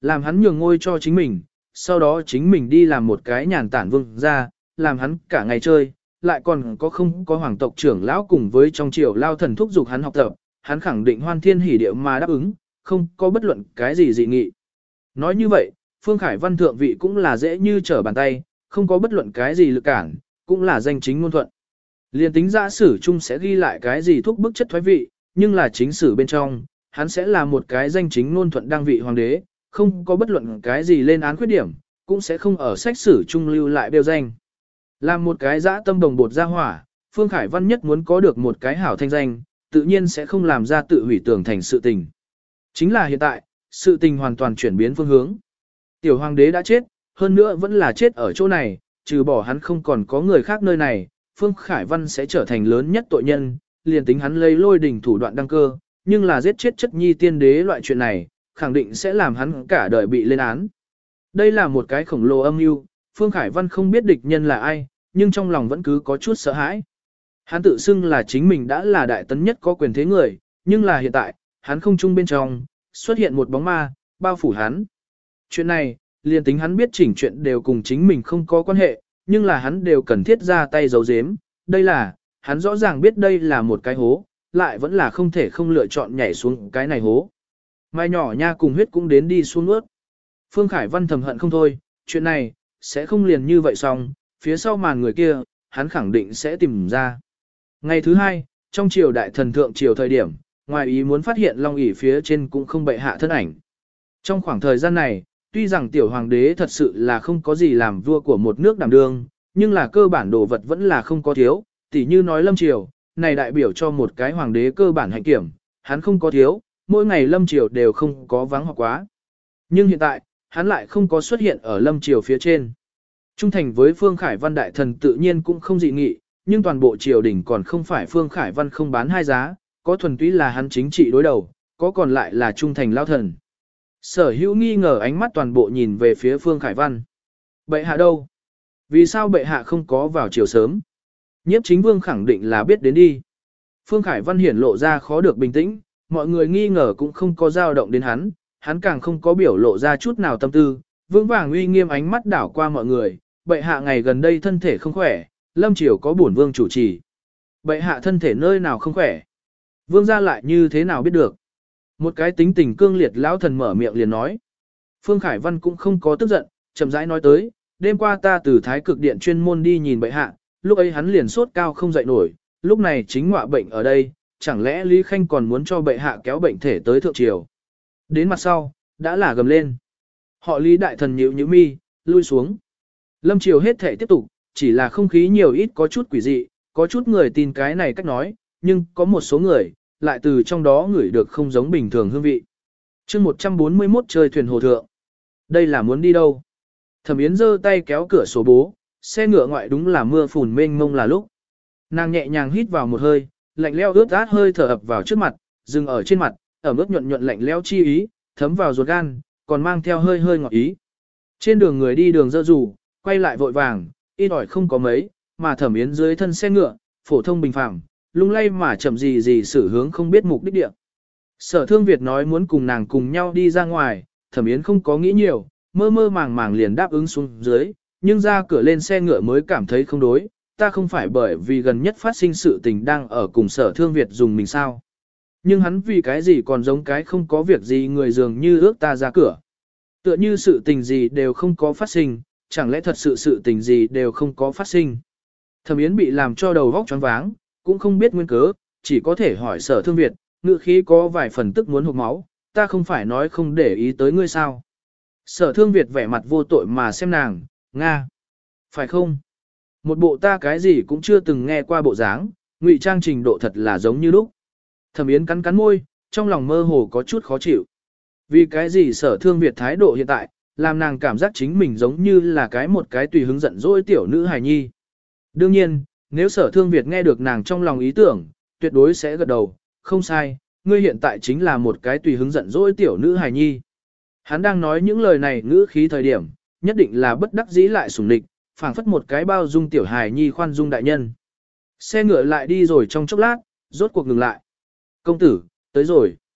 làm hắn nhường ngôi cho chính mình, sau đó chính mình đi làm một cái nhàn tản vương ra, làm hắn cả ngày chơi, lại còn có không có hoàng tộc trưởng lão cùng với trong triều lao thần thúc giục hắn học tập, hắn khẳng định hoan thiên hỉ điệu mà đáp ứng, không có bất luận cái gì dị nghị. Nói như vậy, Phương Khải Văn thượng vị cũng là dễ như trở bàn tay, không có bất luận cái gì lực cản, cũng là danh chính ngôn thuận. Liên tính giả sử chung sẽ ghi lại cái gì thúc bức chất thoái vị, nhưng là chính sử bên trong, hắn sẽ là một cái danh chính ngôn thuận đăng vị hoàng đế, không có bất luận cái gì lên án khuyết điểm, cũng sẽ không ở sách sử chung lưu lại bêu danh. Làm một cái dã tâm đồng bột ra hỏa, Phương Khải Văn nhất muốn có được một cái hảo thanh danh, tự nhiên sẽ không làm ra tự hủy tưởng thành sự tình. Chính là hiện tại, sự tình hoàn toàn chuyển biến phương hướng. Tiểu hoàng đế đã chết, hơn nữa vẫn là chết ở chỗ này, trừ bỏ hắn không còn có người khác nơi này, Phương Khải Văn sẽ trở thành lớn nhất tội nhân, liền tính hắn lấy lôi đỉnh thủ đoạn đăng cơ, nhưng là giết chết chất nhi tiên đế loại chuyện này, khẳng định sẽ làm hắn cả đời bị lên án. Đây là một cái khổng lồ âm mưu, Phương Khải Văn không biết địch nhân là ai, nhưng trong lòng vẫn cứ có chút sợ hãi. Hắn tự xưng là chính mình đã là đại tấn nhất có quyền thế người, nhưng là hiện tại, hắn không chung bên trong, xuất hiện một bóng ma, bao phủ hắn. Chuyện này, liền tính hắn biết chỉnh chuyện đều cùng chính mình không có quan hệ, nhưng là hắn đều cần thiết ra tay giấu giếm. Đây là, hắn rõ ràng biết đây là một cái hố, lại vẫn là không thể không lựa chọn nhảy xuống cái này hố. Mai nhỏ nha cùng huyết cũng đến đi xuống ướt. Phương Khải Văn thầm hận không thôi, chuyện này, sẽ không liền như vậy xong, phía sau màn người kia, hắn khẳng định sẽ tìm ra. Ngày thứ hai, trong triều đại thần thượng triều thời điểm, ngoài ý muốn phát hiện long ỷ phía trên cũng không bệ hạ thân ảnh. Trong khoảng thời gian này, tuy rằng tiểu hoàng đế thật sự là không có gì làm vua của một nước đảm đương, nhưng là cơ bản đồ vật vẫn là không có thiếu, tỉ như nói lâm triều, này đại biểu cho một cái hoàng đế cơ bản hạnh kiểm, hắn không có thiếu, mỗi ngày lâm triều đều không có vắng hoặc quá. Nhưng hiện tại, hắn lại không có xuất hiện ở lâm triều phía trên. Trung thành với Phương Khải Văn đại thần tự nhiên cũng không dị nghị, nhưng toàn bộ triều đình còn không phải Phương Khải Văn không bán hai giá, có thuần túy là hắn chính trị đối đầu, có còn lại là trung thành lao thần. Sở hữu nghi ngờ ánh mắt toàn bộ nhìn về phía Phương Khải Văn. Bệ hạ đâu? Vì sao bệ hạ không có vào triều sớm? Nhiếp chính vương khẳng định là biết đến đi. Phương Khải Văn hiển lộ ra khó được bình tĩnh, mọi người nghi ngờ cũng không có dao động đến hắn, hắn càng không có biểu lộ ra chút nào tâm tư, vững vàng uy nghiêm ánh mắt đảo qua mọi người, bệ hạ ngày gần đây thân thể không khỏe, lâm triều có bổn vương chủ trì. Bệ hạ thân thể nơi nào không khỏe? Vương gia lại như thế nào biết được? Một cái tính tình cương liệt lão thần mở miệng liền nói. Phương Khải Văn cũng không có tức giận, chậm rãi nói tới, đêm qua ta từ Thái Cực Điện chuyên môn đi nhìn bệ hạ, lúc ấy hắn liền sốt cao không dậy nổi, lúc này chính ngọa bệnh ở đây, chẳng lẽ Lý Khanh còn muốn cho bệ hạ kéo bệnh thể tới thượng triều. Đến mặt sau, đã là gầm lên. Họ Lý đại thần nhíu nhíu mi, lui xuống. Lâm triều hết thể tiếp tục, chỉ là không khí nhiều ít có chút quỷ dị, có chút người tin cái này cách nói, nhưng có một số người, lại từ trong đó ngửi được không giống bình thường hương vị. chương một trăm bốn mươi mốt chơi thuyền hồ thượng. Đây là muốn đi đâu? Thẩm Yến giơ tay kéo cửa sổ bố, xe ngựa ngoại đúng là mưa phùn mênh mông là lúc. Nàng nhẹ nhàng hít vào một hơi, lạnh leo ướt át hơi thở ập vào trước mặt, dừng ở trên mặt, ở mức nhuận nhuận lạnh leo chi ý, thấm vào ruột gan, còn mang theo hơi hơi ngọt ý. Trên đường người đi đường dơ dù, quay lại vội vàng, ít ỏi không có mấy, mà Thẩm Yến dưới thân xe ngựa, phổ thông bình phẳng, lung lay mà chậm gì gì xử hướng không biết mục đích địa. Sở Thương Việt nói muốn cùng nàng cùng nhau đi ra ngoài, Thẩm Yến không có nghĩ nhiều, mơ mơ màng màng liền đáp ứng xuống dưới, nhưng ra cửa lên xe ngựa mới cảm thấy không đối, ta không phải bởi vì gần nhất phát sinh sự tình đang ở cùng Sở Thương Việt dùng mình sao. Nhưng hắn vì cái gì còn giống cái không có việc gì người dường như ước ta ra cửa. Tựa như sự tình gì đều không có phát sinh, chẳng lẽ thật sự sự tình gì đều không có phát sinh. Thẩm Yến bị làm cho đầu vóc choáng váng, cũng không biết nguyên cớ, chỉ có thể hỏi Sở Thương Việt, ngự khí có vài phần tức muốn hụt máu, ta không phải nói không để ý tới ngươi sao. Sở Thương Việt vẻ mặt vô tội mà xem nàng, Nga. Phải không? Một bộ ta cái gì cũng chưa từng nghe qua bộ dáng, ngụy trang trình độ thật là giống như lúc. Thẩm Yến cắn cắn môi, trong lòng mơ hồ có chút khó chịu. Vì cái gì Sở Thương Việt thái độ hiện tại, làm nàng cảm giác chính mình giống như là cái một cái tùy hứng giận dỗi tiểu nữ hài nhi. Đương nhiên, nếu Sở Thương Việt nghe được nàng trong lòng ý tưởng, tuyệt đối sẽ gật đầu, không sai, ngươi hiện tại chính là một cái tùy hứng giận dỗi tiểu nữ hài nhi. Hắn đang nói những lời này ngữ khí thời điểm, nhất định là bất đắc dĩ lại sủng địch, phảng phất một cái bao dung tiểu hài nhi khoan dung đại nhân. Xe ngựa lại đi rồi trong chốc lát, rốt cuộc ngừng lại. Công tử, tới rồi.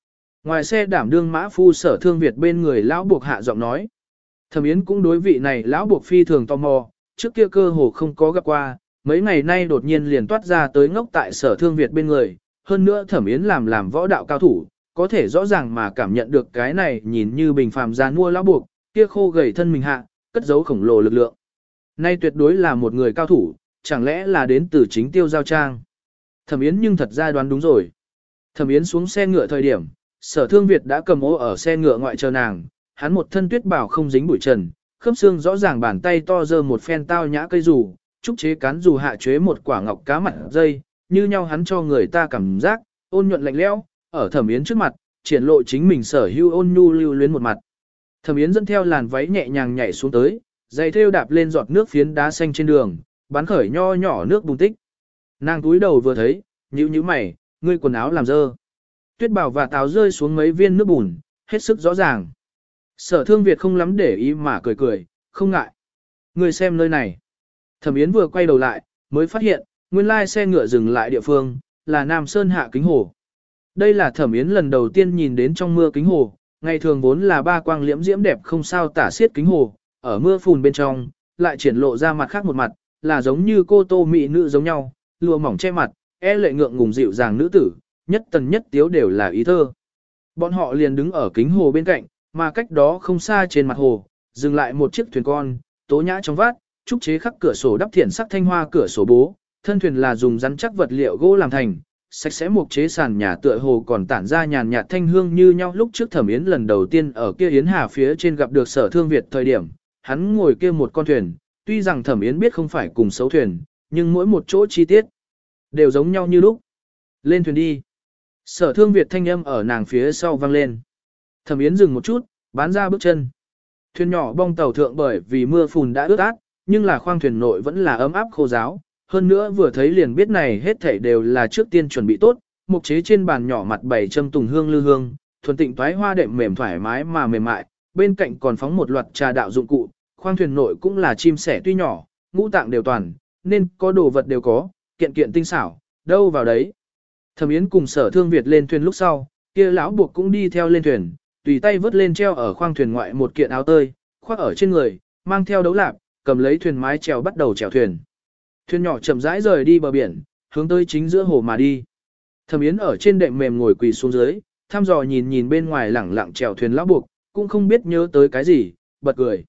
Ngoài xe đảm đương mã phu Sở Thương Việt bên người lão buộc hạ giọng nói. Thẩm Yến cũng đối vị này lão buộc phi thường tò mò, trước kia cơ hồ không có gặp qua, mấy ngày nay đột nhiên liền toát ra tới ngốc tại Sở Thương Việt bên người, hơn nữa Thẩm Yến làm làm võ đạo cao thủ, có thể rõ ràng mà cảm nhận được cái này nhìn như bình phàm gian mua lão buộc, kia khô gầy thân mình hạ, cất giấu khổng lồ lực lượng. Nay tuyệt đối là một người cao thủ, chẳng lẽ là đến từ chính Tiêu Giao Trang. Thẩm Yến nhưng thật ra đoán đúng rồi. Thẩm Yến xuống xe ngựa thời điểm, Sở Thương Việt đã cầm ô ở xe ngựa ngoại chờ nàng, hắn một thân tuyết bảo không dính bụi trần, khớp xương rõ ràng bàn tay to giơ một phen tao nhã cây dù, trúc chế cán dù hạ chế một quả ngọc cá mặt dây, như nhau hắn cho người ta cảm giác ôn nhuận lạnh lẽo, ở Thẩm Yến trước mặt, triển lộ chính mình sở hữu ôn nhu lưu luyến một mặt. Thẩm Yến dẫn theo làn váy nhẹ nhàng nhảy xuống tới, giày thêu đạp lên giọt nước phiến đá xanh trên đường, bắn khởi nho nhỏ nước bùn tích. Nàng túi đầu vừa thấy, nhíu nhíu mày, ngươi quần áo làm dơ. Tuyết bảo và táo rơi xuống mấy viên nước bùn, hết sức rõ ràng. Sở Thương Việt không lắm để ý mà cười cười, không ngại. Ngươi xem nơi này. Thẩm Yến vừa quay đầu lại, mới phát hiện, nguyên lai xe ngựa dừng lại địa phương, là Nam Sơn hạ kính hồ. Đây là Thẩm Yến lần đầu tiên nhìn đến trong mưa kính hồ, ngày thường vốn là ba quang liễm diễm đẹp không sao tả xiết kính hồ, ở mưa phùn bên trong, lại triển lộ ra mặt khác một mặt, là giống như cô tô mỹ nữ giống nhau, lụa mỏng che mặt, e lệ ngượng ngùng dịu dàng nữ tử, nhất tần nhất tiếu đều là ý thơ. Bọn họ liền đứng ở kính hồ bên cạnh, mà cách đó không xa trên mặt hồ, dừng lại một chiếc thuyền con, tố nhã trong vát, trúc chế khắc cửa sổ đắp thiển sắc thanh hoa cửa sổ bố, thân thuyền là dùng rắn chắc vật liệu gỗ làm thành, sạch sẽ mục chế sàn nhà tựa hồ còn tản ra nhàn nhạt thanh hương như nhau. Lúc trước Thẩm Yến lần đầu tiên ở kia Yến Hà phía trên gặp được Sở Thương Việt thời điểm, hắn ngồi kia một con thuyền, tuy rằng Thẩm Yến biết không phải cùng xấu thuyền, nhưng mỗi một chỗ chi tiết đều giống nhau như lúc. Lên thuyền đi. Sở Thương Việt thanh âm ở nàng phía sau vang lên. Thẩm Yến dừng một chút, bán ra bước chân. Thuyền nhỏ bong tàu thượng bởi vì mưa phùn đã ướt át, nhưng là khoang thuyền nội vẫn là ấm áp khô ráo. Hơn nữa vừa thấy liền biết này hết thảy đều là trước tiên chuẩn bị tốt, mục chế trên bàn nhỏ mặt bảy châm tùng hương lư hương, thuần tịnh toái hoa đệm mềm thoải mái mà mềm mại, bên cạnh còn phóng một loạt trà đạo dụng cụ, khoang thuyền nội cũng là chim sẻ tuy nhỏ, ngũ tạng đều toàn, nên có đồ vật đều có, kiện kiện tinh xảo, đâu vào đấy. Thẩm Yến cùng Sở Thương Việt lên thuyền lúc sau, kia lão buộc cũng đi theo lên thuyền, tùy tay vớt lên treo ở khoang thuyền ngoại một kiện áo tơi, khoác ở trên người, mang theo đấu lạp, cầm lấy thuyền mái chèo bắt đầu chèo thuyền. Thuyền nhỏ chậm rãi rời đi bờ biển, hướng tới chính giữa hồ mà đi. Thẩm Yến ở trên đệm mềm ngồi quỳ xuống dưới, thăm dò nhìn nhìn bên ngoài lẳng lặng chèo thuyền lão buộc, cũng không biết nhớ tới cái gì, bật cười.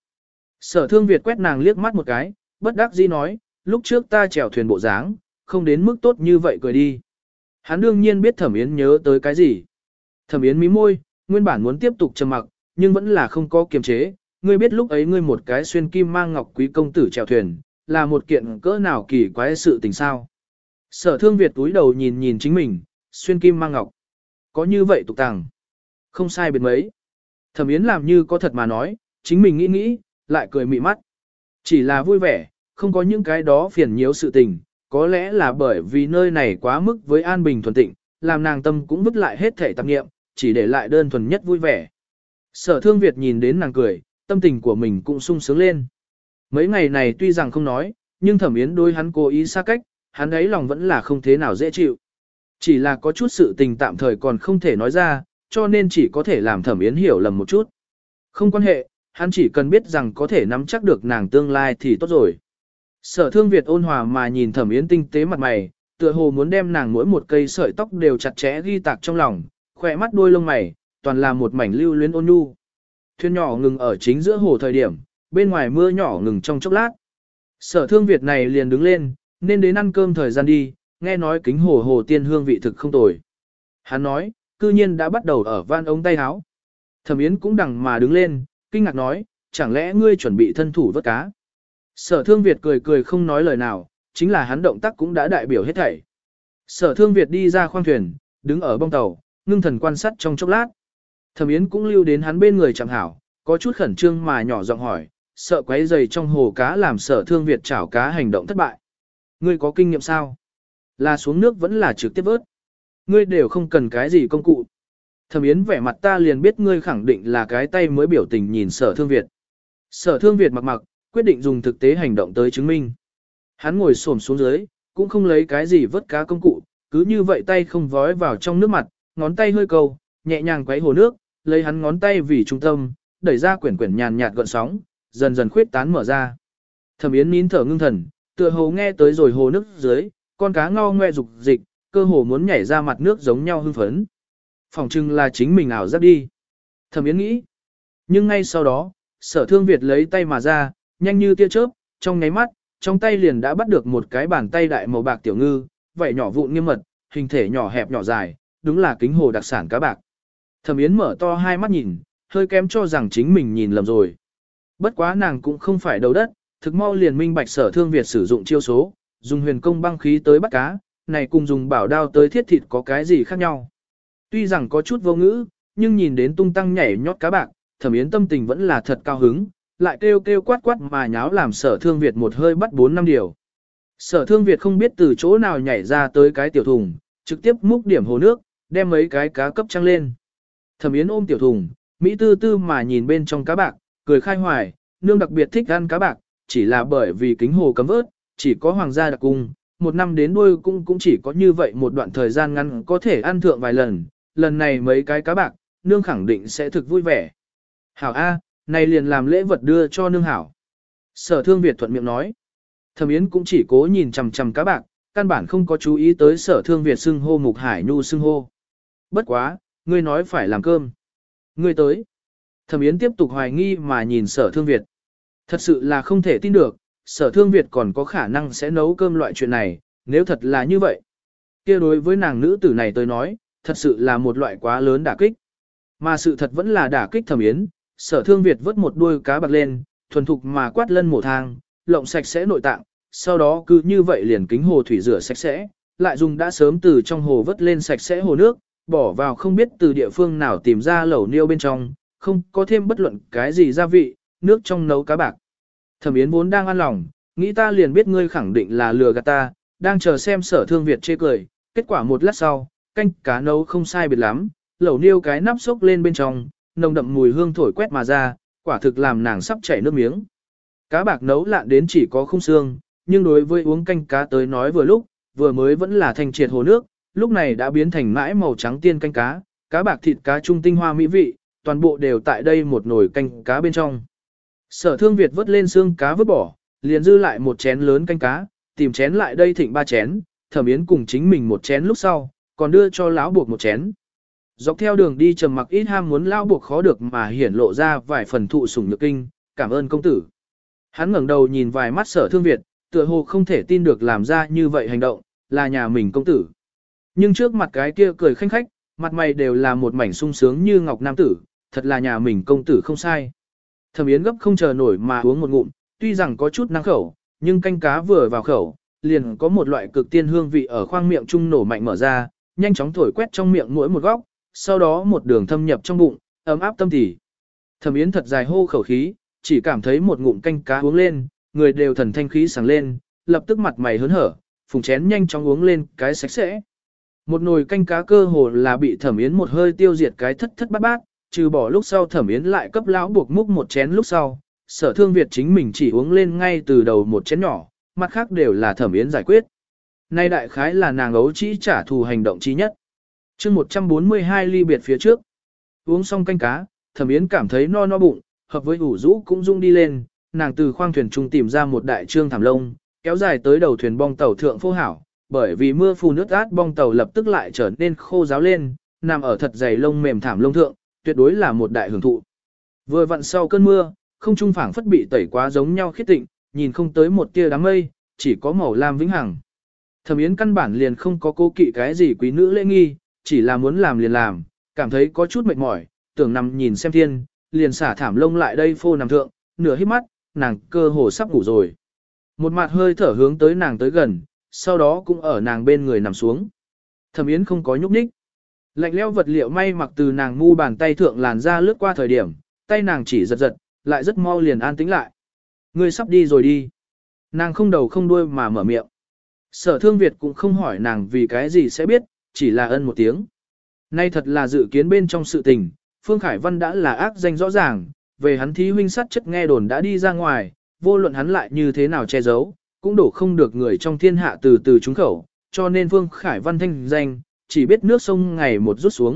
Sở Thương Việt quét nàng liếc mắt một cái, bất đắc dĩ nói, lúc trước ta chèo thuyền bộ dáng, không đến mức tốt như vậy cười đi. Hắn đương nhiên biết Thẩm Yến nhớ tới cái gì. Thẩm Yến mím môi, nguyên bản muốn tiếp tục trầm mặc, nhưng vẫn là không có kiềm chế. Ngươi biết lúc ấy ngươi một cái xuyên kim mang ngọc quý công tử chèo thuyền, là một kiện cỡ nào kỳ quái sự tình sao. Sở Thương Việt túi đầu nhìn nhìn chính mình, xuyên kim mang ngọc. Có như vậy tục tàng. Không sai biệt mấy. Thẩm Yến làm như có thật mà nói, chính mình nghĩ nghĩ, lại cười mị mắt. Chỉ là vui vẻ, không có những cái đó phiền nhiễu sự tình, có lẽ là bởi vì nơi này quá mức với an bình thuần tịnh, làm nàng tâm cũng vứt lại hết thể tạp nghiệm, chỉ để lại đơn thuần nhất vui vẻ. Sở Thương Việt nhìn đến nàng cười, tâm tình của mình cũng sung sướng lên. Mấy ngày này tuy rằng không nói, nhưng Thẩm Yến đối hắn cố ý xa cách, hắn ấy lòng vẫn là không thế nào dễ chịu. Chỉ là có chút sự tình tạm thời còn không thể nói ra, cho nên chỉ có thể làm Thẩm Yến hiểu lầm một chút. Không quan hệ, hắn chỉ cần biết rằng có thể nắm chắc được nàng tương lai thì tốt rồi. Sở Thương Việt ôn hòa mà nhìn Thẩm Yến tinh tế mặt mày, tựa hồ muốn đem nàng mỗi một cây sợi tóc đều chặt chẽ ghi tạc trong lòng, khỏe mắt đuôi lông mày, toàn là một mảnh lưu luyến ôn nhu. Thuyền nhỏ ngừng ở chính giữa hồ thời điểm, bên ngoài mưa nhỏ ngừng trong chốc lát. Sở Thương Việt này liền đứng lên, nên đến ăn cơm thời gian đi, nghe nói kính hồ hồ tiên hương vị thực không tồi. Hắn nói, cư nhiên đã bắt đầu ở van ống tay áo. Thẩm Yến cũng đằng mà đứng lên, kinh ngạc nói, chẳng lẽ ngươi chuẩn bị thân thủ vớt cá. Sở Thương Việt cười cười không nói lời nào, chính là hắn động tác cũng đã đại biểu hết thảy. Sở Thương Việt đi ra khoang thuyền, đứng ở bong tàu, ngưng thần quan sát trong chốc lát. Thẩm Yến cũng lưu đến hắn bên người chẳng hảo, có chút khẩn trương mà nhỏ giọng hỏi, sợ quấy rầy trong hồ cá làm Sở Thương Việt chảo cá hành động thất bại. Ngươi có kinh nghiệm sao? Là xuống nước vẫn là trực tiếp vớt. Ngươi đều không cần cái gì công cụ. Thẩm Yến vẻ mặt ta liền biết ngươi khẳng định là cái tay mới biểu tình nhìn Sở Thương Việt. Sở Thương Việt mặc mặc, quyết định dùng thực tế hành động tới chứng minh. Hắn ngồi xổm xuống dưới, cũng không lấy cái gì vớt cá công cụ, cứ như vậy tay không vói vào trong nước mặt, ngón tay hơi câu, nhẹ nhàng quấy hồ nước, lấy hắn ngón tay vì trung tâm, đẩy ra quyển quyển nhàn nhạt gợn sóng, dần dần khuyết tán mở ra. Thẩm Yến nín thở ngưng thần, tựa hồ nghe tới rồi hồ nước dưới, con cá ngao ngoe dục dịch, cơ hồ muốn nhảy ra mặt nước giống nhau hưng phấn. Phòng trưng là chính mình ảo giác đi. Thẩm Yến nghĩ. Nhưng ngay sau đó, Sở Thương Việt lấy tay mà ra, nhanh như tia chớp, trong nháy mắt, trong tay liền đã bắt được một cái bàn tay đại màu bạc tiểu ngư, vảy nhỏ vụn nghiêm mật, hình thể nhỏ hẹp nhỏ dài, đúng là kính hồ đặc sản cá bạc. Thẩm Yến mở to hai mắt nhìn, hơi kém cho rằng chính mình nhìn lầm rồi. Bất quá nàng cũng không phải đầu đất, thực mau liền minh bạch Sở Thương Việt sử dụng chiêu số, dùng huyền công băng khí tới bắt cá, này cùng dùng bảo đao tới thiết thịt có cái gì khác nhau. Tuy rằng có chút vô ngữ, nhưng nhìn đến tung tăng nhảy nhót cá bạc, Thẩm Yến tâm tình vẫn là thật cao hứng, lại kêu kêu quát quát mà nháo làm Sở Thương Việt một hơi bắt bốn năm điều. Sở Thương Việt không biết từ chỗ nào nhảy ra tới cái tiểu thùng, trực tiếp múc điểm hồ nước, đem mấy cái cá cấp trăng lên. Thẩm Yến ôm tiểu thùng, Mỹ tư tư mà nhìn bên trong cá bạc, cười khai hoài, nương đặc biệt thích ăn cá bạc, chỉ là bởi vì kính hồ cấm vớt, chỉ có hoàng gia đặc cung, một năm đến đuôi cũng cũng chỉ có như vậy một đoạn thời gian ngắn có thể ăn thượng vài lần, lần này mấy cái cá bạc, nương khẳng định sẽ thực vui vẻ. Hảo A, này liền làm lễ vật đưa cho nương hảo. Sở Thương Việt thuận miệng nói. Thẩm Yến cũng chỉ cố nhìn chằm chằm cá bạc, căn bản không có chú ý tới Sở Thương Việt xưng hô Mục Hải Nhu xưng hô. Bất quá, ngươi nói phải làm cơm. Ngươi tới. Thẩm Yến tiếp tục hoài nghi mà nhìn Sở Thương Việt. Thật sự là không thể tin được, Sở Thương Việt còn có khả năng sẽ nấu cơm loại chuyện này, nếu thật là như vậy. Kia đối với nàng nữ tử này tới nói, thật sự là một loại quá lớn đả kích. Mà sự thật vẫn là đả kích Thẩm Yến, Sở Thương Việt vớt một đuôi cá bạc lên, thuần thục mà quát lân mổ thang, lộng sạch sẽ nội tạng, sau đó cứ như vậy liền kính hồ thủy rửa sạch sẽ, lại dùng đã sớm từ trong hồ vớt lên sạch sẽ hồ nước, bỏ vào không biết từ địa phương nào tìm ra lẩu niêu bên trong, không có thêm bất luận cái gì gia vị, nước trong nấu cá bạc. Thẩm Yến vốn đang ăn lòng, nghĩ ta liền biết ngươi khẳng định là lừa gạt ta, đang chờ xem Sở Thương Việt chê cười, kết quả một lát sau, canh cá nấu không sai biệt lắm, lẩu niêu cái nắp xốc lên bên trong, nồng đậm mùi hương thổi quét mà ra, quả thực làm nàng sắp chảy nước miếng. Cá bạc nấu lạn đến chỉ có khung xương, nhưng đối với uống canh cá tới nói vừa lúc, vừa mới vẫn là thanh triệt hồ nước, lúc này đã biến thành mãi màu trắng tiên canh cá, cá bạc thịt cá trung tinh hoa mỹ vị, toàn bộ đều tại đây một nồi canh cá bên trong. Sở Thương Việt vớt lên xương cá vứt bỏ, liền dư lại một chén lớn canh cá, tìm chén lại đây thịnh ba chén, Thẩm Yến cùng chính mình một chén lúc sau, còn đưa cho lão buộc một chén. Dọc theo đường đi trầm mặc ít ham muốn lão buộc khó được mà hiển lộ ra vài phần thụ sủng nhược kinh, cảm ơn công tử. Hắn ngẩng đầu nhìn vài mắt Sở Thương Việt, tựa hồ không thể tin được làm ra như vậy hành động, là nhà mình công tử. Nhưng trước mặt cái kia cười khanh khách, mặt mày đều là một mảnh sung sướng như ngọc nam tử, thật là nhà mình công tử không sai. Thẩm Yến gấp không chờ nổi mà uống một ngụm, tuy rằng có chút năng khẩu, nhưng canh cá vừa vào khẩu, liền có một loại cực tiên hương vị ở khoang miệng trung nổ mạnh mở ra, nhanh chóng thổi quét trong miệng mỗi một góc, sau đó một đường thâm nhập trong bụng, ấm áp tâm tỉ. Thẩm Yến thật dài hô khẩu khí, chỉ cảm thấy một ngụm canh cá uống lên, người đều thần thanh khí sáng lên, lập tức mặt mày hớn hở, phùng chén nhanh chóng uống lên cái sạch sẽ. Một nồi canh cá cơ hồ là bị Thẩm Yến một hơi tiêu diệt cái thất thất bát bát, trừ bỏ lúc sau Thẩm Yến lại cấp lão buộc múc một chén lúc sau, Sở Thương Việt chính mình chỉ uống lên ngay từ đầu một chén nhỏ, mặt khác đều là Thẩm Yến giải quyết. Nay đại khái là nàng ấu trĩ trả thù hành động chí nhất. Chương một trăm bốn mươi hai ly biệt phía trước. Uống xong canh cá, Thẩm Yến cảm thấy no no bụng, hợp với ủ rũ cũng rung đi lên, nàng từ khoang thuyền trung tìm ra một đại trương thảm lông, kéo dài tới đầu thuyền bong tàu thượng phô hảo, bởi vì mưa phùn nước át bong tàu lập tức lại trở nên khô ráo lên, nằm ở thật dày lông mềm thảm lông thượng, tuyệt đối là một đại hưởng thụ. Vừa vặn sau cơn mưa, không trung phảng phất bị tẩy quá giống nhau khiết tịnh, nhìn không tới một tia đám mây, chỉ có màu lam vĩnh hằng. Thẩm Yến căn bản liền không có cố kỵ cái gì quý nữ lễ nghi, chỉ là muốn làm liền làm, cảm thấy có chút mệt mỏi, tưởng nằm nhìn xem thiên, liền xả thảm lông lại đây phô nằm thượng, nửa hít mắt, nàng cơ hồ sắp ngủ rồi. Một mặt hơi thở hướng tới nàng tới gần, sau đó cũng ở nàng bên người nằm xuống. Thẩm Yến không có nhúc nhích. Lạnh lẽo vật liệu may mặc từ nàng mu bàn tay thượng làn ra lướt qua thời điểm, tay nàng chỉ giật giật, lại rất mau liền an tĩnh lại. Ngươi sắp đi rồi đi. Nàng không đầu không đuôi mà mở miệng. Sở Thương Việt cũng không hỏi nàng vì cái gì sẽ biết, chỉ là ân một tiếng. Nay thật là dự kiến bên trong sự tình, Phương Khải Văn đã là ác danh rõ ràng, về hắn thí huynh sát chất nghe đồn đã đi ra ngoài, vô luận hắn lại như thế nào che giấu, cũng đổ không được người trong thiên hạ từ từ trúng khẩu, cho nên Phương Khải Văn thanh danh, chỉ biết nước sông ngày một rút xuống,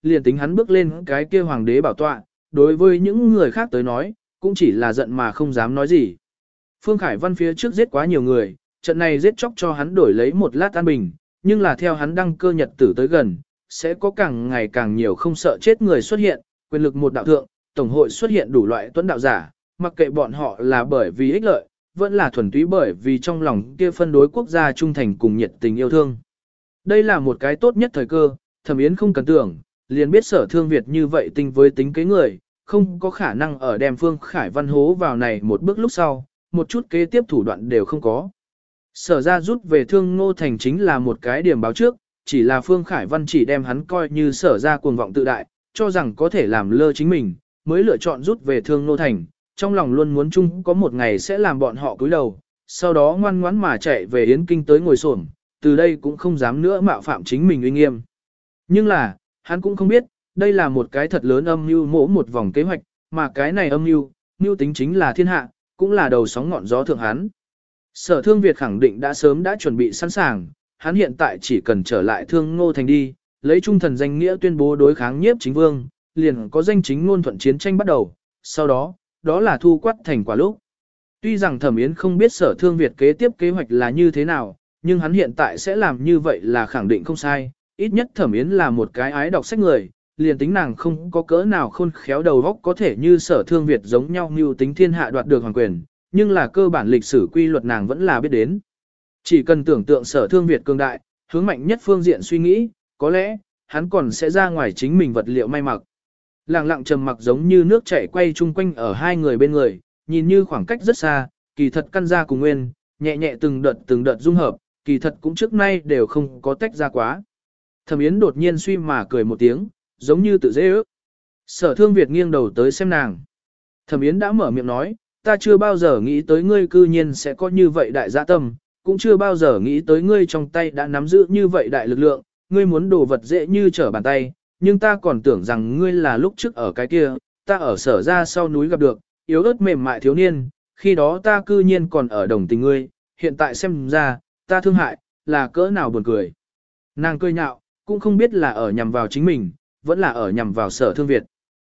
liền tính hắn bước lên cái kia hoàng đế bảo tọa, đối với những người khác tới nói, cũng chỉ là giận mà không dám nói gì. Phương Khải Văn phía trước giết quá nhiều người, trận này giết chóc cho hắn đổi lấy một lát an bình, nhưng là theo hắn đăng cơ nhật tử tới gần, sẽ có càng ngày càng nhiều không sợ chết người xuất hiện, quyền lực một đạo thượng, tổng hội xuất hiện đủ loại tuấn đạo giả, mặc kệ bọn họ là bởi vì ích lợi, vẫn là thuần túy bởi vì trong lòng kia phân đối quốc gia trung thành cùng nhiệt tình yêu thương. Đây là một cái tốt nhất thời cơ, Thẩm Yến không cần tưởng, liền biết Sở Thương Việt như vậy tinh với tính kế người, không có khả năng ở đem Phương Khải Văn hố vào này một bước lúc sau, một chút kế tiếp thủ đoạn đều không có. Sở ra rút về Thương Ngô Thành chính là một cái điểm báo trước, chỉ là Phương Khải Văn chỉ đem hắn coi như sở ra cuồng vọng tự đại, cho rằng có thể làm lơ chính mình, mới lựa chọn rút về Thương Ngô Thành, trong lòng luôn muốn chung có một ngày sẽ làm bọn họ cúi đầu, sau đó ngoan ngoãn mà chạy về Yến Kinh tới ngồi xổm, từ đây cũng không dám nữa mạo phạm chính mình uy nghiêm. Nhưng là, hắn cũng không biết, đây là một cái thật lớn âm mưu mỗ một vòng kế hoạch, mà cái này âm mưu, mưu tính chính là thiên hạ, cũng là đầu sóng ngọn gió thượng hắn. Sở Thương Việt khẳng định đã sớm đã chuẩn bị sẵn sàng, hắn hiện tại chỉ cần trở lại Thương Ngô Thành đi, lấy trung thần danh nghĩa tuyên bố đối kháng nhiếp chính vương, liền có danh chính ngôn thuận chiến tranh bắt đầu, sau đó, đó là thu quát thành quả lúc. Tuy rằng Thẩm Yến không biết Sở Thương Việt kế tiếp kế hoạch là như thế nào, nhưng hắn hiện tại sẽ làm như vậy là khẳng định không sai, ít nhất Thẩm Yến là một cái ái đọc sách người, liền tính nàng không có cỡ nào khôn khéo đầu óc có thể như Sở Thương Việt giống nhau mưu tính thiên hạ đoạt được hoàng quyền, nhưng là cơ bản lịch sử quy luật nàng vẫn là biết đến. Chỉ cần tưởng tượng Sở Thương Việt cường đại, hướng mạnh nhất phương diện suy nghĩ, có lẽ, hắn còn sẽ ra ngoài chính mình vật liệu may mặc. Lặng lặng trầm mặc giống như nước chảy quay chung quanh ở hai người bên người, nhìn như khoảng cách rất xa, kỳ thật căn ra cùng nguyên, nhẹ nhẹ từng đợt từng đợt dung hợp, kỳ thật cũng trước nay đều không có tách ra quá. Thẩm Yến đột nhiên suy mà cười một tiếng, giống như tự dễ ước. Sở Thương Việt nghiêng đầu tới xem nàng. Thẩm Yến đã mở miệng nói, ta chưa bao giờ nghĩ tới ngươi cư nhiên sẽ có như vậy đại dạ tâm, cũng chưa bao giờ nghĩ tới ngươi trong tay đã nắm giữ như vậy đại lực lượng, ngươi muốn đồ vật dễ như trở bàn tay, nhưng ta còn tưởng rằng ngươi là lúc trước ở cái kia, ta ở sở ra sau núi gặp được, yếu ớt mềm mại thiếu niên, khi đó ta cư nhiên còn ở đồng tình ngươi, hiện tại xem ra, ta thương hại, là cỡ nào buồn cười. Nàng cười nhạo, cũng không biết là ở nhằm vào chính mình, vẫn là ở nhằm vào Sở Thương Việt.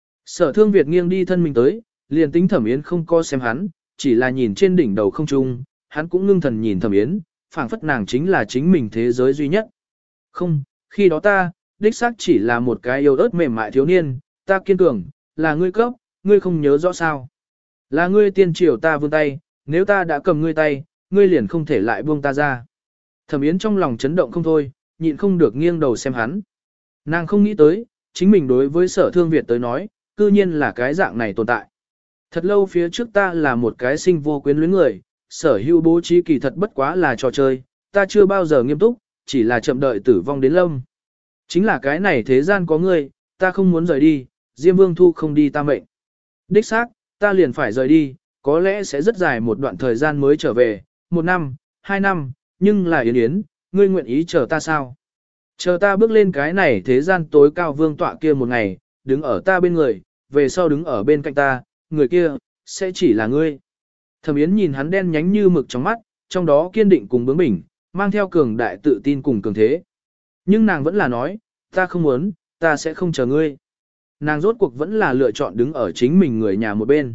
Sở Thương Việt nghiêng đi thân mình tới, liền tính Thẩm Yến không có xem hắn, chỉ là nhìn trên đỉnh đầu không trung, hắn cũng ngưng thần nhìn Thẩm Yến, phảng phất nàng chính là chính mình thế giới duy nhất. Không, khi đó ta, đích xác chỉ là một cái yêu ớt mềm mại thiếu niên, ta kiên cường, là ngươi cấp, ngươi không nhớ rõ sao. Là ngươi tiên triều ta vươn tay, nếu ta đã cầm ngươi tay, ngươi liền không thể lại buông ta ra. Thẩm Yến trong lòng chấn động không thôi, nhịn không được nghiêng đầu xem hắn. Nàng không nghĩ tới, chính mình đối với Sở Thương Việt tới nói, cư nhiên là cái dạng này tồn tại. Thật lâu phía trước ta là một cái sinh vô quyến luyến người, sở hữu bố trí kỳ thật bất quá là trò chơi, ta chưa bao giờ nghiêm túc, chỉ là chậm đợi tử vong đến lâm. Chính là cái này thế gian có ngươi, ta không muốn rời đi, Diêm Vương thu không đi ta mệnh. Đích xác, ta liền phải rời đi, có lẽ sẽ rất dài một đoạn thời gian mới trở về, một năm, hai năm, nhưng là Yến Yến, ngươi nguyện ý chờ ta sao? Chờ ta bước lên cái này thế gian tối cao vương tọa kia một ngày, đứng ở ta bên người, về sau đứng ở bên cạnh ta, người kia, sẽ chỉ là ngươi. Thẩm Yến nhìn hắn đen nhánh như mực trong mắt, trong đó kiên định cùng bướng bỉnh, mang theo cường đại tự tin cùng cường thế. Nhưng nàng vẫn là nói, ta không muốn, ta sẽ không chờ ngươi. Nàng rốt cuộc vẫn là lựa chọn đứng ở chính mình người nhà một bên.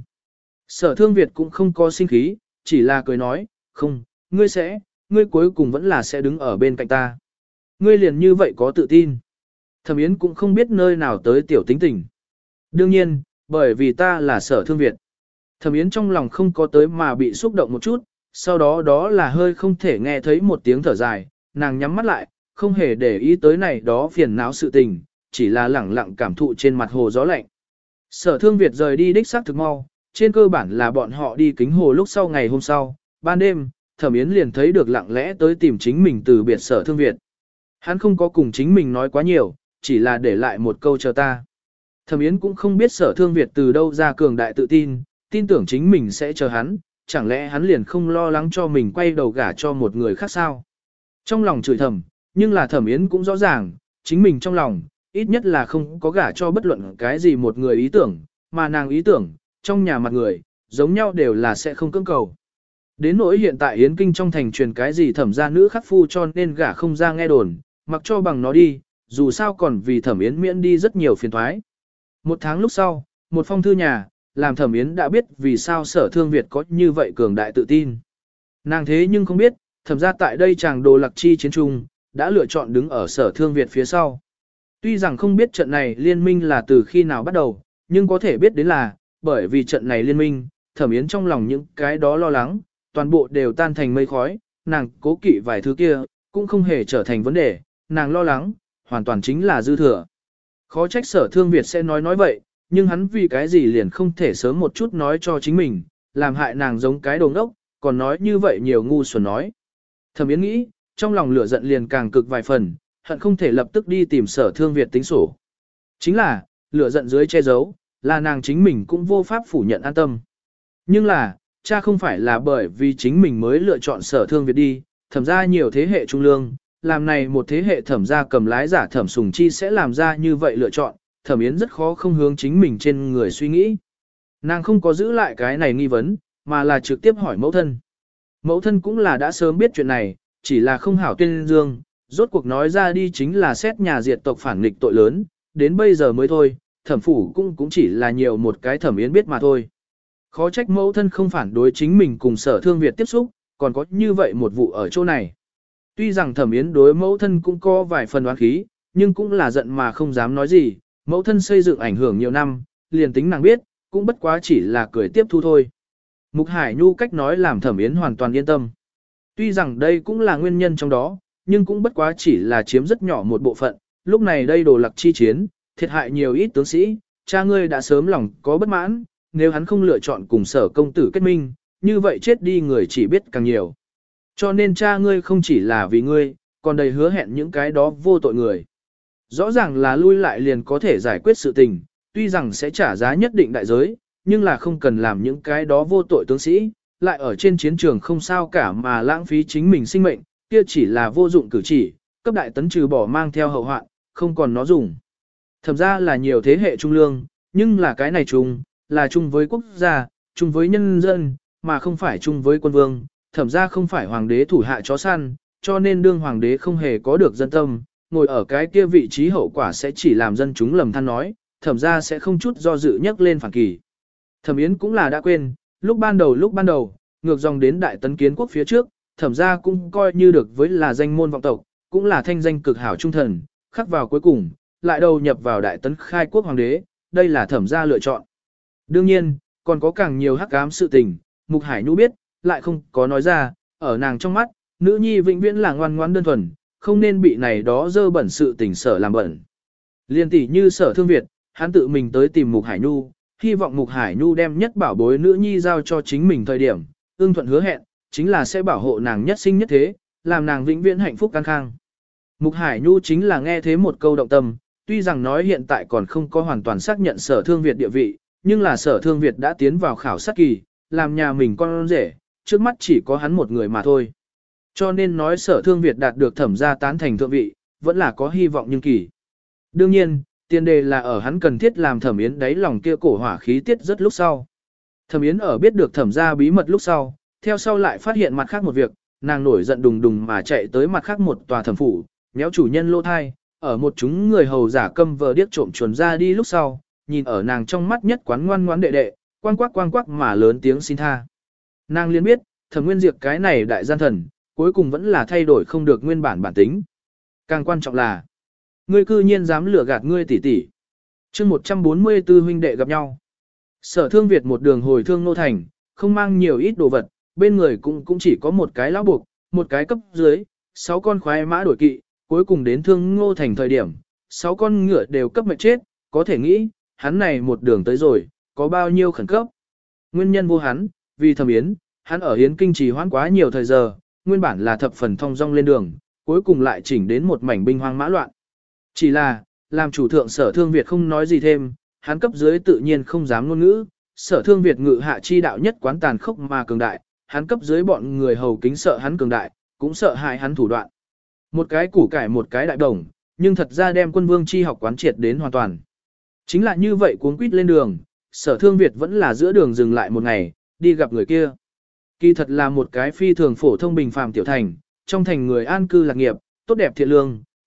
Sở Thương Việt cũng không có sinh khí, chỉ là cười nói, không, ngươi sẽ, ngươi cuối cùng vẫn là sẽ đứng ở bên cạnh ta. Ngươi liền như vậy có tự tin. Thẩm Yến cũng không biết nơi nào tới tiểu tính tình. Đương nhiên, bởi vì ta là Sở Thương Việt. Thẩm Yến trong lòng không có tới mà bị xúc động một chút, sau đó đó là hơi không thể nghe thấy một tiếng thở dài, nàng nhắm mắt lại, không hề để ý tới này đó phiền não sự tình, chỉ là lẳng lặng cảm thụ trên mặt hồ gió lạnh. Sở Thương Việt rời đi đích xác thực mau, trên cơ bản là bọn họ đi kính hồ lúc sau ngày hôm sau, ban đêm, Thẩm Yến liền thấy được lặng lẽ tới tìm chính mình từ biệt Sở Thương Việt. Hắn không có cùng chính mình nói quá nhiều, chỉ là để lại một câu chờ ta. Thẩm Yến cũng không biết Sở Thương Việt từ đâu ra cường đại tự tin, tin tưởng chính mình sẽ chờ hắn, chẳng lẽ hắn liền không lo lắng cho mình quay đầu gả cho một người khác sao? Trong lòng chửi thầm, nhưng là Thẩm Yến cũng rõ ràng, chính mình trong lòng, ít nhất là không có gả cho bất luận cái gì một người ý tưởng, mà nàng ý tưởng, trong nhà mặt người, giống nhau đều là sẽ không cưỡng cầu. Đến nỗi hiện tại Yến Kinh trong thành truyền cái gì thẩm gia nữ khắc phu cho nên gả không ra nghe đồn, mặc cho bằng nó đi, dù sao còn vì Thẩm Yến miễn đi rất nhiều phiền toái. Một tháng lúc sau, một phong thư nhà, làm Thẩm Yến đã biết vì sao Sở Thương Việt có như vậy cường đại tự tin. Nàng thế nhưng không biết, thẩm ra tại đây chàng đồ lạc chi chiến trung, đã lựa chọn đứng ở Sở Thương Việt phía sau. Tuy rằng không biết trận này liên minh là từ khi nào bắt đầu, nhưng có thể biết đến là, bởi vì trận này liên minh, Thẩm Yến trong lòng những cái đó lo lắng, toàn bộ đều tan thành mây khói, nàng cố kỵ vài thứ kia, cũng không hề trở thành vấn đề, nàng lo lắng, hoàn toàn chính là dư thừa. Khó trách Sở Thương Việt sẽ nói nói vậy, nhưng hắn vì cái gì liền không thể sớm một chút nói cho chính mình, làm hại nàng giống cái đồ ngốc, còn nói như vậy nhiều ngu xuẩn nói. Thẩm Yến nghĩ, trong lòng lửa giận liền càng cực vài phần, hận không thể lập tức đi tìm Sở Thương Việt tính sổ. Chính là, lửa giận dưới che giấu, là nàng chính mình cũng vô pháp phủ nhận an tâm. Nhưng là, cha không phải là bởi vì chính mình mới lựa chọn Sở Thương Việt đi, thẩm ra nhiều thế hệ trung lương, làm này một thế hệ thẩm ra cầm lái giả Thẩm Sùng Chi sẽ làm ra như vậy lựa chọn, Thẩm Yến rất khó không hướng chính mình trên người suy nghĩ. Nàng không có giữ lại cái này nghi vấn, mà là trực tiếp hỏi mẫu thân. Mẫu thân cũng là đã sớm biết chuyện này, chỉ là không hảo tuyên dương, rốt cuộc nói ra đi chính là xét nhà diệt tộc phản nghịch tội lớn, đến bây giờ mới thôi, thẩm phủ cũng cũng chỉ là nhiều một cái Thẩm Yến biết mà thôi. Khó trách mẫu thân không phản đối chính mình cùng Sở Thương Việt tiếp xúc, còn có như vậy một vụ ở chỗ này. Tuy rằng Thẩm Yến đối mẫu thân cũng có vài phần oán khí, nhưng cũng là giận mà không dám nói gì, mẫu thân xây dựng ảnh hưởng nhiều năm, liền tính nàng biết, cũng bất quá chỉ là cười tiếp thu thôi. Mục Hải Nhu cách nói làm Thẩm Yến hoàn toàn yên tâm. Tuy rằng đây cũng là nguyên nhân trong đó, nhưng cũng bất quá chỉ là chiếm rất nhỏ một bộ phận, lúc này đây đồ lạc chi chiến, thiệt hại nhiều ít tướng sĩ, cha ngươi đã sớm lòng có bất mãn, nếu hắn không lựa chọn cùng Sở công tử kết minh, như vậy chết đi người chỉ biết càng nhiều. Cho nên cha ngươi không chỉ là vì ngươi, còn đầy hứa hẹn những cái đó vô tội người. Rõ ràng là lui lại liền có thể giải quyết sự tình, tuy rằng sẽ trả giá nhất định đại giới, nhưng là không cần làm những cái đó vô tội tướng sĩ, lại ở trên chiến trường không sao cả mà lãng phí chính mình sinh mệnh, kia chỉ là vô dụng cử chỉ, cấp đại tấn trừ bỏ mang theo hậu hoạn, không còn nó dùng. Thẩm ra là nhiều thế hệ trung lương, nhưng là cái này chung, là chung với quốc gia, chung với nhân dân, mà không phải chung với quân vương. Thẩm ra không phải hoàng đế thủ hạ chó săn, cho nên đương hoàng đế không hề có được dân tâm, ngồi ở cái kia vị trí hậu quả sẽ chỉ làm dân chúng lầm than nói, thẩm ra sẽ không chút do dự nhắc lên phản kỳ. Thẩm Yến cũng là đã quên, lúc ban đầu lúc ban đầu, ngược dòng đến đại tấn kiến quốc phía trước, thẩm ra cũng coi như được với là danh môn vọng tộc, cũng là thanh danh cực hảo trung thần, khắc vào cuối cùng, lại đầu nhập vào đại tấn khai quốc hoàng đế, đây là thẩm ra lựa chọn. Đương nhiên, còn có càng nhiều hắc ám sự tình, Mục Hải Nhu biết, lại không có nói ra, ở nàng trong mắt, nữ nhi vĩnh viễn là ngoan ngoãn đơn thuần, không nên bị này đó dơ bẩn sự tình sở làm bẩn. Liên tỷ như Sở Thương Việt, hắn tự mình tới tìm Mục Hải Nhu, hy vọng Mục Hải Nhu đem nhất bảo bối nữ nhi giao cho chính mình thời điểm, ưng thuận hứa hẹn, chính là sẽ bảo hộ nàng nhất sinh nhất thế, làm nàng vĩnh viễn hạnh phúc an khang. Mục Hải Nhu chính là nghe thế một câu động tâm, tuy rằng nói hiện tại còn không có hoàn toàn xác nhận Sở Thương Việt địa vị, nhưng là Sở Thương Việt đã tiến vào khảo sát kỳ, làm nhà mình con rể, trước mắt chỉ có hắn một người mà thôi. Cho nên nói Sở Thương Việt đạt được thẩm gia tán thành thượng vị, vẫn là có hy vọng nhưng kỳ. Đương nhiên, tiền đề là ở hắn cần thiết làm Thẩm Yến đáy lòng kia cổ hỏa khí tiết rất lúc sau. Thẩm Yến ở biết được thẩm gia bí mật lúc sau, theo sau lại phát hiện mặt khác một việc, nàng nổi giận đùng đùng mà chạy tới mặt khác một tòa thẩm phủ, méo chủ nhân lô thai, ở một chúng người hầu giả câm vờ điếc trộm chuồn ra đi lúc sau, nhìn ở nàng trong mắt nhất quán ngoan ngoãn đệ đệ, quang quắc quang quắc mà lớn tiếng xin tha. Nàng liền biết, Thẩm Nguyên Diệp cái này đại gian thần, cuối cùng vẫn là thay đổi không được nguyên bản bản tính. Càng quan trọng là, ngươi cư nhiên dám lừa gạt ngươi tỷ tỷ. Chương một trăm bốn mươi tư huynh đệ gặp nhau. Sở Thương Việt một đường hồi thương nô thành, không mang nhiều ít đồ vật, bên người cũng cũng chỉ có một cái lão buộc, một cái cấp dưới, sáu con khoái mã đổi kỵ, cuối cùng đến thương ngô thành thời điểm, sáu con ngựa đều cấp mệt chết, có thể nghĩ, hắn này một đường tới rồi, có bao nhiêu khẩn cấp. Nguyên nhân vô hắn, vì Thẩm Yến, hắn ở Yến Kinh trì hoãn quá nhiều thời giờ, nguyên bản là thập phần thong dong lên đường, cuối cùng lại chỉnh đến một mảnh binh hoang mã loạn. Chỉ là, làm chủ thượng Sở Thương Việt không nói gì thêm, hắn cấp dưới tự nhiên không dám ngôn ngữ, Sở Thương Việt ngự hạ chi đạo nhất quán tàn khốc mà cường đại, hắn cấp dưới bọn người hầu kính sợ hắn cường đại, cũng sợ hại hắn thủ đoạn. Một cái củ cải một cái đại đồng, nhưng thật ra đem quân vương chi học quán triệt đến hoàn toàn. Chính là như vậy cuốn quýt lên đường, Sở Thương Việt vẫn là giữa đường dừng lại một ngày, đi gặp người kia. Kỳ thật là một cái phi thường phổ thông bình phàm tiểu thành, trong thành người an cư lạc nghiệp, tốt đẹp thiện lương,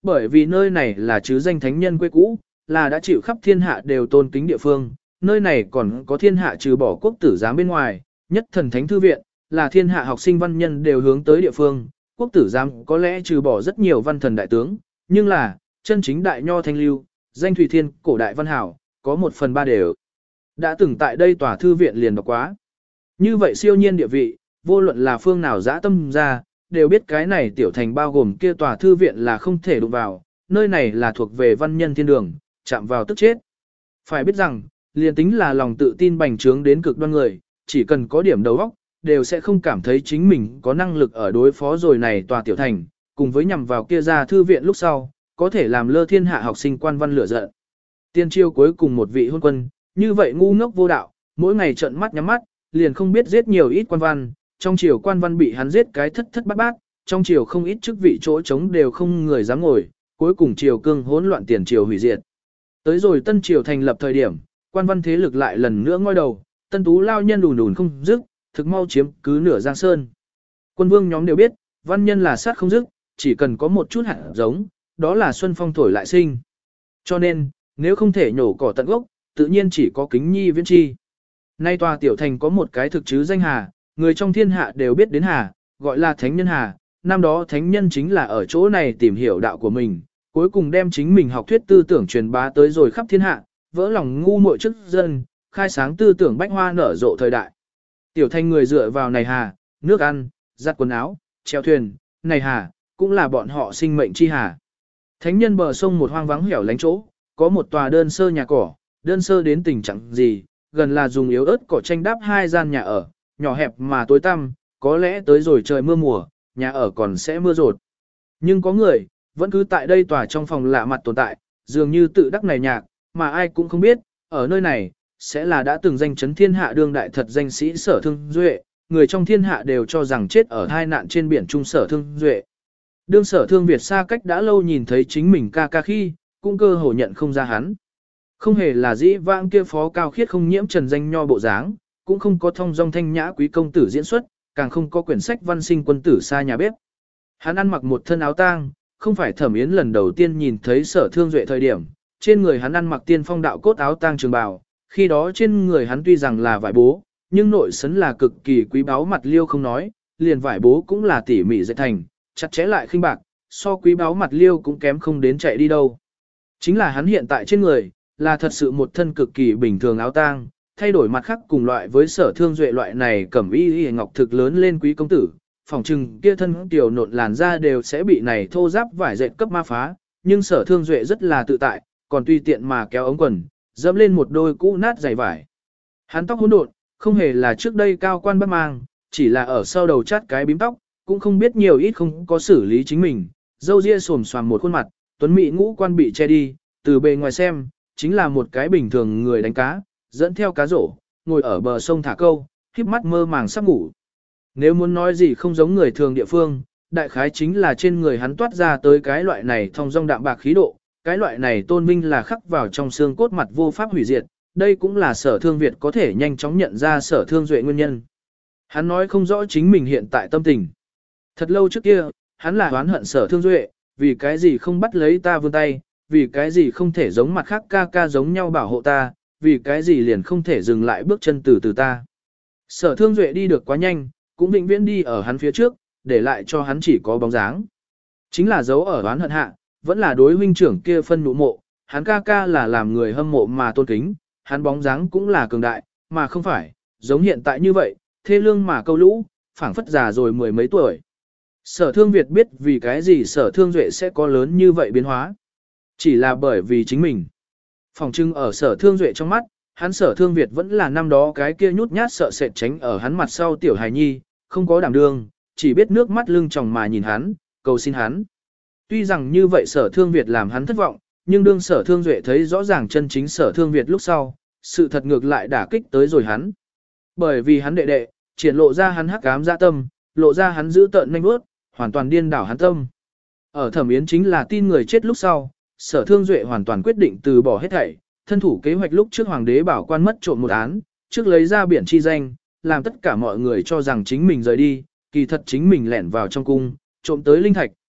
bởi vì nơi này là chứ danh thánh nhân quê cũ, là đã chịu khắp thiên hạ đều tôn kính địa phương, nơi này còn có thiên hạ trừ bỏ quốc tử giám bên ngoài, nhất thần thánh thư viện, là thiên hạ học sinh văn nhân đều hướng tới địa phương, quốc tử giám có lẽ trừ bỏ rất nhiều văn thần đại tướng, nhưng là, chân chính đại nho thanh lưu, danh thủy thiên, cổ đại văn hảo, có một phần ba đều. Đã từng tại đây tòa thư viện liền đọc quá. Như vậy siêu nhiên địa vị, vô luận là phương nào dã tâm ra, đều biết cái này tiểu thành bao gồm kia tòa thư viện là không thể đụng vào, nơi này là thuộc về văn nhân thiên đường, chạm vào tức chết. Phải biết rằng, liền tính là lòng tự tin bành trướng đến cực đoan người, chỉ cần có điểm đầu óc, đều sẽ không cảm thấy chính mình có năng lực ở đối phó rồi này tòa tiểu thành, cùng với nhằm vào kia ra thư viện lúc sau, có thể làm lơ thiên hạ học sinh quan văn lửa giận. Tiên triều cuối cùng một vị hôn quân, như vậy ngu ngốc vô đạo, mỗi ngày trợn mắt nhắm mắt, liền không biết giết nhiều ít quan văn, trong triều quan văn bị hắn giết cái thất thất bát bát, trong triều không ít chức vị chỗ trống đều không người dám ngồi, cuối cùng triều cương hỗn loạn tiền triều hủy diệt. Tới rồi tân triều thành lập thời điểm, quan văn thế lực lại lần nữa ngoi đầu, tân tú lao nhân đùn đùn không dứt, thực mau chiếm cứ nửa giang sơn. Quân vương nhóm đều biết, văn nhân là sát không dứt, chỉ cần có một chút hạt giống, đó là xuân phong thổi lại sinh. Cho nên, nếu không thể nhổ cỏ tận gốc, tự nhiên chỉ có kính nhi viễn chi. Nay tòa tiểu thành có một cái thực chứ danh hà, người trong thiên hạ đều biết đến hà, gọi là thánh nhân hà. Năm đó thánh nhân chính là ở chỗ này tìm hiểu đạo của mình, cuối cùng đem chính mình học thuyết tư tưởng truyền bá tới rồi khắp thiên hạ, vỡ lòng ngu muội trước dân, khai sáng tư tưởng bách hoa nở rộ thời đại. Tiểu thành người dựa vào này hà, nước ăn, giặt quần áo, treo thuyền, này hà, cũng là bọn họ sinh mệnh chi hà. Thánh nhân bờ sông một hoang vắng hẻo lánh chỗ, có một tòa đơn sơ nhà cỏ, đơn sơ đến tình trạng gì, gần là dùng yếu ớt cỏ tranh đáp hai gian nhà ở, nhỏ hẹp mà tối tăm, có lẽ tới rồi trời mưa mùa, nhà ở còn sẽ mưa rột. Nhưng có người, vẫn cứ tại đây tòa trong phòng lạ mặt tồn tại, dường như tự đắc này nhạc, mà ai cũng không biết, ở nơi này, sẽ là đã từng danh chấn thiên hạ đương đại thật danh sĩ Sở Thương Duệ, người trong thiên hạ đều cho rằng chết ở hai nạn trên biển Trung Sở Thương Duệ. Đương Sở Thương Việt xa cách đã lâu nhìn thấy chính mình ca ca khi, cũng cơ hồ nhận không ra hắn. Không hề là dĩ vãng kia phó cao khiết không nhiễm trần danh nho bộ dáng, cũng không có thông dong thanh nhã quý công tử diễn xuất, càng không có quyển sách văn sinh quân tử xa nhà bếp. Hắn ăn mặc một thân áo tang, không phải Thẩm Yến lần đầu tiên nhìn thấy Sở Thương Duệ thời điểm, trên người hắn ăn mặc tiên phong đạo cốt áo tang trường bào, khi đó trên người hắn tuy rằng là vải bố, nhưng nội sấn là cực kỳ quý báu mặt liêu không nói, liền vải bố cũng là tỉ mỉ dệt thành, chặt chẽ lại khinh bạc, so quý báu mặt liêu cũng kém không đến chạy đi đâu. Chính là hắn hiện tại trên người, là thật sự một thân cực kỳ bình thường áo tang, thay đổi mặt khác cùng loại với Sở Thương Duệ loại này cẩm y y ngọc thực lớn lên quý công tử, phòng trừng kia thân tiểu nộn làn da đều sẽ bị này thô giáp vải dệt cấp ma phá, nhưng Sở Thương Duệ rất là tự tại, còn tùy tiện mà kéo ống quần, dẫm lên một đôi cũ nát giày vải. Hắn tóc hỗn độn, không hề là trước đây cao quan bất mang, chỉ là ở sau đầu chát cái bím tóc, cũng không biết nhiều ít không có xử lý chính mình, râu ria xồm xoàm một khuôn mặt, tuấn mỹ ngũ quan bị che đi, từ bề ngoài xem, chính là một cái bình thường người đánh cá, dẫn theo cá rổ, ngồi ở bờ sông thả câu, khép mắt mơ màng sắp ngủ. Nếu muốn nói gì không giống người thường địa phương, đại khái chính là trên người hắn toát ra tới cái loại này thông dong đạm bạc khí độ, cái loại này tôn vinh là khắc vào trong xương cốt mặt vô pháp hủy diệt, đây cũng là Sở Thương Việt có thể nhanh chóng nhận ra Sở Thương Duệ nguyên nhân. Hắn nói không rõ chính mình hiện tại tâm tình. Thật lâu trước kia, hắn là oán hận Sở Thương Duệ, vì cái gì không bắt lấy ta vươn tay, vì cái gì không thể giống mặt khác ca ca giống nhau bảo hộ ta, vì cái gì liền không thể dừng lại bước chân từ từ ta. Sở Thương Duệ đi được quá nhanh, cũng vĩnh viễn đi ở hắn phía trước, để lại cho hắn chỉ có bóng dáng. Chính là dấu ở oán hận hạ, vẫn là đối huynh trưởng kia phân nụ mộ, hắn ca ca là làm người hâm mộ mà tôn kính, hắn bóng dáng cũng là cường đại, mà không phải, giống hiện tại như vậy, thê lương mà câu lũ, phảng phất già rồi mười mấy tuổi. Sở Thương Việt biết vì cái gì Sở Thương Duệ sẽ có lớn như vậy biến hóa. Chỉ là bởi vì chính mình. Phòng trưng ở Sở Thương Duệ trong mắt, hắn Sở Thương Việt vẫn là năm đó cái kia nhút nhát sợ sệt tránh ở hắn mặt sau tiểu hài nhi, không có đảm đương, chỉ biết nước mắt lưng tròng mà nhìn hắn, cầu xin hắn. Tuy rằng như vậy Sở Thương Việt làm hắn thất vọng, nhưng đương Sở Thương Duệ thấy rõ ràng chân chính Sở Thương Việt lúc sau, sự thật ngược lại đả kích tới rồi hắn. Bởi vì hắn đệ đệ, triển lộ ra hắn hắc ám dạ tâm, lộ ra hắn giữ tợn nhanh bước, hoàn toàn điên đảo hắn tâm. Ở Thẩm Yến chính là tin người chết lúc sau, Sở Thương Duệ hoàn toàn quyết định từ bỏ hết thảy, thân thủ kế hoạch lúc trước hoàng đế bảo quan mất trộm một án, trước lấy ra biển chi danh, làm tất cả mọi người cho rằng chính mình rời đi, kỳ thật chính mình lẻn vào trong cung, trộm tới linh thạch,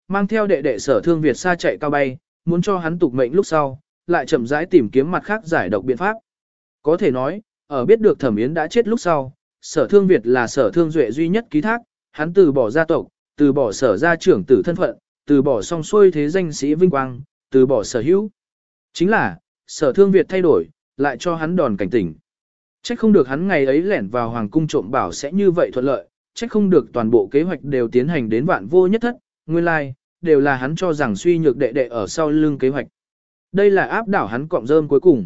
mang theo đệ đệ Sở Thương Việt xa chạy cao bay, muốn cho hắn tục mệnh lúc sau, lại chậm rãi tìm kiếm mặt khác giải độc biện pháp. Có thể nói, ở biết được Thẩm Yến đã chết lúc sau, Sở Thương Việt là Sở Thương Duệ duy nhất ký thác, hắn từ bỏ gia tộc, từ bỏ Sở gia trưởng tử thân phận, từ bỏ song xuôi thế danh sĩ vinh quang, từ bỏ sở hữu. Chính là, Sở Thương Việt thay đổi, lại cho hắn đòn cảnh tỉnh. Trách không được hắn ngày ấy lẻn vào hoàng cung trộm bảo sẽ như vậy thuận lợi, trách không được toàn bộ kế hoạch đều tiến hành đến vạn vô nhất thất, nguyên lai, like, đều là hắn cho rằng suy nhược đệ đệ ở sau lưng kế hoạch. Đây là áp đảo hắn cọng rơm cuối cùng.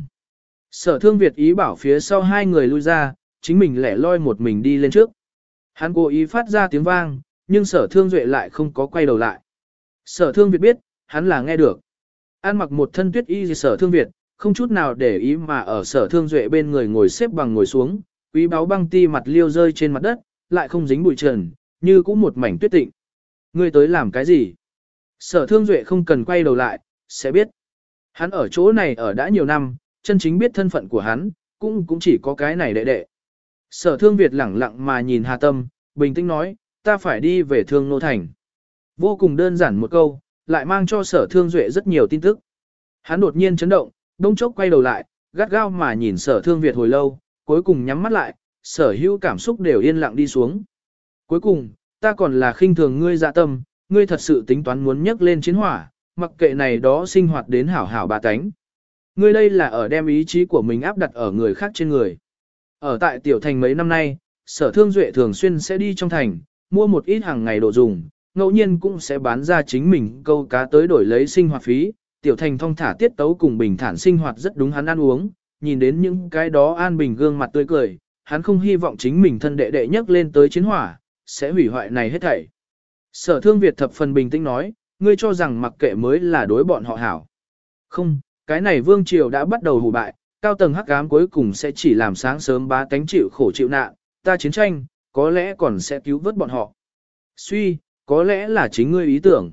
Sở Thương Việt ý bảo phía sau hai người lui ra, chính mình lẻ loi một mình đi lên trước. Hắn cố ý phát ra tiếng vang, nhưng Sở Thương Duệ lại không có quay đầu lại. Sở Thương Việt biết, hắn là nghe được. An mặc một thân tuyết y Sở Thương Việt, không chút nào để ý mà ở Sở Thương Duệ bên người ngồi xếp bằng ngồi xuống, quý báu băng ti mặt liêu rơi trên mặt đất, lại không dính bụi trần, như cũng một mảnh tuyết tịnh. Ngươi tới làm cái gì? Sở Thương Duệ không cần quay đầu lại, sẽ biết. Hắn ở chỗ này ở đã nhiều năm, chân chính biết thân phận của hắn, cũng cũng chỉ có cái này đệ đệ. Sở Thương Việt lẳng lặng mà nhìn Hà Tâm, bình tĩnh nói, ta phải đi về Thương Nô Thành. Vô cùng đơn giản một câu, lại mang cho Sở Thương Duệ rất nhiều tin tức. Hắn đột nhiên chấn động, đông chốc quay đầu lại, gắt gao mà nhìn Sở Thương Việt hồi lâu, cuối cùng nhắm mắt lại, sở hữu cảm xúc đều yên lặng đi xuống. Cuối cùng, ta còn là khinh thường ngươi dạ tâm, ngươi thật sự tính toán muốn nhấc lên chiến hỏa, mặc kệ này đó sinh hoạt đến hảo hảo bà tánh. Ngươi đây là ở đem ý chí của mình áp đặt ở người khác trên người. Ở tại tiểu thành mấy năm nay, Sở Thương Duệ thường xuyên sẽ đi trong thành, mua một ít hàng ngày đồ dùng, ngẫu nhiên cũng sẽ bán ra chính mình câu cá tới đổi lấy sinh hoạt phí. Tiểu thành thong thả tiết tấu cùng bình thản sinh hoạt rất đúng hắn ăn uống, nhìn đến những cái đó an bình gương mặt tươi cười, hắn không hy vọng chính mình thân đệ đệ nhấc lên tới chiến hỏa, sẽ hủy hoại này hết thảy. Sở Thương Việt thập phần bình tĩnh nói, ngươi cho rằng mặc kệ mới là đối bọn họ hảo. Không, cái này vương triều đã bắt đầu hủ bại, cao tầng hắc ám cuối cùng sẽ chỉ làm sáng sớm bá tánh chịu khổ chịu nạn, ta chiến tranh, có lẽ còn sẽ cứu vớt bọn họ. Suy, có lẽ là chính ngươi ý tưởng.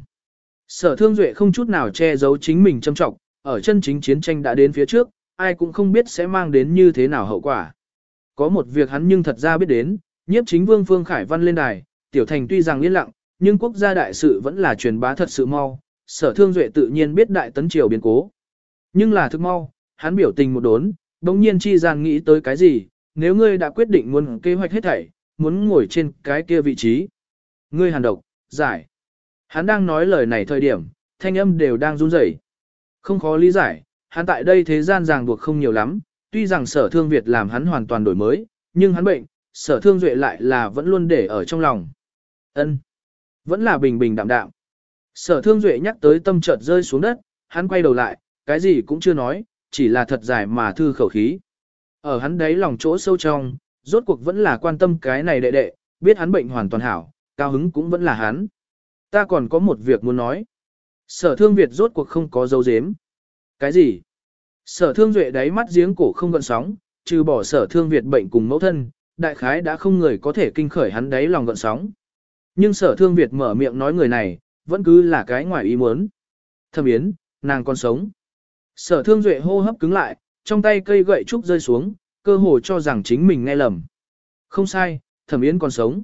Sở Thương Duệ không chút nào che giấu chính mình châm trọng, ở chân chính chiến tranh đã đến phía trước, ai cũng không biết sẽ mang đến như thế nào hậu quả. Có một việc hắn nhưng thật ra biết đến, nhiếp chính vương Phương Khải Văn lên đài, tiểu thành tuy rằng yên lặng, nhưng quốc gia đại sự vẫn là truyền bá thật sự mau, Sở Thương Duệ tự nhiên biết đại tấn triều biến cố. Nhưng là thực mau, hắn biểu tình một đốn, bỗng nhiên chi gian nghĩ tới cái gì, nếu ngươi đã quyết định muốn kế hoạch hết thảy, muốn ngồi trên cái kia vị trí. Ngươi hàn độc, giải. Hắn đang nói lời này thời điểm, thanh âm đều đang run rẩy. Không khó lý giải, hắn tại đây thế gian ràng buộc không nhiều lắm, tuy rằng Sở Thương Việt làm hắn hoàn toàn đổi mới, nhưng hắn bệnh, Sở Thương Duệ lại là vẫn luôn để ở trong lòng. Ân, vẫn là bình bình đạm đạm. Sở Thương Duệ nhắc tới tâm chợt rơi xuống đất, hắn quay đầu lại, cái gì cũng chưa nói, chỉ là thật dài mà thư khẩu khí. Ở hắn đấy lòng chỗ sâu trong, rốt cuộc vẫn là quan tâm cái này đệ đệ, biết hắn bệnh hoàn toàn hảo, cao hứng cũng vẫn là hắn. Ta còn có một việc muốn nói. Sở Thương Việt rốt cuộc không có dấu dếm. Cái gì? Sở Thương Duệ đáy mắt giếng cổ không gợn sóng, trừ bỏ Sở Thương Việt bệnh cùng mẫu thân, đại khái đã không người có thể kinh khởi hắn đáy lòng gợn sóng. Nhưng Sở Thương Việt mở miệng nói người này, vẫn cứ là cái ngoài ý muốn. Thẩm Yến, nàng còn sống. Sở Thương Duệ hô hấp cứng lại, trong tay cây gậy trúc rơi xuống, cơ hồ cho rằng chính mình nghe lầm. Không sai, Thẩm Yến còn sống.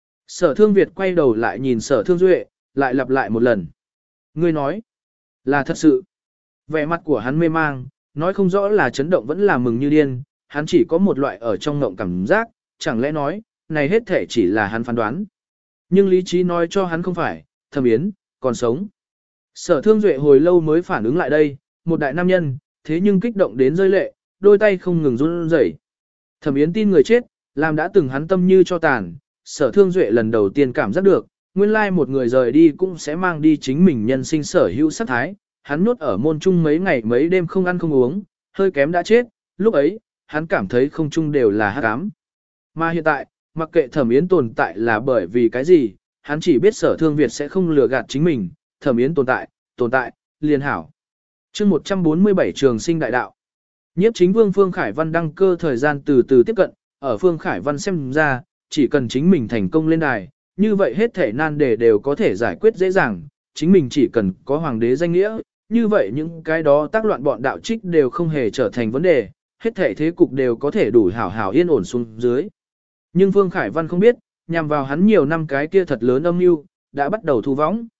Sở Thương Việt quay đầu lại nhìn Sở Thương Duệ, lại lặp lại một lần. Ngươi nói, là thật sự. Vẻ mặt của hắn mê mang, nói không rõ là chấn động vẫn là mừng như điên, hắn chỉ có một loại ở trong ngộng cảm giác, chẳng lẽ nói, này hết thể chỉ là hắn phán đoán. Nhưng lý trí nói cho hắn không phải, Thẩm Yến, còn sống. Sở Thương Duệ hồi lâu mới phản ứng lại đây, một đại nam nhân, thế nhưng kích động đến rơi lệ, đôi tay không ngừng run rẩy. Thẩm Yến tin người chết, làm đã từng hắn tâm như cho tàn, Sở Thương Duệ lần đầu tiên cảm giác được, nguyên lai một người rời đi cũng sẽ mang đi chính mình nhân sinh sở hữu sát thái. Hắn nhốt ở môn trung mấy ngày mấy đêm không ăn không uống, hơi kém đã chết, lúc ấy, hắn cảm thấy không chung đều là hắc ám. Mà hiện tại, mặc kệ Thẩm Yến tồn tại là bởi vì cái gì, hắn chỉ biết Sở Thương Việt sẽ không lừa gạt chính mình, Thẩm Yến tồn tại, tồn tại, liền hảo. Chương một trăm bốn mươi bảy Trường Sinh Đại Đạo. Nhiếp chính vương Phương Khải Văn đăng cơ thời gian từ từ tiếp cận, ở Phương Khải Văn xem ra, chỉ cần chính mình thành công lên đài, như vậy hết thể nan đề đều có thể giải quyết dễ dàng, chính mình chỉ cần có hoàng đế danh nghĩa, như vậy những cái đó tác loạn bọn đạo trích đều không hề trở thành vấn đề, hết thể thế cục đều có thể đủ hảo hảo yên ổn xuống dưới. Nhưng Phương Khải Văn không biết, nhằm vào hắn nhiều năm cái kia thật lớn âm mưu đã bắt đầu thu võng.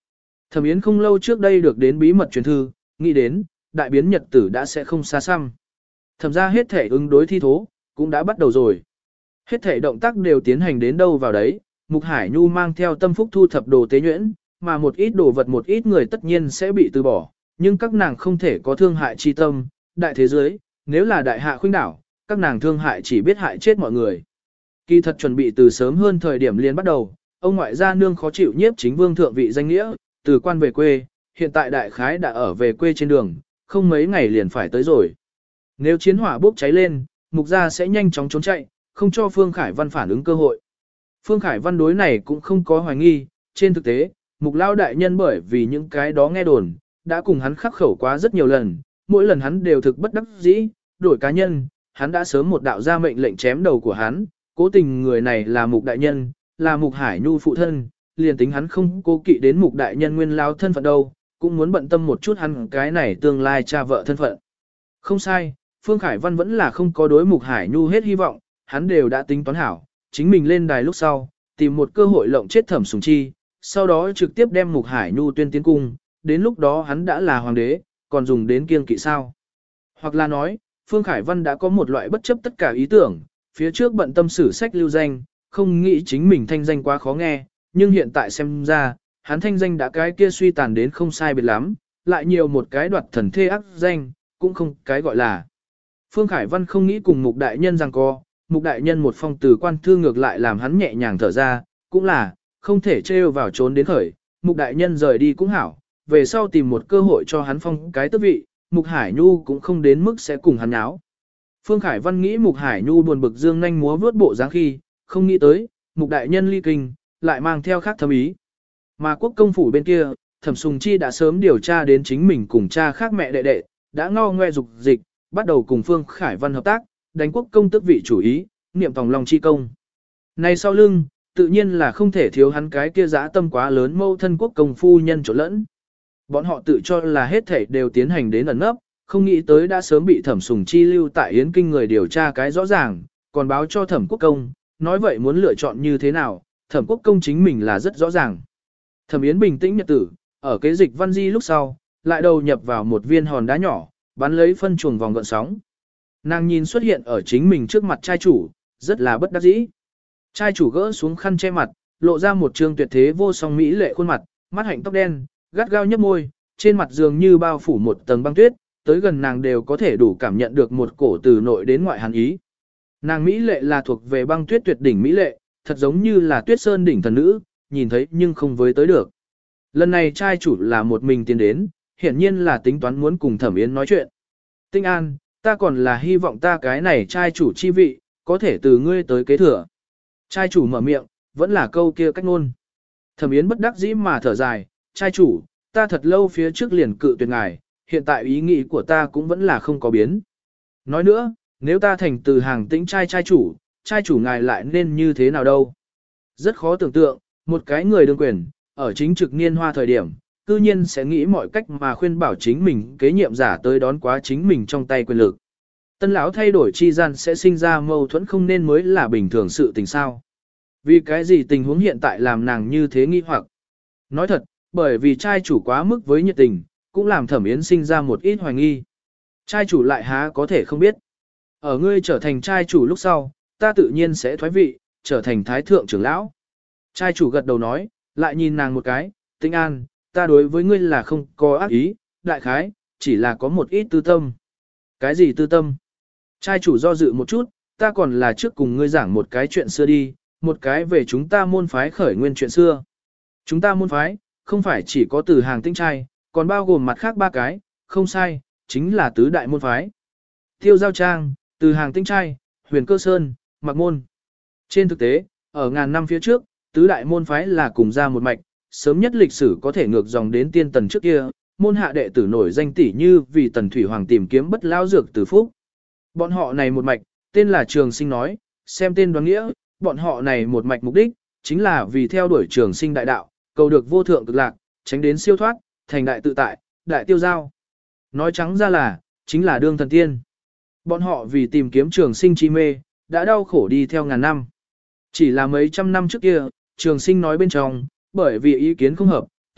Thẩm Yến không lâu trước đây được đến bí mật truyền thư, nghĩ đến, đại biến nhật tử đã sẽ không xa xăm. Thẩm ra hết thể ứng đối thi thố, cũng đã bắt đầu rồi. Hết thể động tác đều tiến hành đến đâu vào đấy, Mục Hải Nhu mang theo tâm phúc thu thập đồ tế nhuyễn, mà một ít đồ vật một ít người tất nhiên sẽ bị từ bỏ, nhưng các nàng không thể có thương hại chi tâm, đại thế giới, nếu là đại hạ khuynh đảo, các nàng thương hại chỉ biết hại chết mọi người. Kỳ thật chuẩn bị từ sớm hơn thời điểm liền bắt đầu, ông ngoại gia nương khó chịu nhiếp chính vương thượng vị danh nghĩa, từ quan về quê, hiện tại đại khái đã ở về quê trên đường, không mấy ngày liền phải tới rồi. Nếu chiến hỏa bốc cháy lên, Mục gia sẽ nhanh chóng trốn chạy, không cho Phương Khải Văn phản ứng cơ hội. Phương Khải Văn đối này cũng không có hoài nghi, trên thực tế, Mục Lao đại nhân bởi vì những cái đó nghe đồn, đã cùng hắn khắc khẩu quá rất nhiều lần, mỗi lần hắn đều thực bất đắc dĩ, đổi cá nhân, hắn đã sớm một đạo ra mệnh lệnh chém đầu của hắn, cố tình người này là Mục đại nhân, là Mục Hải Nhu phụ thân, liền tính hắn không cố kỵ đến Mục đại nhân nguyên lao thân phận đâu, cũng muốn bận tâm một chút hắn cái này tương lai cha vợ thân phận. Không sai, Phương Khải Văn vẫn là không có đối Mục Hải Nhu hết hy vọng, hắn đều đã tính toán hảo, chính mình lên đài lúc sau, tìm một cơ hội lộng chết Thẩm Sùng Chi, sau đó trực tiếp đem Mục Hải Nhu tuyên tiến cung, đến lúc đó hắn đã là hoàng đế, còn dùng đến kiêng kỵ sao. Hoặc là nói, Phương Khải Văn đã có một loại bất chấp tất cả ý tưởng, phía trước bận tâm sử sách lưu danh, không nghĩ chính mình thanh danh quá khó nghe, nhưng hiện tại xem ra, hắn thanh danh đã cái kia suy tàn đến không sai biệt lắm, lại nhiều một cái đoạt thần thê ác danh, cũng không cái gọi là. Phương Khải Văn không nghĩ cùng Mục đại nhân rằng co, Mục đại nhân một phong từ quan thư ngược lại làm hắn nhẹ nhàng thở ra, cũng là, không thể trêu vào trốn đến khởi, Mục đại nhân rời đi cũng hảo, về sau tìm một cơ hội cho hắn phong cái tước vị, Mục Hải Nhu cũng không đến mức sẽ cùng hắn nháo. Phương Khải Văn nghĩ Mục Hải Nhu buồn bực dương nhanh múa vướt bộ dáng khi, không nghĩ tới, Mục đại nhân ly kinh, lại mang theo khác thâm ý. Mà quốc công phủ bên kia, Thẩm Sùng Chi đã sớm điều tra đến chính mình cùng cha khác mẹ đệ đệ, đã ngao ngoe dục dịch, bắt đầu cùng Phương Khải Văn hợp tác, đánh quốc công tước vị chủ ý, niệm tòng lòng chi công. Này sau lưng, tự nhiên là không thể thiếu hắn cái kia dã tâm quá lớn mâu thân quốc công phu nhân trộn lẫn. Bọn họ tự cho là hết thảy đều tiến hành đến ẩn nấp, không nghĩ tới đã sớm bị Thẩm Sùng Chi lưu tại Yến Kinh người điều tra cái rõ ràng, còn báo cho Thẩm Quốc Công, nói vậy muốn lựa chọn như thế nào, Thẩm Quốc Công chính mình là rất rõ ràng. Thẩm Yến bình tĩnh nhật tử, ở kế dịch văn di lúc sau, lại đầu nhập vào một viên hòn đá nhỏ, bắn lấy phân chuồng vòng gợn sóng. Nàng nhìn xuất hiện ở chính mình trước mặt trai chủ, rất là bất đắc dĩ. Trai chủ gỡ xuống khăn che mặt, lộ ra một trương tuyệt thế vô song mỹ lệ khuôn mặt, mắt hạnh tóc đen, gắt gao nhấp môi, trên mặt dường như bao phủ một tầng băng tuyết, tới gần nàng đều có thể đủ cảm nhận được một cổ từ nội đến ngoại hàn ý. Nàng mỹ lệ là thuộc về băng tuyết tuyệt đỉnh mỹ lệ, thật giống như là tuyết sơn đỉnh thần nữ, nhìn thấy nhưng không với tới được. Lần này trai chủ là một mình tiến đến, hiển nhiên là tính toán muốn cùng Thẩm Yến nói chuyện. Tinh An, ta còn là hy vọng ta cái này trai chủ chi vị, có thể từ ngươi tới kế thừa. Trai chủ mở miệng, vẫn là câu kia cách ngôn. Thẩm Yến bất đắc dĩ mà thở dài, trai chủ, ta thật lâu phía trước liền cự tuyệt ngài, hiện tại ý nghĩ của ta cũng vẫn là không có biến. Nói nữa, nếu ta thành từ hàng tĩnh trai trai chủ, trai chủ ngài lại nên như thế nào đâu. Rất khó tưởng tượng, một cái người đương quyền, ở chính trực niên hoa thời điểm, cư nhiên sẽ nghĩ mọi cách mà khuyên bảo chính mình kế nhiệm giả tới đón quá chính mình trong tay quyền lực. Tân lão thay đổi chi gian sẽ sinh ra mâu thuẫn không nên mới là bình thường sự tình sao. Vì cái gì tình huống hiện tại làm nàng như thế nghi hoặc. Nói thật, bởi vì trai chủ quá mức với nhiệt tình, cũng làm Thẩm Yến sinh ra một ít hoài nghi. Trai chủ lại há có thể không biết. Ở ngươi trở thành trai chủ lúc sau, ta tự nhiên sẽ thoái vị, trở thành thái thượng trưởng lão. Trai chủ gật đầu nói, lại nhìn nàng một cái, Tinh An, ta đối với ngươi là không có ác ý, đại khái, chỉ là có một ít tư tâm. Cái gì tư tâm? Trai chủ do dự một chút, ta còn là trước cùng ngươi giảng một cái chuyện xưa đi, một cái về chúng ta môn phái khởi nguyên chuyện xưa. Chúng ta môn phái, không phải chỉ có từ hàng tinh trai, còn bao gồm mặt khác ba cái, không sai, chính là tứ đại môn phái. Tiêu Giao Trang, từ hàng tinh trai, Huyền Cơ Sơn, Mạc Môn. Trên thực tế, ở ngàn năm phía trước, tứ đại môn phái là cùng ra một mạch, sớm nhất lịch sử có thể ngược dòng đến tiên tần trước kia, môn hạ đệ tử nổi danh tỷ như vì tần thủy hoàng tìm kiếm bất lao dược từ phúc. Bọn họ này một mạch, tên là Trường Sinh nói, xem tên đoán nghĩa, bọn họ này một mạch mục đích, chính là vì theo đuổi Trường Sinh đại đạo, cầu được vô thượng cực lạc, tránh đến siêu thoát, thành đại tự tại, đại tiêu giao. Nói trắng ra là, chính là đương thần tiên. Bọn họ vì tìm kiếm Trường Sinh chi mê, đã đau khổ đi theo ngàn năm. Chỉ là mấy trăm năm trước kia, Trường Sinh nói bên trong, bởi vì ý kiến không hợp,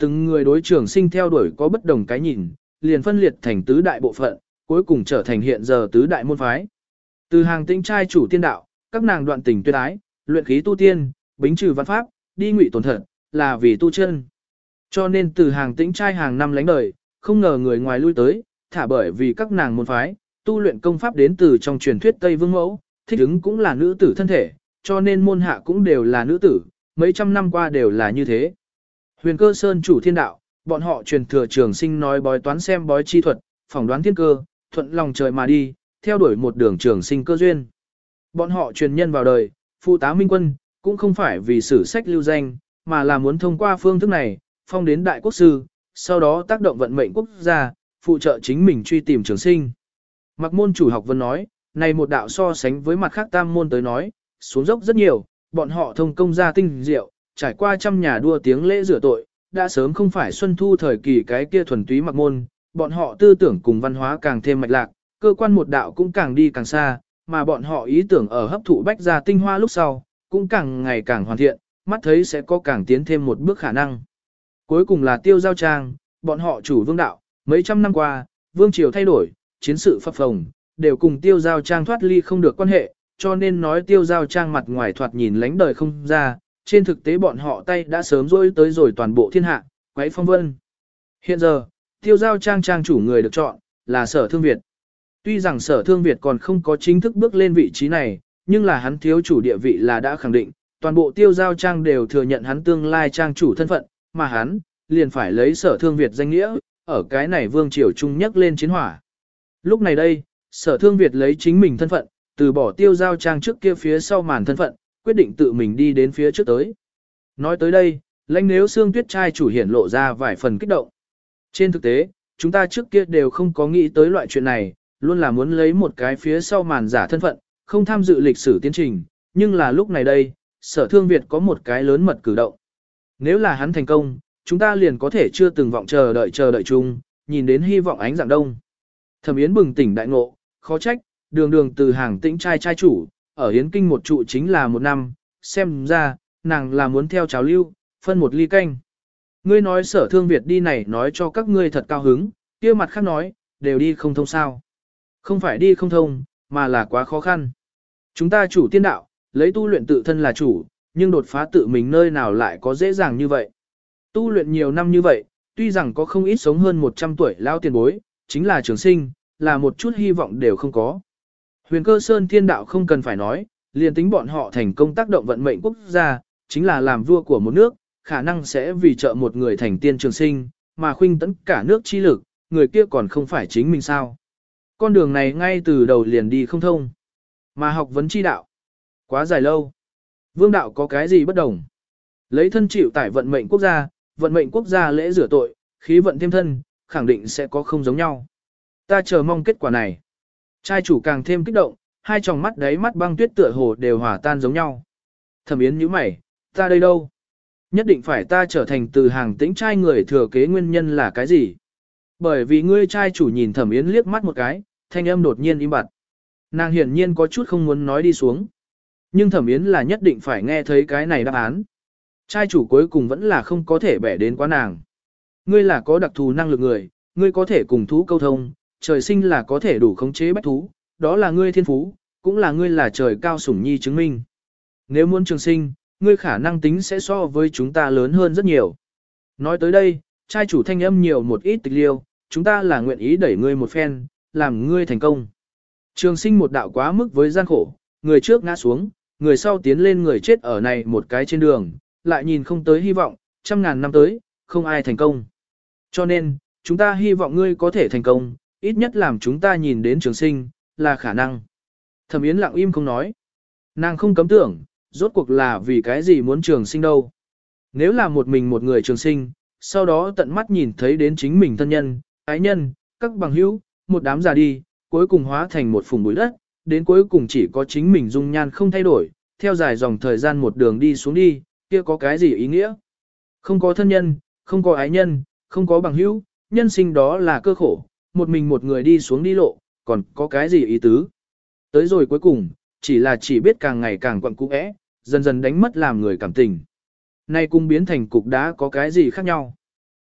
từng người đối trường sinh theo đuổi có bất đồng cái nhìn, liền phân liệt thành tứ đại bộ phận, cuối cùng trở thành hiện giờ tứ đại môn phái. Từ hàng tĩnh trai chủ tiên đạo, các nàng đoạn tình tuyệt ái, luyện khí tu tiên, bính trừ văn pháp, đi ngụy tổn thật, là vì tu chân. Cho nên từ hàng tĩnh trai hàng năm lánh đời, không ngờ người ngoài lui tới, thả bởi vì các nàng môn phái, tu luyện công pháp đến từ trong truyền thuyết Tây Vương Mẫu, thích ứng cũng là nữ tử thân thể, cho nên môn hạ cũng đều là nữ tử, mấy trăm năm qua đều là như thế. Huyền Cơ Sơn chủ thiên đạo, bọn họ truyền thừa trường sinh nói bói toán xem bói chi thuật, phỏng đoán thiên cơ, thuận lòng trời mà đi, theo đuổi một đường trường sinh cơ duyên. Bọn họ truyền nhân vào đời, phụ tá minh quân, cũng không phải vì sử sách lưu danh, mà là muốn thông qua phương thức này, phong đến đại quốc sư, sau đó tác động vận mệnh quốc gia, phụ trợ chính mình truy tìm trường sinh. Mặc môn chủ học vân nói, này một đạo so sánh với mặt khác tam môn tới nói, xuống dốc rất nhiều, bọn họ thông công gia tinh diệu, trải qua trăm nhà đua tiếng lễ rửa tội, đã sớm không phải xuân thu thời kỳ cái kia thuần túy mặc môn, bọn họ tư tưởng cùng văn hóa càng thêm mạch lạc, cơ quan một đạo cũng càng đi càng xa, mà bọn họ ý tưởng ở hấp thụ bách gia tinh hoa lúc sau, cũng càng ngày càng hoàn thiện, mắt thấy sẽ có càng tiến thêm một bước khả năng. Cuối cùng là Tiêu Giao Trang, bọn họ chủ vương đạo, mấy trăm năm qua, vương triều thay đổi, chiến sự phập phồng, đều cùng Tiêu Giao Trang thoát ly không được quan hệ, cho nên nói Tiêu Giao Trang mặt ngoài thoạt nhìn lánh đời không ra, trên thực tế bọn họ tay đã sớm rôi tới rồi toàn bộ thiên hạ, quấy phong vân. Hiện giờ, Tiêu Giao Trang trang chủ người được chọn, là Sở Thương Việt. Tuy rằng Sở Thương Việt còn không có chính thức bước lên vị trí này, nhưng là hắn thiếu chủ địa vị là đã khẳng định, toàn bộ Tiêu Giao Trang đều thừa nhận hắn tương lai trang chủ thân phận, mà hắn, liền phải lấy Sở Thương Việt danh nghĩa, ở cái này vương triều trung nhất lên chiến hỏa. Lúc này đây, Sở Thương Việt lấy chính mình thân phận, từ bỏ Tiêu Giao Trang trước kia phía sau màn thân phận, quyết định tự mình đi đến phía trước tới. Nói tới đây, lãnh nếu xương tuyết trai chủ hiển lộ ra vài phần kích động. Trên thực tế, chúng ta trước kia đều không có nghĩ tới loại chuyện này, luôn là muốn lấy một cái phía sau màn giả thân phận, không tham dự lịch sử tiến trình, nhưng là lúc này đây, Sở Thương Việt có một cái lớn mật cử động. Nếu là hắn thành công, chúng ta liền có thể chưa từng vọng chờ đợi chờ đợi chung, nhìn đến hy vọng ánh dạng đông. Thẩm Yến bừng tỉnh đại ngộ, khó trách, đường đường từ hàng tĩnh trai trai chủ, ở Yến Kinh một trụ chính là một năm, xem ra, nàng là muốn theo trào lưu, phân một ly canh. Ngươi nói Sở Thương Việt đi này nói cho các ngươi thật cao hứng, kia mặt khác nói, đều đi không thông sao. Không phải đi không thông, mà là quá khó khăn. Chúng ta chủ tiên đạo, lấy tu luyện tự thân là chủ, nhưng đột phá tự mình nơi nào lại có dễ dàng như vậy. Tu luyện nhiều năm như vậy, tuy rằng có không ít sống hơn một trăm tuổi lao tiền bối, chính là trường sinh, là một chút hy vọng đều không có. Huyền Cơ Sơn thiên đạo không cần phải nói, liền tính bọn họ thành công tác động vận mệnh quốc gia, chính là làm vua của một nước, khả năng sẽ vì trợ một người thành tiên trường sinh, mà khuynh tấn cả nước chi lực, người kia còn không phải chính mình sao. Con đường này ngay từ đầu liền đi không thông. Mà học vấn chi đạo, quá dài lâu. Vương đạo có cái gì bất đồng? Lấy thân chịu tải vận mệnh quốc gia, vận mệnh quốc gia lễ rửa tội, khí vận thêm thân, khẳng định sẽ có không giống nhau. Ta chờ mong kết quả này. Trai chủ càng thêm kích động, hai tròng mắt đáy mắt băng tuyết tựa hồ đều hòa tan giống nhau. Thẩm Yến nhíu mày, ta đây đâu? Nhất định phải ta trở thành từ hàng tĩnh trai người thừa kế nguyên nhân là cái gì? Bởi vì ngươi trai chủ nhìn Thẩm Yến liếc mắt một cái, thanh âm đột nhiên im bặt. Nàng hiển nhiên có chút không muốn nói đi xuống. Nhưng Thẩm Yến là nhất định phải nghe thấy cái này đáp án. Trai chủ cuối cùng vẫn là không có thể bẻ đến quá nàng. Ngươi là có đặc thù năng lực người, ngươi có thể cùng thú câu thông, trời sinh là có thể đủ khống chế bách thú, đó là ngươi thiên phú, cũng là ngươi là trời cao sủng nhi chứng minh. Nếu muốn trường sinh, ngươi khả năng tính sẽ so với chúng ta lớn hơn rất nhiều. Nói tới đây, trai chủ thanh âm nhiều một ít tịch liêu, chúng ta là nguyện ý đẩy ngươi một phen, làm ngươi thành công. Trường sinh một đạo quá mức với gian khổ, người trước ngã xuống, người sau tiến lên người chết ở này một cái trên đường, lại nhìn không tới hy vọng, trăm ngàn năm tới, không ai thành công. Cho nên, chúng ta hy vọng ngươi có thể thành công, ít nhất làm chúng ta nhìn đến trường sinh, là khả năng. Thẩm Yến lặng im không nói. Nàng không cấm tưởng, rốt cuộc là vì cái gì muốn trường sinh đâu. Nếu là một mình một người trường sinh, sau đó tận mắt nhìn thấy đến chính mình thân nhân, ái nhân, các bằng hữu, một đám già đi, cuối cùng hóa thành một phùng bụi đất, đến cuối cùng chỉ có chính mình dung nhan không thay đổi, theo dài dòng thời gian một đường đi xuống đi, kia có cái gì ý nghĩa? Không có thân nhân, không có ái nhân, không có bằng hữu, nhân sinh đó là cơ khổ, một mình một người đi xuống đi lộ, còn có cái gì ý tứ? Tới rồi cuối cùng, chỉ là chỉ biết càng ngày càng quặn cũ ẽ, dần dần đánh mất làm người cảm tình. Nay cũng biến thành cục đá có cái gì khác nhau?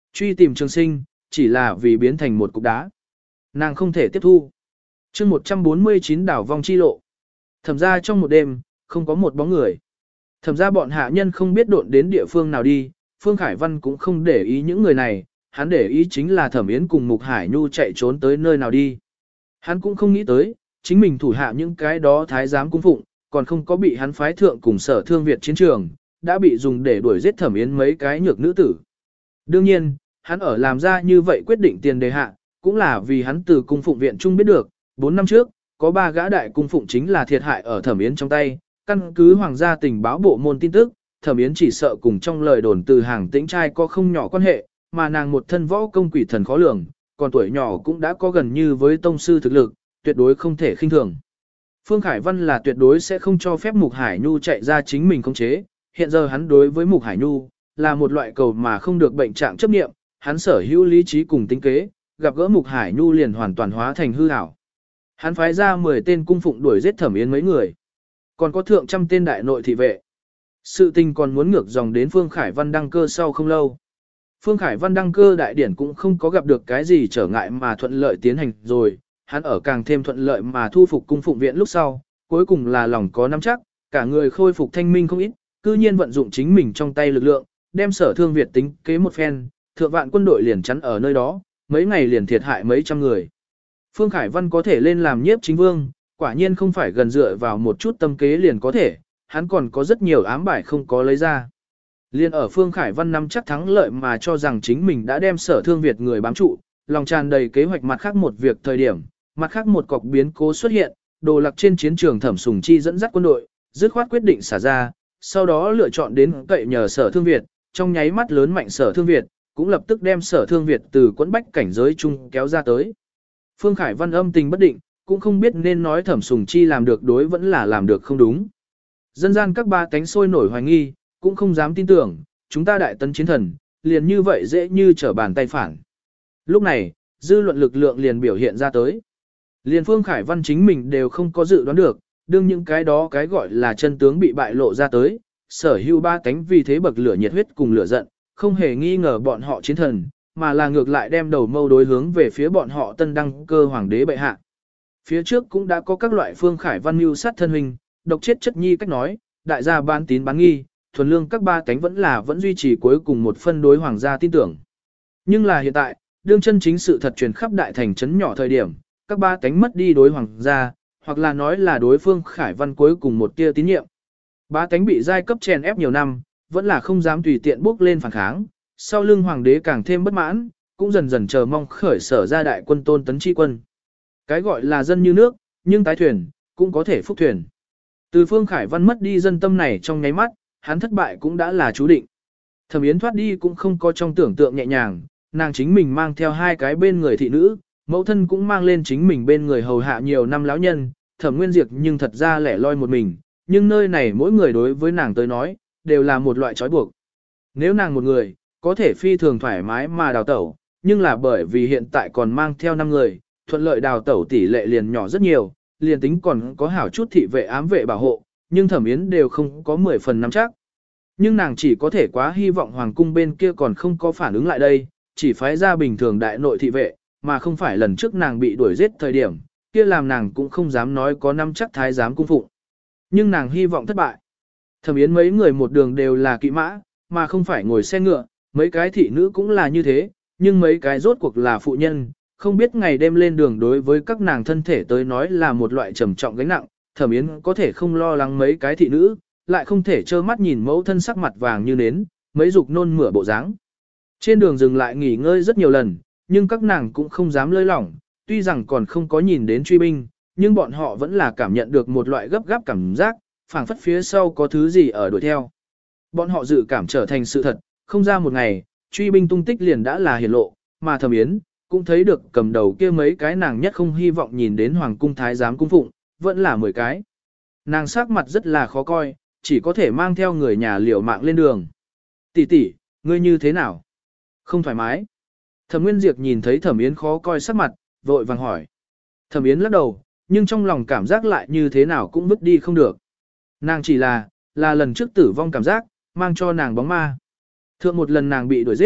Truy tìm trường sinh, chỉ là vì biến thành một cục đá. Nàng không thể tiếp thu. chương một trăm bốn mươi chín đảo vong chi lộ. Thẩm ra trong một đêm, không có một bóng người. Thẩm ra bọn hạ nhân không biết độn đến địa phương nào đi, Phương Khải Văn cũng không để ý những người này, hắn để ý chính là Thẩm Yến cùng Mục Hải Nhu chạy trốn tới nơi nào đi. Hắn cũng không nghĩ tới, chính mình thủ hạ những cái đó thái giám cung phụng, còn không có bị hắn phái thượng cùng sở thương Việt chiến trường, đã bị dùng để đuổi giết Thẩm Yến mấy cái nhược nữ tử. Đương nhiên, hắn ở làm ra như vậy quyết định tiền đề hạ, cũng là vì hắn từ cung phụng viện trung biết được, bốn năm trước, có ba gã đại cung phụng chính là thiệt hại ở Thẩm Yến trong tay, căn cứ hoàng gia tình báo bộ môn tin tức, Thẩm Yến chỉ sợ cùng trong lời đồn từ hàng tĩnh trai có không nhỏ quan hệ, mà nàng một thân võ công quỷ thần khó lường, còn tuổi nhỏ cũng đã có gần như với tông sư thực lực, tuyệt đối không thể khinh thường. Phương Khải Văn là tuyệt đối sẽ không cho phép Mục Hải Nhu chạy ra chính mình khống chế, hiện giờ hắn đối với Mục Hải Nhu là một loại cầu mà không được bệnh trạng chấp niệm, hắn sở hữu lý trí cùng tính kế, gặp gỡ Mục Hải Nhu liền hoàn toàn hóa thành hư ảo. Hắn phái ra mười tên cung phụng đuổi giết Thẩm Yến mấy người, còn có thượng trăm tên đại nội thị vệ. Sự tình còn muốn ngược dòng đến Phương Khải Văn đăng cơ sau không lâu. Phương Khải Văn đăng cơ đại điển cũng không có gặp được cái gì trở ngại mà thuận lợi tiến hành rồi, hắn ở càng thêm thuận lợi mà thu phục cung phụng viện lúc sau, cuối cùng là lòng có nắm chắc, cả người khôi phục thanh minh không ít, cư nhiên vận dụng chính mình trong tay lực lượng, đem sở thương Việt tính kế một phen, thượng vạn quân đội liền chắn ở nơi đó, mấy ngày liền thiệt hại mấy trăm người. Phương Khải Văn có thể lên làm nhiếp chính vương, quả nhiên không phải gần dựa vào một chút tâm kế liền có thể, hắn còn có rất nhiều ám bài không có lấy ra. Liên ở Phương Khải Văn nắm chắc thắng lợi mà cho rằng chính mình đã đem sở thương Việt người bám trụ, lòng tràn đầy kế hoạch mặt khác một việc thời điểm, mặt khác một cọc biến cố xuất hiện, đồ lạc trên chiến trường Thẩm Sùng Chi dẫn dắt quân đội, dứt khoát quyết định xả ra, sau đó lựa chọn đến cậy nhờ sở thương Việt, trong nháy mắt lớn mạnh sở thương Việt, cũng lập tức đem sở thương Việt từ quẫn bách cảnh giới chung kéo ra tới. Phương Khải Văn âm tình bất định, cũng không biết nên nói Thẩm Sùng Chi làm được đối vẫn là làm được không đúng. Dân gian các ba cánh sôi nổi hoài nghi, cũng không dám tin tưởng, chúng ta đại tấn chiến thần, liền như vậy dễ như trở bàn tay phản. Lúc này, dư luận lực lượng liền biểu hiện ra tới. Liền Phương Khải Văn chính mình đều không có dự đoán được, đương những cái đó cái gọi là chân tướng bị bại lộ ra tới, sở hữu ba cánh vì thế bậc lửa nhiệt huyết cùng lửa giận, không hề nghi ngờ bọn họ chiến thần, mà là ngược lại đem đầu mâu đối hướng về phía bọn họ tân đăng cơ hoàng đế bệ hạ. Phía trước cũng đã có các loại Phương Khải Văn mưu sát thân huynh, độc chết chất nhi cách nói, đại gia ban tín bán nghi, thuần lương các ba cánh vẫn là vẫn duy trì cuối cùng một phân đối hoàng gia tin tưởng. Nhưng là hiện tại, đương chân chính sự thật truyền khắp đại thành trấn nhỏ thời điểm, các ba cánh mất đi đối hoàng gia, hoặc là nói là đối Phương Khải Văn cuối cùng một tia tín nhiệm. Ba cánh bị giai cấp chèn ép nhiều năm, vẫn là không dám tùy tiện bước lên phản kháng, sau lưng hoàng đế càng thêm bất mãn, cũng dần dần chờ mong khởi sở ra đại quân tôn tấn chi quân. Cái gọi là dân như nước, nhưng tái thuyền, cũng có thể phúc thuyền. Từ Phương Khải Văn mất đi dân tâm này trong nháy mắt, hắn thất bại cũng đã là chú định. Thẩm Yến thoát đi cũng không có trong tưởng tượng nhẹ nhàng, nàng chính mình mang theo hai cái bên người thị nữ, mẫu thân cũng mang lên chính mình bên người hầu hạ nhiều năm lão nhân, Thẩm Nguyên Diệp nhưng thật ra lẻ loi một mình, nhưng nơi này mỗi người đối với nàng tới nói, đều là một loại trói buộc. Nếu nàng một người, có thể phi thường thoải mái mà đào tẩu, nhưng là bởi vì hiện tại còn mang theo năm người, thuận lợi đào tẩu tỷ lệ liền nhỏ rất nhiều, liền tính còn có hảo chút thị vệ ám vệ bảo hộ, nhưng Thẩm Yến đều không có mười phần nắm chắc. Nhưng nàng chỉ có thể quá hy vọng hoàng cung bên kia còn không có phản ứng lại đây, chỉ phái ra bình thường đại nội thị vệ, mà không phải lần trước nàng bị đuổi giết thời điểm, kia làm nàng cũng không dám nói có nắm chắc thái giám cung phụng. Nhưng nàng hy vọng thất bại. Thẩm Yến mấy người một đường đều là kỵ mã, mà không phải ngồi xe ngựa, mấy cái thị nữ cũng là như thế, nhưng mấy cái rốt cuộc là phụ nhân, không biết ngày đêm lên đường đối với các nàng thân thể tới nói là một loại trầm trọng gánh nặng, Thẩm Yến có thể không lo lắng mấy cái thị nữ, lại không thể trơ mắt nhìn mẫu thân sắc mặt vàng như nến, mấy dục nôn mửa bộ dáng. Trên đường dừng lại nghỉ ngơi rất nhiều lần, nhưng các nàng cũng không dám lơi lỏng, tuy rằng còn không có nhìn đến truy binh, nhưng bọn họ vẫn là cảm nhận được một loại gấp gáp cảm giác, phảng phất phía sau có thứ gì ở đuổi theo. Bọn họ dự cảm trở thành sự thật, không ra một ngày, truy binh tung tích liền đã là hiển lộ, mà Thẩm Yến cũng thấy được cầm đầu kia mấy cái nàng nhất không hy vọng nhìn đến hoàng cung thái giám cung phụng, vẫn là mười cái. Nàng sắc mặt rất là khó coi, chỉ có thể mang theo người nhà liều mạng lên đường. Tỷ tỷ, ngươi như thế nào? Không thoải mái. Thẩm Nguyên Diệp nhìn thấy Thẩm Yến khó coi sắc mặt, vội vàng hỏi. Thẩm Yến lắc đầu, nhưng trong lòng cảm giác lại như thế nào cũng vứt đi không được. Nàng chỉ là, là lần trước tử vong cảm giác, mang cho nàng bóng ma. Thượng một lần nàng bị đuổi giết,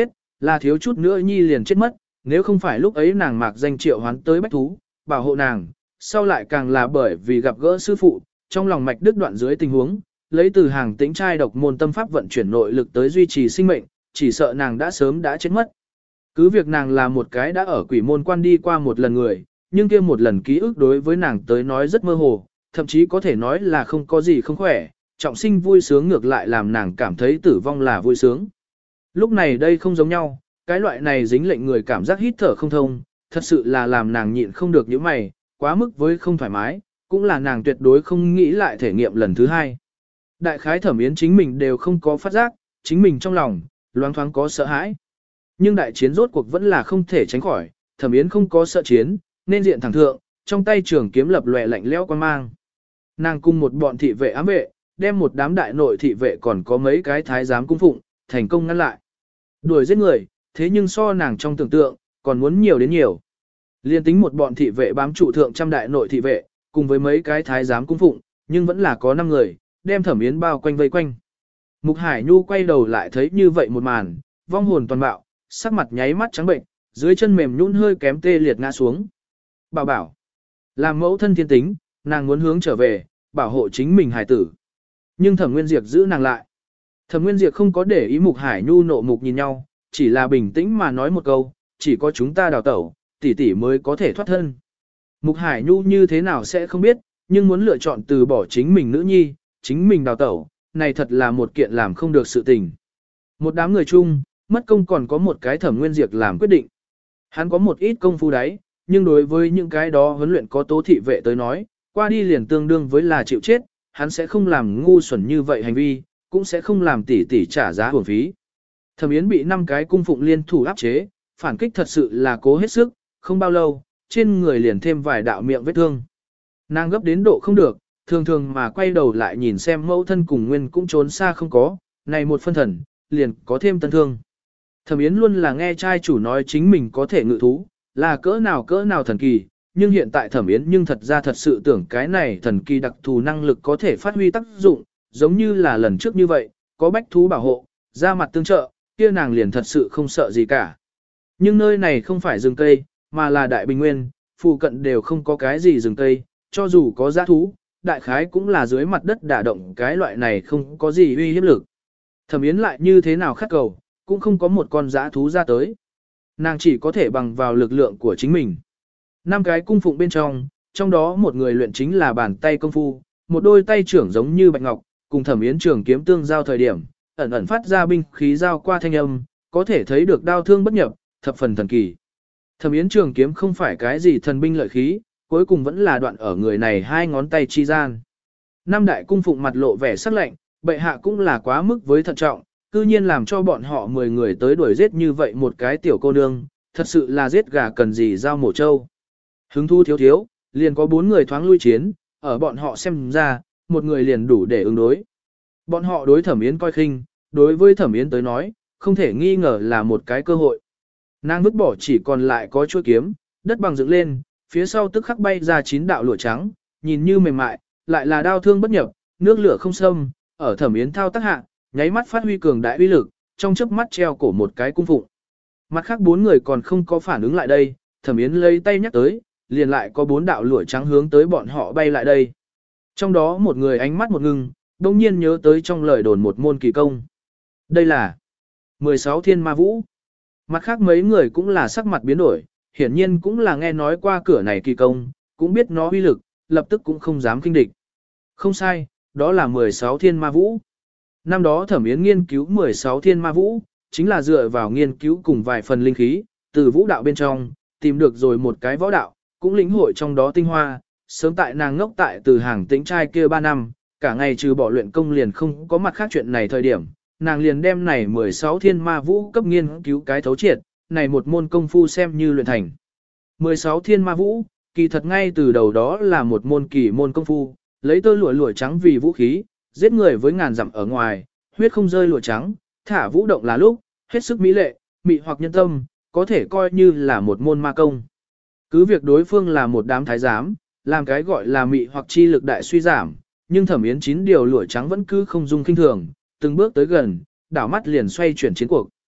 là thiếu chút nữa nhi liền chết mất, nếu không phải lúc ấy nàng mạc danh triệu hoán tới bách thú, bảo hộ nàng, sau lại càng là bởi vì gặp gỡ sư phụ, trong lòng mạch đứt đoạn dưới tình huống, lấy từ hàng tĩnh trai độc môn tâm pháp vận chuyển nội lực tới duy trì sinh mệnh, chỉ sợ nàng đã sớm đã chết mất. Cứ việc nàng là một cái đã ở quỷ môn quan đi qua một lần người, nhưng kia một lần ký ức đối với nàng tới nói rất mơ hồ, thậm chí có thể nói là không có gì không khỏe, trọng sinh vui sướng ngược lại làm nàng cảm thấy tử vong là vui sướng. Lúc này đây không giống nhau, cái loại này dính lệnh người cảm giác hít thở không thông, thật sự là làm nàng nhịn không được những mày, quá mức với không thoải mái, cũng là nàng tuyệt đối không nghĩ lại thể nghiệm lần thứ hai. Đại khái Thẩm Yến chính mình đều không có phát giác, chính mình trong lòng, loáng thoáng có sợ hãi. Nhưng đại chiến rốt cuộc vẫn là không thể tránh khỏi, Thẩm Yến không có sợ chiến, nên diện thẳng thượng, trong tay trường kiếm lập lòe lạnh lẽo quan mang. Nàng cùng một bọn thị vệ ám vệ, đem một đám đại nội thị vệ còn có mấy cái thái giám cung phụng, thành công ngăn lại. Đuổi giết người, thế nhưng so nàng trong tưởng tượng, còn muốn nhiều đến nhiều. Liên tính một bọn thị vệ bám trụ thượng trăm đại nội thị vệ, cùng với mấy cái thái giám cung phụng, nhưng vẫn là có năm người, đem Thẩm Yến bao quanh vây quanh. Mục Hải Nhu quay đầu lại thấy như vậy một màn, vong hồn toàn bạo, sắc mặt nháy mắt trắng bệnh, dưới chân mềm nhũn hơi kém tê liệt ngã xuống. Bảo bảo, làm mẫu thân thiên tính, nàng muốn hướng trở về, bảo hộ chính mình hải tử. Nhưng Thẩm Nguyên Diệp giữ nàng lại. Thẩm Nguyên Diệp không có để ý Mục Hải Nhu nộ mục nhìn nhau, chỉ là bình tĩnh mà nói một câu, chỉ có chúng ta đào tẩu, tỷ tỷ mới có thể thoát thân. Mục Hải Nhu như thế nào sẽ không biết, nhưng muốn lựa chọn từ bỏ chính mình nữ nhi, chính mình đào tẩu, này thật là một kiện làm không được sự tình. Một đám người chung, mất công còn có một cái Thẩm Nguyên Diệp làm quyết định. Hắn có một ít công phu đấy, nhưng đối với những cái đó huấn luyện có tố thị vệ tới nói, qua đi liền tương đương với là chịu chết, hắn sẽ không làm ngu xuẩn như vậy hành vi, cũng sẽ không làm tỷ tỷ trả giá uổng phí. Thẩm Yến bị năm cái cung phụng liên thủ áp chế, phản kích thật sự là cố hết sức, không bao lâu, trên người liền thêm vài đạo miệng vết thương. Nàng gấp đến độ không được, thường thường mà quay đầu lại nhìn xem mẫu thân cùng Nguyên cũng trốn xa không có, này một phân thần, liền có thêm tân thương. Thẩm Yến luôn là nghe trai chủ nói chính mình có thể ngự thú, là cỡ nào cỡ nào thần kỳ, nhưng hiện tại Thẩm Yến nhưng thật ra thật sự tưởng cái này thần kỳ đặc thù năng lực có thể phát huy tác dụng, giống như là lần trước như vậy, có bách thú bảo hộ, ra mặt tương trợ, kia nàng liền thật sự không sợ gì cả. Nhưng nơi này không phải rừng cây, mà là đại bình nguyên, phụ cận đều không có cái gì rừng cây, cho dù có dã thú, đại khái cũng là dưới mặt đất đả động cái loại này không có gì uy hiếp lực. Thẩm Yến lại như thế nào khát cầu, cũng không có một con dã thú ra tới. Nàng chỉ có thể bằng vào lực lượng của chính mình. Năm cái cung phụng bên trong, trong đó một người luyện chính là bàn tay công phu, một đôi tay trưởng giống như bạch ngọc, cùng Thẩm Yến trường kiếm tương giao thời điểm, ẩn ẩn phát ra binh khí giao qua thanh âm, có thể thấy được đao thương bất nhập, thập phần thần kỳ. Thẩm Yến trường kiếm không phải cái gì thần binh lợi khí, cuối cùng vẫn là đoạn ở người này hai ngón tay chi gian. Năm đại cung phụng mặt lộ vẻ sắc lạnh, bệ hạ cũng là quá mức với thận trọng, cư nhiên làm cho bọn họ mười người tới đuổi giết như vậy một cái tiểu cô nương, thật sự là giết gà cần gì giao mổ trâu. Hứng thu thiếu thiếu, liền có bốn người thoáng lui chiến, ở bọn họ xem ra, một người liền đủ để ứng đối. Bọn họ đối Thẩm Yến coi khinh, đối với Thẩm Yến tới nói, không thể nghi ngờ là một cái cơ hội. Nàng vứt bỏ chỉ còn lại có chuôi kiếm, đất bằng dựng lên, phía sau tức khắc bay ra chín đạo lụa trắng, nhìn như mềm mại, lại là đao thương bất nhập, nước lửa không xâm, ở Thẩm Yến thao tác hạ, nháy mắt phát huy cường đại uy lực, trong chớp mắt treo cổ một cái cung phụng. Mặt khác bốn người còn không có phản ứng lại đây, Thẩm Yến lấy tay nhắc tới, liền lại có bốn đạo lụa trắng hướng tới bọn họ bay lại đây. Trong đó một người ánh mắt một ngưng, đông nhiên nhớ tới trong lời đồn một môn kỳ công. Đây là mười sáu thiên ma vũ. Mặt khác mấy người cũng là sắc mặt biến đổi, hiển nhiên cũng là nghe nói qua cửa này kỳ công, cũng biết nó uy lực, lập tức cũng không dám kinh địch. Không sai, đó là mười sáu thiên ma vũ. Năm đó Thẩm Yến nghiên cứu mười sáu thiên ma vũ, chính là dựa vào nghiên cứu cùng vài phần linh khí, từ vũ đạo bên trong, tìm được rồi một cái võ đạo, cũng lĩnh hội trong đó tinh hoa, sớm tại nàng ngốc tại từ hàng tĩnh trai kia ba năm, cả ngày trừ bỏ luyện công liền không có mặt khác chuyện này thời điểm, nàng liền đem này mười sáu thiên ma vũ cấp nghiên cứu cái thấu triệt, này một môn công phu xem như luyện thành. mười sáu thiên ma vũ, kỳ thật ngay từ đầu đó là một môn kỳ môn công phu, lấy tơ lụa lụa trắng vì vũ khí, giết người với ngàn dặm ở ngoài, huyết không rơi lụa trắng, thả vũ động là lúc, hết sức mỹ lệ, mị hoặc nhân tâm, có thể coi như là một môn ma công. Cứ việc đối phương là một đám thái giám, làm cái gọi là mị hoặc chi lực đại suy giảm, nhưng Thẩm Yến chín điều lụa trắng vẫn cứ không dung kinh thường, từng bước tới gần, đảo mắt liền xoay chuyển chiến cuộc.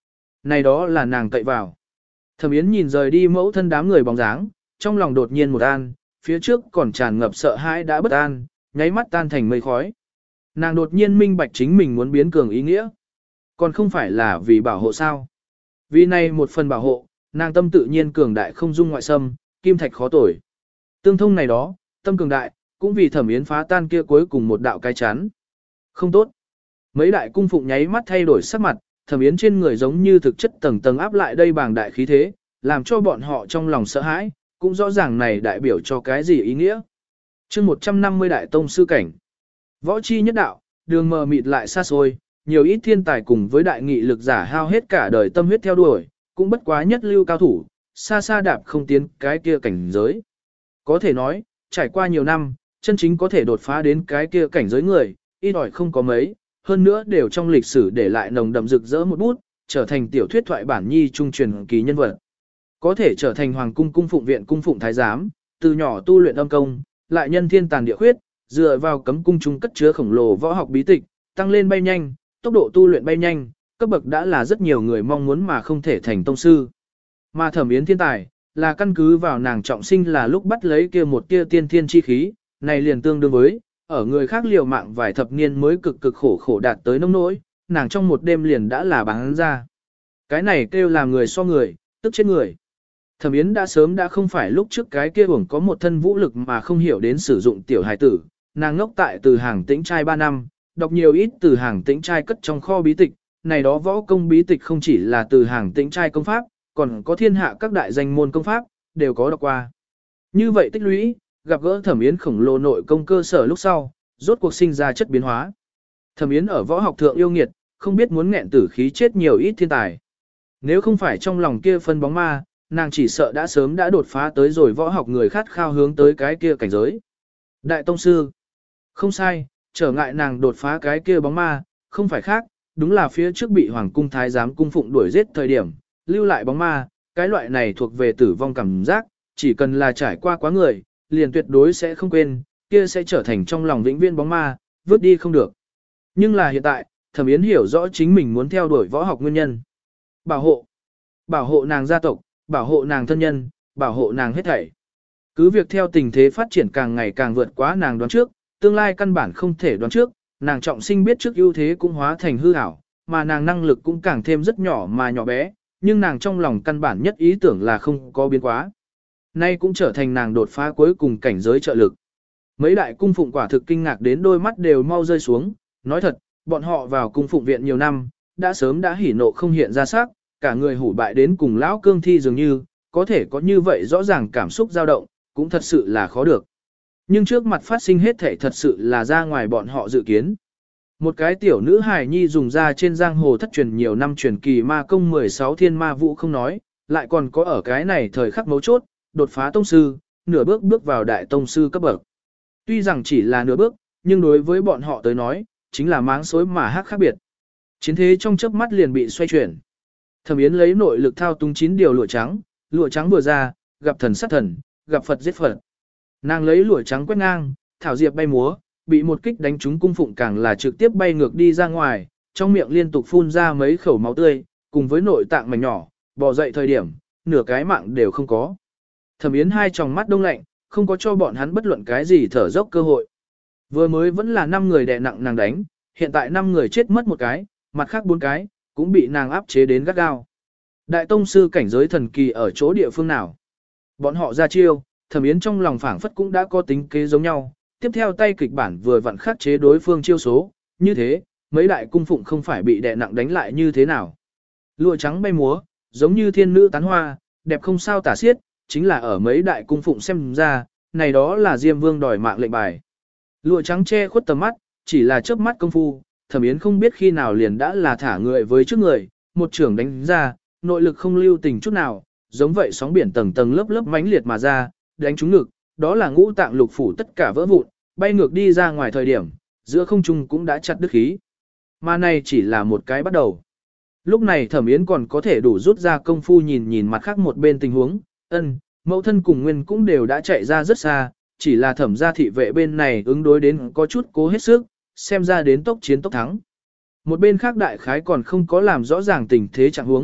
này đó là nàng cậy vào. Thẩm Yến nhìn rời đi mẫu thân đám người bóng dáng, trong lòng đột nhiên một an, phía trước còn tràn ngập sợ hãi đã bất an, nháy mắt tan thành mây khói. Nàng đột nhiên minh bạch chính mình muốn biến cường ý nghĩa. Còn không phải là vì bảo hộ sao. Vì này một phần bảo hộ, nàng tâm tự nhiên cường đại không dung ngoại xâm, kim thạch khó tồi. Tương thông này đó, tâm cường đại, cũng vì Thẩm Yến phá tan kia cuối cùng một đạo cái chắn. Không tốt. Mấy đại cung phụng nháy mắt thay đổi sắc mặt, Thẩm Yến trên người giống như thực chất tầng tầng áp lại đây bàng đại khí thế, làm cho bọn họ trong lòng sợ hãi, cũng rõ ràng này đại biểu cho cái gì ý nghĩa. chương một trăm năm mươi đại tông sư cảnh. Võ chi nhất đạo, đường mờ mịt lại xa xôi, nhiều ít thiên tài cùng với đại nghị lực giả hao hết cả đời tâm huyết theo đuổi, cũng bất quá nhất lưu cao thủ, xa xa đạp không tiến cái kia cảnh giới. Có thể nói, trải qua nhiều năm, chân chính có thể đột phá đến cái kia cảnh giới người, ít ỏi không có mấy, hơn nữa đều trong lịch sử để lại nồng đậm rực rỡ một bút, trở thành tiểu thuyết thoại bản nhi trung truyền kỳ nhân vật. Có thể trở thành hoàng cung cung phụng viện cung phụng thái giám, từ nhỏ tu luyện âm công, lại nhân thiên tàn địa khuyết, dựa vào cấm cung trung cất chứa khổng lồ võ học bí tịch, tăng lên bay nhanh, tốc độ tu luyện bay nhanh, cấp bậc đã là rất nhiều người mong muốn mà không thể thành tông sư. Mà Thẩm Yến thiên tài, là căn cứ vào nàng trọng sinh là lúc bắt lấy kia một tia tiên thiên chi khí, này liền tương đương với, ở người khác liều mạng vài thập niên mới cực cực khổ khổ đạt tới nông nỗi, nàng trong một đêm liền đã là bán ra. Cái này kêu làm người so người, tức chết người. Thẩm Yến đã sớm đã không phải lúc trước cái kia uổng có một thân vũ lực mà không hiểu đến sử dụng tiểu hài tử, nàng ngốc tại từ hàng tĩnh trai ba năm, đọc nhiều ít từ hàng tĩnh trai cất trong kho bí tịch, này đó võ công bí tịch không chỉ là từ hàng tĩnh trai công pháp, còn có thiên hạ các đại danh môn công pháp, đều có đọc qua. Như vậy tích lũy, gặp gỡ Thẩm Yến khổng lồ nội công cơ sở lúc sau, rốt cuộc sinh ra chất biến hóa. Thẩm Yến ở võ học thượng yêu nghiệt, không biết muốn nghẹn tử khí chết nhiều ít thiên tài. Nếu không phải trong lòng kia phân bóng ma, nàng chỉ sợ đã sớm đã đột phá tới rồi võ học người khát khao hướng tới cái kia cảnh giới. Đại tông sư. Không sai, trở ngại nàng đột phá cái kia bóng ma, không phải khác, đúng là phía trước bị hoàng cung thái giám cung phụng đuổi giết thời điểm, lưu lại bóng ma, cái loại này thuộc về tử vong cảm giác, chỉ cần là trải qua quá người, liền tuyệt đối sẽ không quên, kia sẽ trở thành trong lòng vĩnh viễn bóng ma, vứt đi không được. Nhưng là hiện tại, Thẩm Yến hiểu rõ chính mình muốn theo đuổi võ học nguyên nhân. Bảo hộ. Bảo hộ nàng gia tộc, bảo hộ nàng thân nhân, bảo hộ nàng hết thảy. Cứ việc theo tình thế phát triển càng ngày càng vượt quá nàng đoán trước, tương lai căn bản không thể đoán trước, nàng trọng sinh biết trước ưu thế cũng hóa thành hư ảo, mà nàng năng lực cũng càng thêm rất nhỏ mà nhỏ bé, nhưng nàng trong lòng căn bản nhất ý tưởng là không có biến quá. Nay cũng trở thành nàng đột phá cuối cùng cảnh giới trợ lực. Mấy đại cung phụng quả thực kinh ngạc đến đôi mắt đều mau rơi xuống, nói thật, bọn họ vào cung phụng viện nhiều năm, đã sớm đã hỉ nộ không hiện ra sắc, cả người hủ bại đến cùng lão cương thi dường như, có thể có như vậy rõ ràng cảm xúc dao động, cũng thật sự là khó được. Nhưng trước mặt phát sinh hết thể thật sự là ra ngoài bọn họ dự kiến. Một cái tiểu nữ hài nhi dùng ra trên giang hồ thất truyền nhiều năm truyền kỳ ma công mười sáu thiên ma vũ không nói, lại còn có ở cái này thời khắc mấu chốt, đột phá tông sư, nửa bước bước vào đại tông sư cấp bậc. Tuy rằng chỉ là nửa bước, nhưng đối với bọn họ tới nói, chính là máng xối mà hát khác biệt. Chiến thế trong chớp mắt liền bị xoay chuyển. Thẩm Yến lấy nội lực thao túng chín điều lụa trắng, lụa trắng vừa ra, gặp thần sát thần, gặp Phật giết Phật. Nàng lấy lụa trắng quét ngang, thảo diệp bay múa, bị một kích đánh trúng cung phụng càng là trực tiếp bay ngược đi ra ngoài, trong miệng liên tục phun ra mấy khẩu máu tươi, cùng với nội tạng mảnh nhỏ, bò dậy thời điểm, nửa cái mạng đều không có. Thẩm Yến hai tròng mắt đông lạnh, không có cho bọn hắn bất luận cái gì thở dốc cơ hội. Vừa mới vẫn là năm người đè nặng nàng đánh, hiện tại năm người chết mất một cái, mặt khác bốn cái, cũng bị nàng áp chế đến gắt gao. Đại tông sư cảnh giới thần kỳ ở chỗ địa phương nào? Bọn họ ra chiêu, Thẩm Yến trong lòng phảng phất cũng đã có tính kế giống nhau, tiếp theo tay kịch bản vừa vặn khắc chế đối phương chiêu số, như thế, mấy đại cung phụng không phải bị đè nặng đánh lại như thế nào. Lụa trắng bay múa, giống như thiên nữ tán hoa, đẹp không sao tả xiết, chính là ở mấy đại cung phụng xem ra, này đó là Diêm Vương đòi mạng lệnh bài. Lụa trắng che khuất tầm mắt, chỉ là chớp mắt công phu, Thẩm Yến không biết khi nào liền đã là thả người với trước người, một trưởng đánh ra, nội lực không lưu tình chút nào, giống vậy sóng biển tầng tầng lớp lớp mãnh liệt mà ra, đánh trúng ngực, đó là ngũ tạng lục phủ tất cả vỡ vụn, bay ngược đi ra ngoài thời điểm, giữa không trung cũng đã chặt đứt khí. Mà này chỉ là một cái bắt đầu. Lúc này Thẩm Yến còn có thể đủ rút ra công phu nhìn nhìn mặt khác một bên tình huống, ân, mẫu thân cùng Nguyên cũng đều đã chạy ra rất xa, chỉ là Thẩm gia thị vệ bên này ứng đối đến có chút cố hết sức, xem ra đến tốc chiến tốc thắng. Một bên khác đại khái còn không có làm rõ ràng tình thế trạng huống,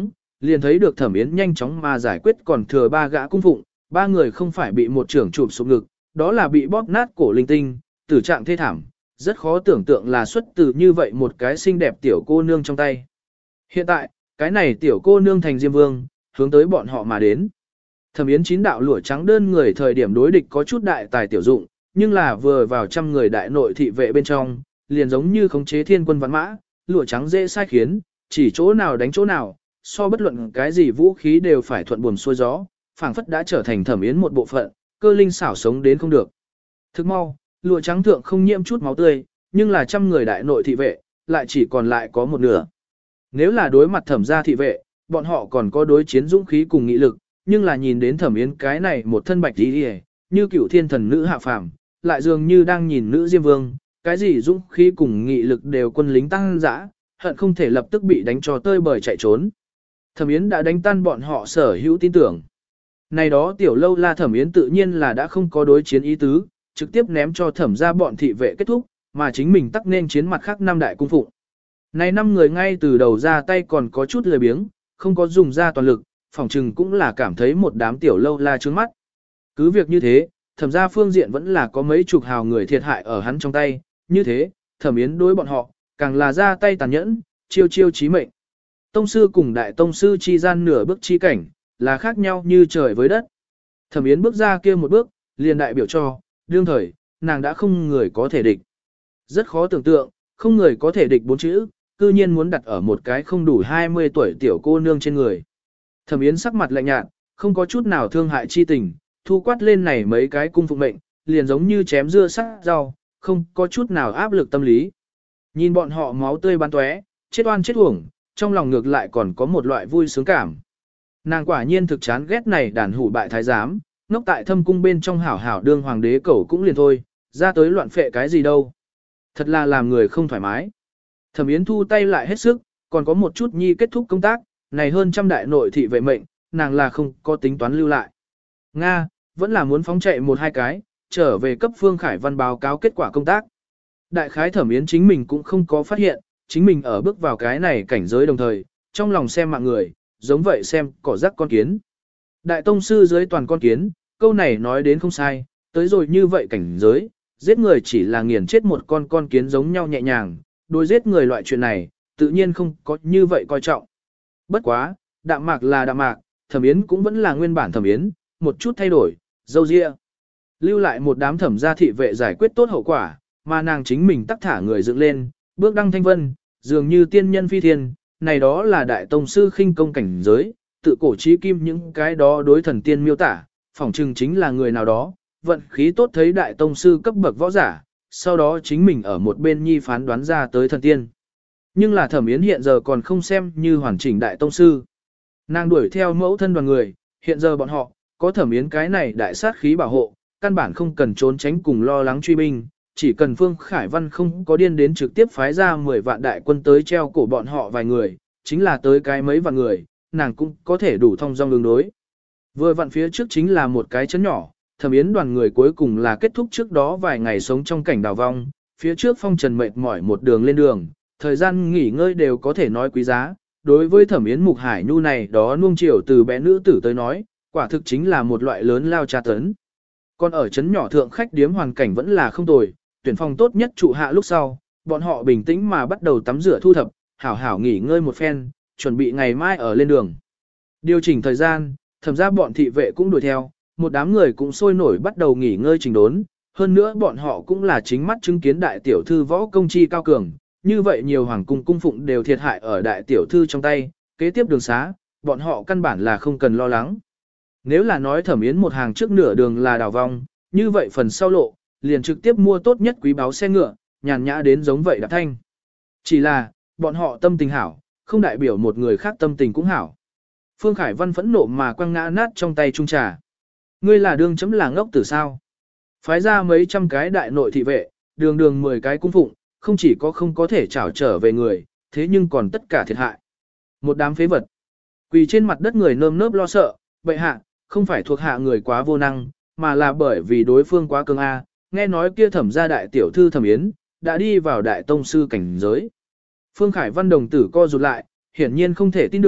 liền thấy được Thẩm Yến nhanh chóng mà giải quyết còn thừa ba gã cung phụng, ba người không phải bị một trưởng chụp xuống ngực, đó là bị bóp nát cổ linh tinh, tử trạng thê thảm, rất khó tưởng tượng là xuất từ như vậy một cái xinh đẹp tiểu cô nương trong tay. Hiện tại, cái này tiểu cô nương thành Diêm Vương, hướng tới bọn họ mà đến. Thẩm Yến chín đạo lụa trắng đơn người thời điểm đối địch có chút đại tài tiểu dụng, nhưng là vừa vào trăm người đại nội thị vệ bên trong, liền giống như khống chế thiên quân vạn mã, lụa trắng dễ sai khiến, chỉ chỗ nào đánh chỗ nào, so bất luận cái gì vũ khí đều phải thuận buồm xuôi gió, phảng phất đã trở thành Thẩm Yến một bộ phận, cơ linh xảo sống đến không được. Thức mau, lụa trắng thượng không nhiễm chút máu tươi, nhưng là trăm người đại nội thị vệ, lại chỉ còn lại có một nửa. Nếu là đối mặt Thẩm gia thị vệ, bọn họ còn có đối chiến dũng khí cùng nghị lực, nhưng là nhìn đến Thẩm Yến cái này một thân bạch y, như cựu thiên thần nữ hạ phàm, lại dường như đang nhìn nữ Diêm Vương, cái gì dũng khí cùng nghị lực đều quân lính tăng dã, hận không thể lập tức bị đánh cho tơi bời chạy trốn. Thẩm Yến đã đánh tan bọn họ sở hữu tin tưởng. Này đó tiểu lâu la Thẩm Yến tự nhiên là đã không có đối chiến ý tứ, trực tiếp ném cho Thẩm gia bọn thị vệ kết thúc, mà chính mình tắc nên chiến mặt khác năm đại cung phụng. Này năm người ngay từ đầu ra tay còn có chút lười biếng, không có dùng ra toàn lực, phỏng chừng cũng là cảm thấy một đám tiểu lâu la trướng mắt. Cứ việc như thế, Thẩm gia phương diện vẫn là có mấy chục hào người thiệt hại ở hắn trong tay, như thế, Thẩm Yến đối bọn họ, càng là ra tay tàn nhẫn, chiêu chiêu chí mệnh. Tông sư cùng đại tông sư chi gian nửa bước chi cảnh, là khác nhau như trời với đất. Thẩm Yến bước ra kia một bước, liền đại biểu cho, đương thời, nàng đã không người có thể địch. Rất khó tưởng tượng, không người có thể địch bốn chữ, cư nhiên muốn đặt ở một cái không đủ hai mươi tuổi tiểu cô nương trên người. Thẩm Yến sắc mặt lạnh nhạt, không có chút nào thương hại chi tình, thu quát lên này mấy cái cung phụng mệnh, liền giống như chém dưa sắc rau, không có chút nào áp lực tâm lý. Nhìn bọn họ máu tươi bắn tóe, chết oan chết uổng, trong lòng ngược lại còn có một loại vui sướng cảm. Nàng quả nhiên thực chán ghét này đàn hủ bại thái giám, ngốc tại thâm cung bên trong hảo hảo đương hoàng đế cẩu cũng liền thôi, ra tới loạn phệ cái gì đâu. Thật là làm người không thoải mái. Thẩm Yến thu tay lại hết sức, còn có một chút nhi kết thúc công tác, này hơn trăm đại nội thị vệ mệnh, nàng là không có tính toán lưu lại. Nga, vẫn là muốn phóng chạy một hai cái, trở về cấp Phương Khải Văn báo cáo kết quả công tác. Đại khái Thẩm Yến chính mình cũng không có phát hiện, chính mình ở bước vào cái này cảnh giới đồng thời, trong lòng xem mạng người, giống vậy xem cỏ rác con kiến. Đại tông sư dưới toàn con kiến, câu này nói đến không sai, tới rồi như vậy cảnh giới, giết người chỉ là nghiền chết một con con kiến giống nhau nhẹ nhàng, đối giết người loại chuyện này, tự nhiên không có như vậy coi trọng. Bất quá, đạm mạc là đạm mạc, Thẩm Yến cũng vẫn là nguyên bản Thẩm Yến, một chút thay đổi, dâu ria. Lưu lại một đám Thẩm gia thị vệ giải quyết tốt hậu quả, mà nàng chính mình tắc thả người dựng lên, bước đăng thanh vân, dường như tiên nhân phi thiên, này đó là đại tông sư khinh công cảnh giới, tự cổ trí kim những cái đó đối thần tiên miêu tả, phỏng chừng chính là người nào đó, vận khí tốt thấy đại tông sư cấp bậc võ giả, sau đó chính mình ở một bên nhi phán đoán ra tới thần tiên. Nhưng là Thẩm Yến hiện giờ còn không xem như hoàn chỉnh đại tông sư. Nàng đuổi theo mẫu thân đoàn người, hiện giờ bọn họ, có Thẩm Yến cái này đại sát khí bảo hộ, căn bản không cần trốn tránh cùng lo lắng truy binh, chỉ cần Phương Khải Văn không có điên đến trực tiếp phái ra mười vạn đại quân tới treo cổ bọn họ vài người, chính là tới cái mấy vạn người, nàng cũng có thể đủ thông dong ứng đối. Vừa vặn phía trước chính là một cái chấn nhỏ, Thẩm Yến đoàn người cuối cùng là kết thúc trước đó vài ngày sống trong cảnh đào vong, phía trước phong trần mệt mỏi một đường lên đường, thời gian nghỉ ngơi đều có thể nói quý giá. Đối với Thẩm Yến Mục Hải Nhu này đó nuông chiều từ bé nữ tử tới nói, quả thực chính là một loại lớn lao tra tấn. Còn ở chấn nhỏ thượng khách điếm hoàn cảnh vẫn là không tồi, tuyển phòng tốt nhất trụ hạ lúc sau, bọn họ bình tĩnh mà bắt đầu tắm rửa thu thập, hảo hảo nghỉ ngơi một phen, chuẩn bị ngày mai ở lên đường. Điều chỉnh thời gian, Thẩm ra bọn thị vệ cũng đuổi theo, một đám người cũng sôi nổi bắt đầu nghỉ ngơi trình đốn, hơn nữa bọn họ cũng là chính mắt chứng kiến đại tiểu thư võ công chi cao cường, như vậy nhiều hoàng cung cung phụng đều thiệt hại ở đại tiểu thư trong tay, kế tiếp đường xá, bọn họ căn bản là không cần lo lắng. Nếu là nói Thẩm Yến một hàng trước nửa đường là đào vong, như vậy phần sau lộ, liền trực tiếp mua tốt nhất quý báu xe ngựa, nhàn nhã đến giống vậy đạp thanh. Chỉ là, bọn họ tâm tình hảo, không đại biểu một người khác tâm tình cũng hảo. Phương Khải Văn phẫn nộ mà quăng ngã nát trong tay chung trà. Ngươi là đương chấm là ngốc tử sao? Phái ra mấy trăm cái đại nội thị vệ, đường đường mười cái cung phụng, không chỉ có không có thể trảo trở về người, thế nhưng còn tất cả thiệt hại. Một đám phế vật. Quỳ trên mặt đất người nơm nớp lo sợ, bệ hạ, không phải thuộc hạ người quá vô năng, mà là bởi vì đối phương quá cương A, nghe nói kia Thẩm gia đại tiểu thư Thẩm Yến, đã đi vào đại tông sư cảnh giới. Phương Khải Văn đồng tử co rụt lại, hiển nhiên không thể tin được,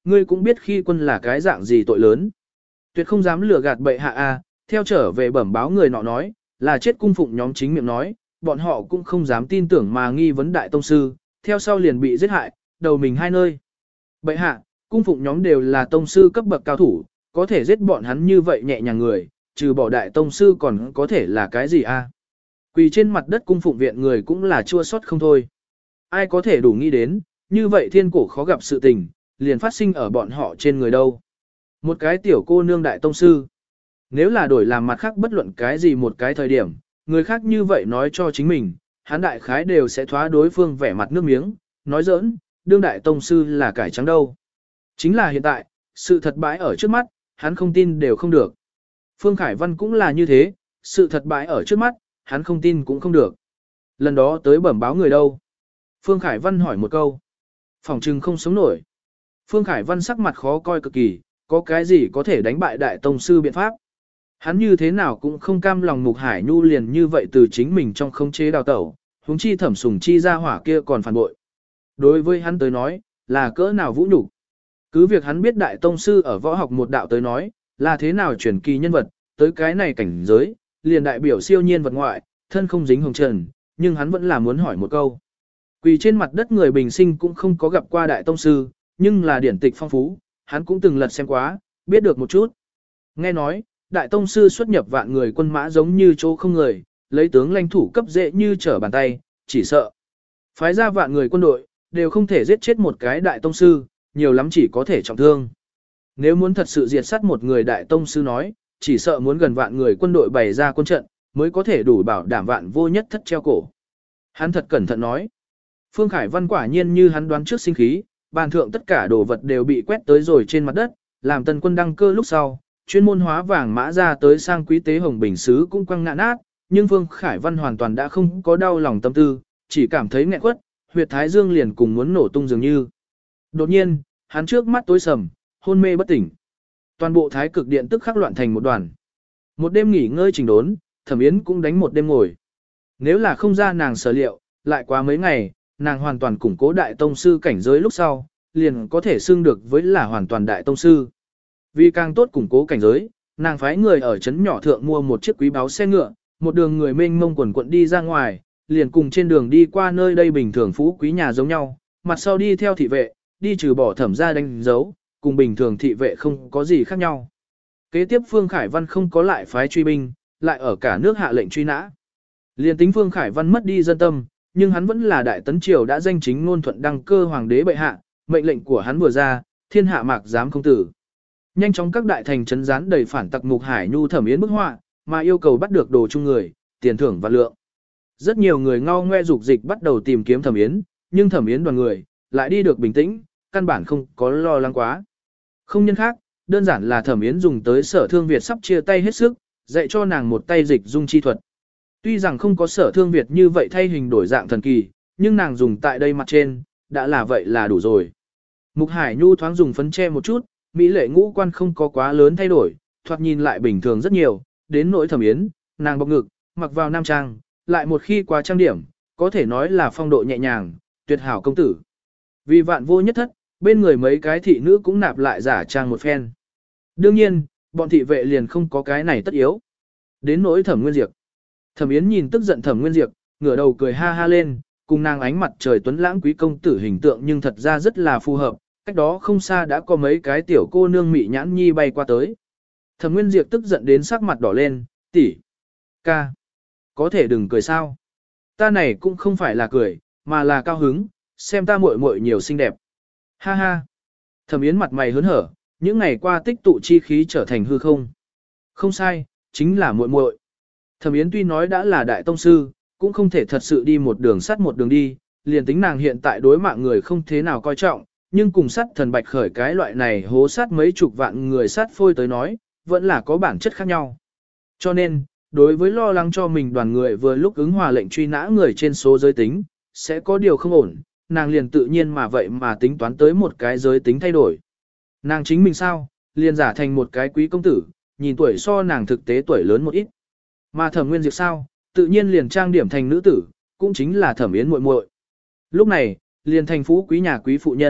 ngươi cũng biết khi quân là cái dạng gì tội lớn. Tuyệt không dám lừa gạt bệ hạ a, theo trở về bẩm báo người nọ nói, là chết cung phụng nhóm chính miệng nói, bọn họ cũng không dám tin tưởng mà nghi vấn đại tông sư, theo sau liền bị giết hại, đầu mình hai nơi. Bệ hạ, cung phụng nhóm đều là tông sư cấp bậc cao thủ, có thể giết bọn hắn như vậy nhẹ nhàng người, trừ bỏ đại tông sư còn có thể là cái gì a? Quỳ trên mặt đất cung phụng viện người cũng là chua xót không thôi. Ai có thể đủ nghĩ đến, như vậy thiên cổ khó gặp sự tình, liền phát sinh ở bọn họ trên người đâu. Một cái tiểu cô nương đại tông sư. Nếu là đổi làm mặt khác bất luận cái gì một cái thời điểm, người khác như vậy nói cho chính mình, hắn đại khái đều sẽ thoá đối phương vẻ mặt nước miếng, nói giỡn, đương đại tông sư là cải trắng đâu. Chính là hiện tại, sự thật bãi ở trước mắt, hắn không tin đều không được. Phương Khải Văn cũng là như thế, sự thật bãi ở trước mắt, hắn không tin cũng không được. Lần đó tới bẩm báo người đâu? Phương Khải Văn hỏi một câu. Phòng trừng không sống nổi. Phương Khải Văn sắc mặt khó coi cực kỳ, có cái gì có thể đánh bại đại tông sư biện pháp. Hắn như thế nào cũng không cam lòng Mục Hải Nhu liền như vậy từ chính mình trong khống chế đào tẩu, huống chi Thẩm Sùng Chi ra hỏa kia còn phản bội. Đối với hắn tới nói, là cỡ nào vũ nhục. Cứ việc hắn biết đại tông sư ở võ học một đạo tới nói, là thế nào truyền kỳ nhân vật, tới cái này cảnh giới, liền đại biểu siêu nhiên vật ngoại, thân không dính hồng trần, nhưng hắn vẫn là muốn hỏi một câu. Quỳ trên mặt đất người bình sinh cũng không có gặp qua đại tông sư, nhưng là điển tịch phong phú, hắn cũng từng lật xem quá, biết được một chút. Nghe nói, đại tông sư xuất nhập vạn người quân mã giống như chỗ không người, lấy tướng lãnh thủ cấp dễ như trở bàn tay, chỉ sợ. Phái ra vạn người quân đội, đều không thể giết chết một cái đại tông sư, nhiều lắm chỉ có thể trọng thương. Nếu muốn thật sự diệt sát một người đại tông sư nói, chỉ sợ muốn gần vạn người quân đội bày ra quân trận, mới có thể đủ bảo đảm vạn vô nhất thất treo cổ. Hắn thật cẩn thận nói. Phương Khải Văn quả nhiên như hắn đoán trước sinh khí, bàn thượng tất cả đồ vật đều bị quét tới rồi trên mặt đất, làm tần quân đăng cơ lúc sau, chuyên môn hóa vàng mã ra tới sang quý tế hồng bình sứ cũng quăng ngã nát, nhưng Phương Khải Văn hoàn toàn đã không có đau lòng tâm tư, chỉ cảm thấy nghẹn quất, huyệt thái dương liền cùng muốn nổ tung dường như. Đột nhiên, hắn trước mắt tối sầm, hôn mê bất tỉnh. Toàn bộ thái cực điện tức khắc loạn thành một đoàn. Một đêm nghỉ ngơi chỉnh đốn, Thẩm Yến cũng đánh một đêm ngồi. Nếu là không ra nàng sở liệu, lại quá mấy ngày, nàng hoàn toàn củng cố đại tông sư cảnh giới lúc sau, liền có thể xưng được với là hoàn toàn đại tông sư. Vì càng tốt củng cố cảnh giới, nàng phái người ở trấn nhỏ thượng mua một chiếc quý báo xe ngựa, một đường người mênh mông quần quận đi ra ngoài, liền cùng trên đường đi qua nơi đây bình thường phú quý nhà giống nhau, mặt sau đi theo thị vệ, đi trừ bỏ Thẩm ra đánh dấu, cùng bình thường thị vệ không có gì khác nhau. Kế tiếp Phương Khải Văn không có lại phái truy binh, lại ở cả nước hạ lệnh truy nã. Liên tính Phương Khải Văn mất đi dân tâm, nhưng hắn vẫn là đại tấn triều đã danh chính ngôn thuận đăng cơ hoàng đế bệ hạ, mệnh lệnh của hắn vừa ra, thiên hạ mạc dám không tử. Nhanh chóng các đại thành trấn gián đầy phản tặc Mục Hải Nhu Thẩm Yến bức họa, mà yêu cầu bắt được đồ chung người, tiền thưởng và lượng. Rất nhiều người ngao ngoe dục dịch bắt đầu tìm kiếm Thẩm Yến, nhưng Thẩm Yến đoàn người lại đi được bình tĩnh, căn bản không có lo lắng quá. Không nhân khác, đơn giản là Thẩm Yến dùng tới Sở Thương Việt sắp chia tay hết sức, dạy cho nàng một tay dịch dung chi thuật. Tuy rằng không có Sở Thương Việt như vậy thay hình đổi dạng thần kỳ, nhưng nàng dùng tại đây mặt trên, đã là vậy là đủ rồi. Mục Hải Nhu thoáng dùng phấn che một chút, mỹ lệ ngũ quan không có quá lớn thay đổi, thoạt nhìn lại bình thường rất nhiều, đến nỗi Thẩm Yến, nàng bọc ngực, mặc vào nam trang, lại một khi quá trang điểm, có thể nói là phong độ nhẹ nhàng, tuyệt hảo công tử. Vì vạn vô nhất thất, bên người mấy cái thị nữ cũng nạp lại giả trang một phen. Đương nhiên, bọn thị vệ liền không có cái này tất yếu. Đến nỗi Thẩm Nguyên Diệp. Thẩm Yến nhìn tức giận Thẩm Nguyên Diệp, ngửa đầu cười ha ha lên, cùng nàng ánh mặt trời tuấn lãng quý công tử hình tượng nhưng thật ra rất là phù hợp, cách đó không xa đã có mấy cái tiểu cô nương mị nhãn nhi bay qua tới. Thẩm Nguyên Diệp tức giận đến sắc mặt đỏ lên, tỷ, ca, có thể đừng cười sao. Ta này cũng không phải là cười, mà là cao hứng, xem ta muội muội nhiều xinh đẹp. Ha ha. Thẩm Yến mặt mày hớn hở, những ngày qua tích tụ chi khí trở thành hư không. Không sai, chính là muội muội. Thẩm Yến tuy nói đã là đại tông sư, cũng không thể thật sự đi một đường sắt một đường đi, liền tính nàng hiện tại đối mạng người không thế nào coi trọng, nhưng cùng sát thần bạch khởi cái loại này hố sát mấy chục vạn người sát phôi tới nói, vẫn là có bản chất khác nhau. Cho nên, đối với lo lắng cho mình đoàn người vừa lúc ứng hòa lệnh truy nã người trên số giới tính, sẽ có điều không ổn, nàng liền tự nhiên mà vậy mà tính toán tới một cái giới tính thay đổi. Nàng chính mình sao, liền giả thành một cái quý công tử, nhìn tuổi so nàng thực tế tuổi lớn một ít. Mà Thẩm Nguyên Diệp sao, tự nhiên liền trang điểm thành nữ tử, cũng chính là Thẩm Yến muội muội. Lúc này, liền thành phú quý nhà quý phụ nhân,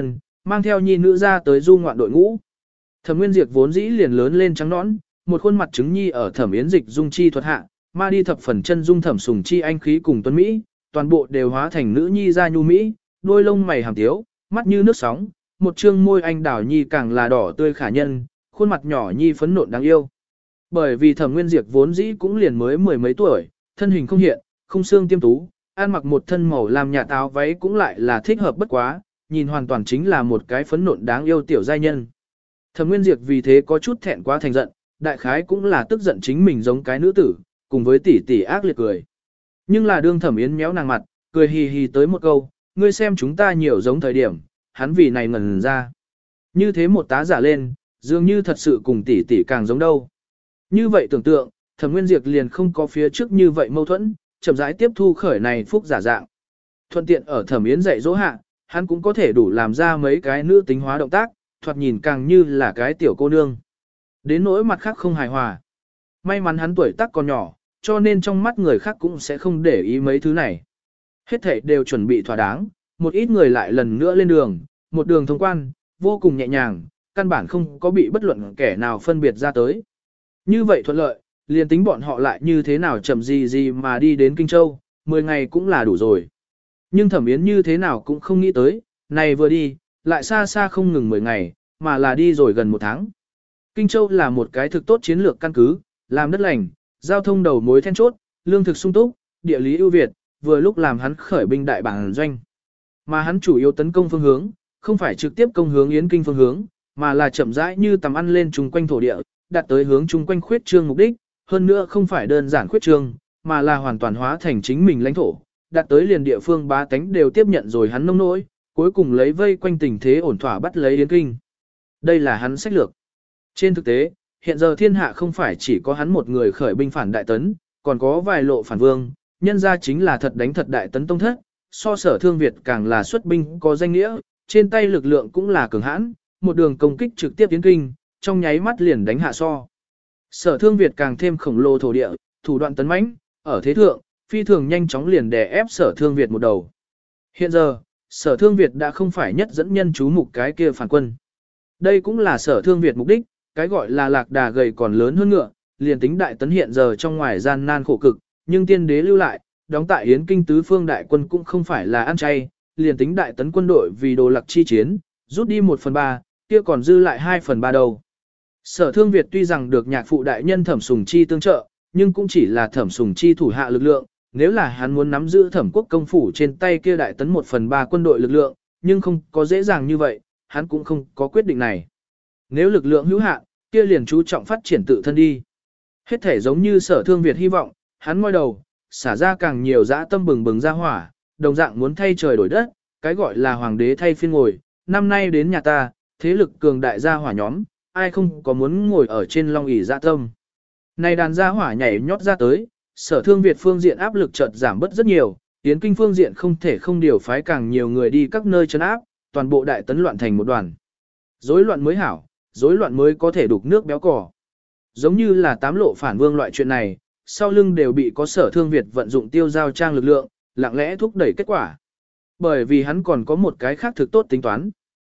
mang theo nhi nữ ra tới du ngoạn đội ngũ. Thẩm Nguyên Diệp vốn dĩ liền lớn lên trắng nõn, một khuôn mặt trứng nhi ở Thẩm Yến Dịch dung chi thuật hạ, ma đi thập phần chân dung Thẩm Sùng Chi anh khí cùng tuấn mỹ, toàn bộ đều hóa thành nữ nhi ra nhu mỹ, đôi lông mày hàm tiếu, mắt như nước sóng, một trương môi anh đào nhi càng là đỏ tươi khả nhân, khuôn mặt nhỏ nhi phấn nộn đáng yêu. Bởi vì Thẩm Nguyên Diệp vốn dĩ cũng liền mới mười mấy tuổi, thân hình không hiện, không xương tiêm tú, ăn mặc một thân màu làm nhạt áo váy cũng lại là thích hợp bất quá, nhìn hoàn toàn chính là một cái phấn nộn đáng yêu tiểu giai nhân. Thẩm Nguyên Diệp vì thế có chút thẹn quá thành giận, đại khái cũng là tức giận chính mình giống cái nữ tử, cùng với tỷ tỷ ác liệt cười. Nhưng là đương Thẩm Yến méo nàng mặt, cười hì hì tới một câu, ngươi xem chúng ta nhiều giống thời điểm, hắn vì này ngẩn ra. Như thế một tá giả lên, dường như thật sự cùng tỷ tỷ càng giống đâu. Như vậy tưởng tượng, Thẩm Nguyên Diệp liền không có phía trước như vậy mâu thuẫn, chậm rãi tiếp thu khởi này phúc giả dạng. Thuận tiện ở Thẩm Yến dạy dỗ hạ, hắn cũng có thể đủ làm ra mấy cái nữ tính hóa động tác, thoạt nhìn càng như là cái tiểu cô nương. Đến nỗi mặt khác không hài hòa. May mắn hắn tuổi tác còn nhỏ, cho nên trong mắt người khác cũng sẽ không để ý mấy thứ này. Hết thảy đều chuẩn bị thỏa đáng, một ít người lại lần nữa lên đường, một đường thông quan, vô cùng nhẹ nhàng, căn bản không có bị bất luận kẻ nào phân biệt ra tới. Như vậy thuận lợi, liền tính bọn họ lại như thế nào chậm gì gì mà đi đến Kinh Châu, mười ngày cũng là đủ rồi. Nhưng Thẩm Yến như thế nào cũng không nghĩ tới, này vừa đi, lại xa xa không ngừng mười ngày, mà là đi rồi gần một tháng. Kinh Châu là một cái thực tốt chiến lược căn cứ, làm đất lành, giao thông đầu mối then chốt, lương thực sung túc, địa lý ưu việt, vừa lúc làm hắn khởi binh đại bản doanh. Mà hắn chủ yếu tấn công phương hướng, không phải trực tiếp công hướng Yến Kinh phương hướng, mà là chậm rãi như tầm ăn lên chung quanh thổ địa, đạt tới hướng chung quanh khuyết trương mục đích, hơn nữa không phải đơn giản khuyết trương, mà là hoàn toàn hóa thành chính mình lãnh thổ, đạt tới liền địa phương bá tánh đều tiếp nhận rồi hắn nông nỗi, cuối cùng lấy vây quanh tình thế ổn thỏa bắt lấy Yến Kinh. Đây là hắn sách lược. Trên thực tế, hiện giờ thiên hạ không phải chỉ có hắn một người khởi binh phản đại tấn, còn có vài lộ phản vương, nhân ra chính là thật đánh thật đại tấn tông thất, so Sở Thương Việt càng là xuất binh có danh nghĩa, trên tay lực lượng cũng là cường hãn, một đường công kích trực tiếp Yến Kinh, trong nháy mắt liền đánh hạ so. Sở Thương Việt càng thêm khổng lồ thổ địa, thủ đoạn tấn mãnh, ở thế thượng, phi thường nhanh chóng liền đè ép Sở Thương Việt một đầu. Hiện giờ, Sở Thương Việt đã không phải nhất dẫn nhân chú mục cái kia phản quân. Đây cũng là Sở Thương Việt mục đích, cái gọi là lạc đà gầy còn lớn hơn ngựa, liền tính đại tấn hiện giờ trong ngoài gian nan khổ cực, nhưng tiên đế lưu lại, đóng tại Yến Kinh tứ phương đại quân cũng không phải là ăn chay, liền tính đại tấn quân đội vì đồ lạc chi chiến, rút đi một phần ba, kia còn dư lại hai phần ba đầu. Sở Thương Việt tuy rằng được nhạc phụ đại nhân Thẩm Sùng Chi tương trợ, nhưng cũng chỉ là Thẩm Sùng Chi thủ hạ lực lượng, nếu là hắn muốn nắm giữ Thẩm Quốc công phủ trên tay kia đại tấn một phần ba quân đội lực lượng, nhưng không có dễ dàng như vậy, hắn cũng không có quyết định này. Nếu lực lượng hữu hạn, kia liền chú trọng phát triển tự thân đi. Hết thể giống như Sở Thương Việt hy vọng, hắn ngoi đầu, xả ra càng nhiều dã tâm bừng bừng ra hỏa, đồng dạng muốn thay trời đổi đất, cái gọi là hoàng đế thay phiên ngồi, năm nay đến nhà ta, thế lực cường đại gia hỏa nhóm, ai không có muốn ngồi ở trên long ỷ dạ tâm. Này đàn gia hỏa nhảy nhót ra tới, Sở Thương Việt phương diện áp lực chợt giảm bớt rất nhiều, Yến Kinh phương diện không thể không điều phái càng nhiều người đi các nơi trấn áp, toàn bộ đại tấn loạn thành một đoàn. Rối loạn mới hảo, rối loạn mới có thể đục nước béo cỏ. Giống như là tám lộ phản vương loại chuyện này, sau lưng đều bị có Sở Thương Việt vận dụng tiêu giao trang lực lượng, lặng lẽ thúc đẩy kết quả. Bởi vì hắn còn có một cái khác thực tốt tính toán.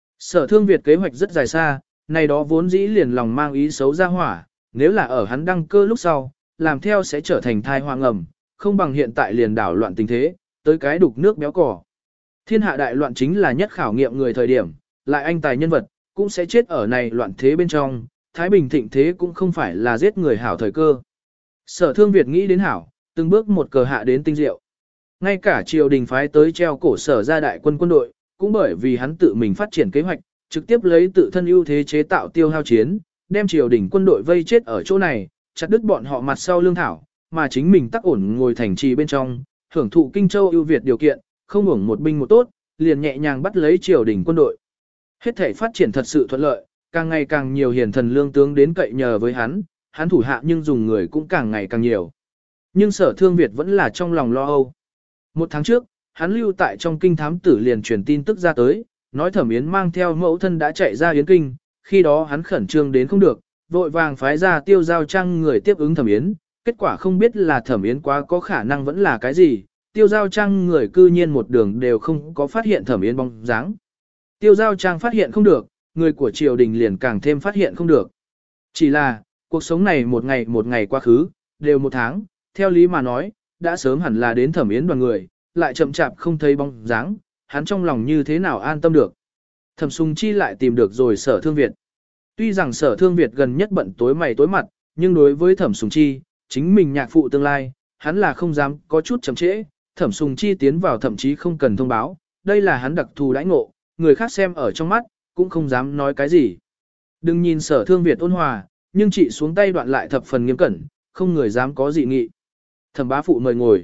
Sở Thương Việt kế hoạch rất dài xa, này đó vốn dĩ liền lòng mang ý xấu ra hỏa, nếu là ở hắn đăng cơ lúc sau, làm theo sẽ trở thành thai hoang ẩm, không bằng hiện tại liền đảo loạn tình thế, tới cái đục nước béo cỏ. Thiên hạ đại loạn chính là nhất khảo nghiệm người thời điểm, lại anh tài nhân vật, cũng sẽ chết ở này loạn thế bên trong, Thái Bình thịnh thế cũng không phải là giết người hảo thời cơ. Sở Thương Việt nghĩ đến hảo, từng bước một cờ hạ đến tinh diệu. Ngay cả triều đình phái tới treo cổ Sở ra đại quân quân đội, cũng bởi vì hắn tự mình phát triển kế hoạch, trực tiếp lấy tự thân ưu thế chế tạo tiêu hao chiến, đem triều đình quân đội vây chết ở chỗ này, chặt đứt bọn họ mặt sau lương thảo, mà chính mình tắc ổn ngồi thành trì bên trong, hưởng thụ Kinh Châu ưu việt điều kiện, không hưởng một binh một tốt, liền nhẹ nhàng bắt lấy triều đình quân đội. Hết thể phát triển thật sự thuận lợi, càng ngày càng nhiều hiền thần lương tướng đến cậy nhờ với hắn, hắn thủ hạ nhưng dùng người cũng càng ngày càng nhiều. Nhưng Sở Thương Việt vẫn là trong lòng lo âu. Một tháng trước, hắn lưu tại trong kinh thám tử liền truyền tin tức ra tới, nói Thẩm Yến mang theo mẫu thân đã chạy ra Yến Kinh, khi đó hắn khẩn trương đến không được, vội vàng phái ra tiêu giao trang người tiếp ứng Thẩm Yến, kết quả không biết là Thẩm Yến quá có khả năng vẫn là cái gì, tiêu giao trang người cư nhiên một đường đều không có phát hiện Thẩm Yến bóng dáng. Tiêu Giao Trang phát hiện không được, người của triều đình liền càng thêm phát hiện không được. Chỉ là, cuộc sống này một ngày một ngày quá khứ, đều một tháng, theo lý mà nói, đã sớm hẳn là đến Thẩm Yến đoàn người, lại chậm chạp không thấy bóng dáng, hắn trong lòng như thế nào an tâm được. Thẩm Sùng Chi lại tìm được rồi Sở Thương Việt. Tuy rằng Sở Thương Việt gần nhất bận tối mày tối mặt, nhưng đối với Thẩm Sùng Chi, chính mình nhạc phụ tương lai, hắn là không dám có chút chậm trễ. Thẩm Sùng Chi tiến vào thậm chí không cần thông báo, đây là hắn đặc thù đãi ngộ, người khác xem ở trong mắt, cũng không dám nói cái gì. Đừng nhìn Sở Thương Việt ôn hòa, nhưng chị xuống tay đoạn lại thập phần nghiêm cẩn, không người dám có dị nghị. Thẩm bá phụ mời ngồi.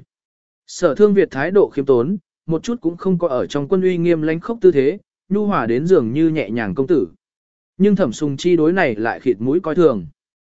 Sở Thương Việt thái độ khiêm tốn, một chút cũng không có ở trong quân uy nghiêm lãnh khốc tư thế, nhu hòa đến dường như nhẹ nhàng công tử. Nhưng Thẩm Sùng Chi đối này lại khịt mũi coi thường.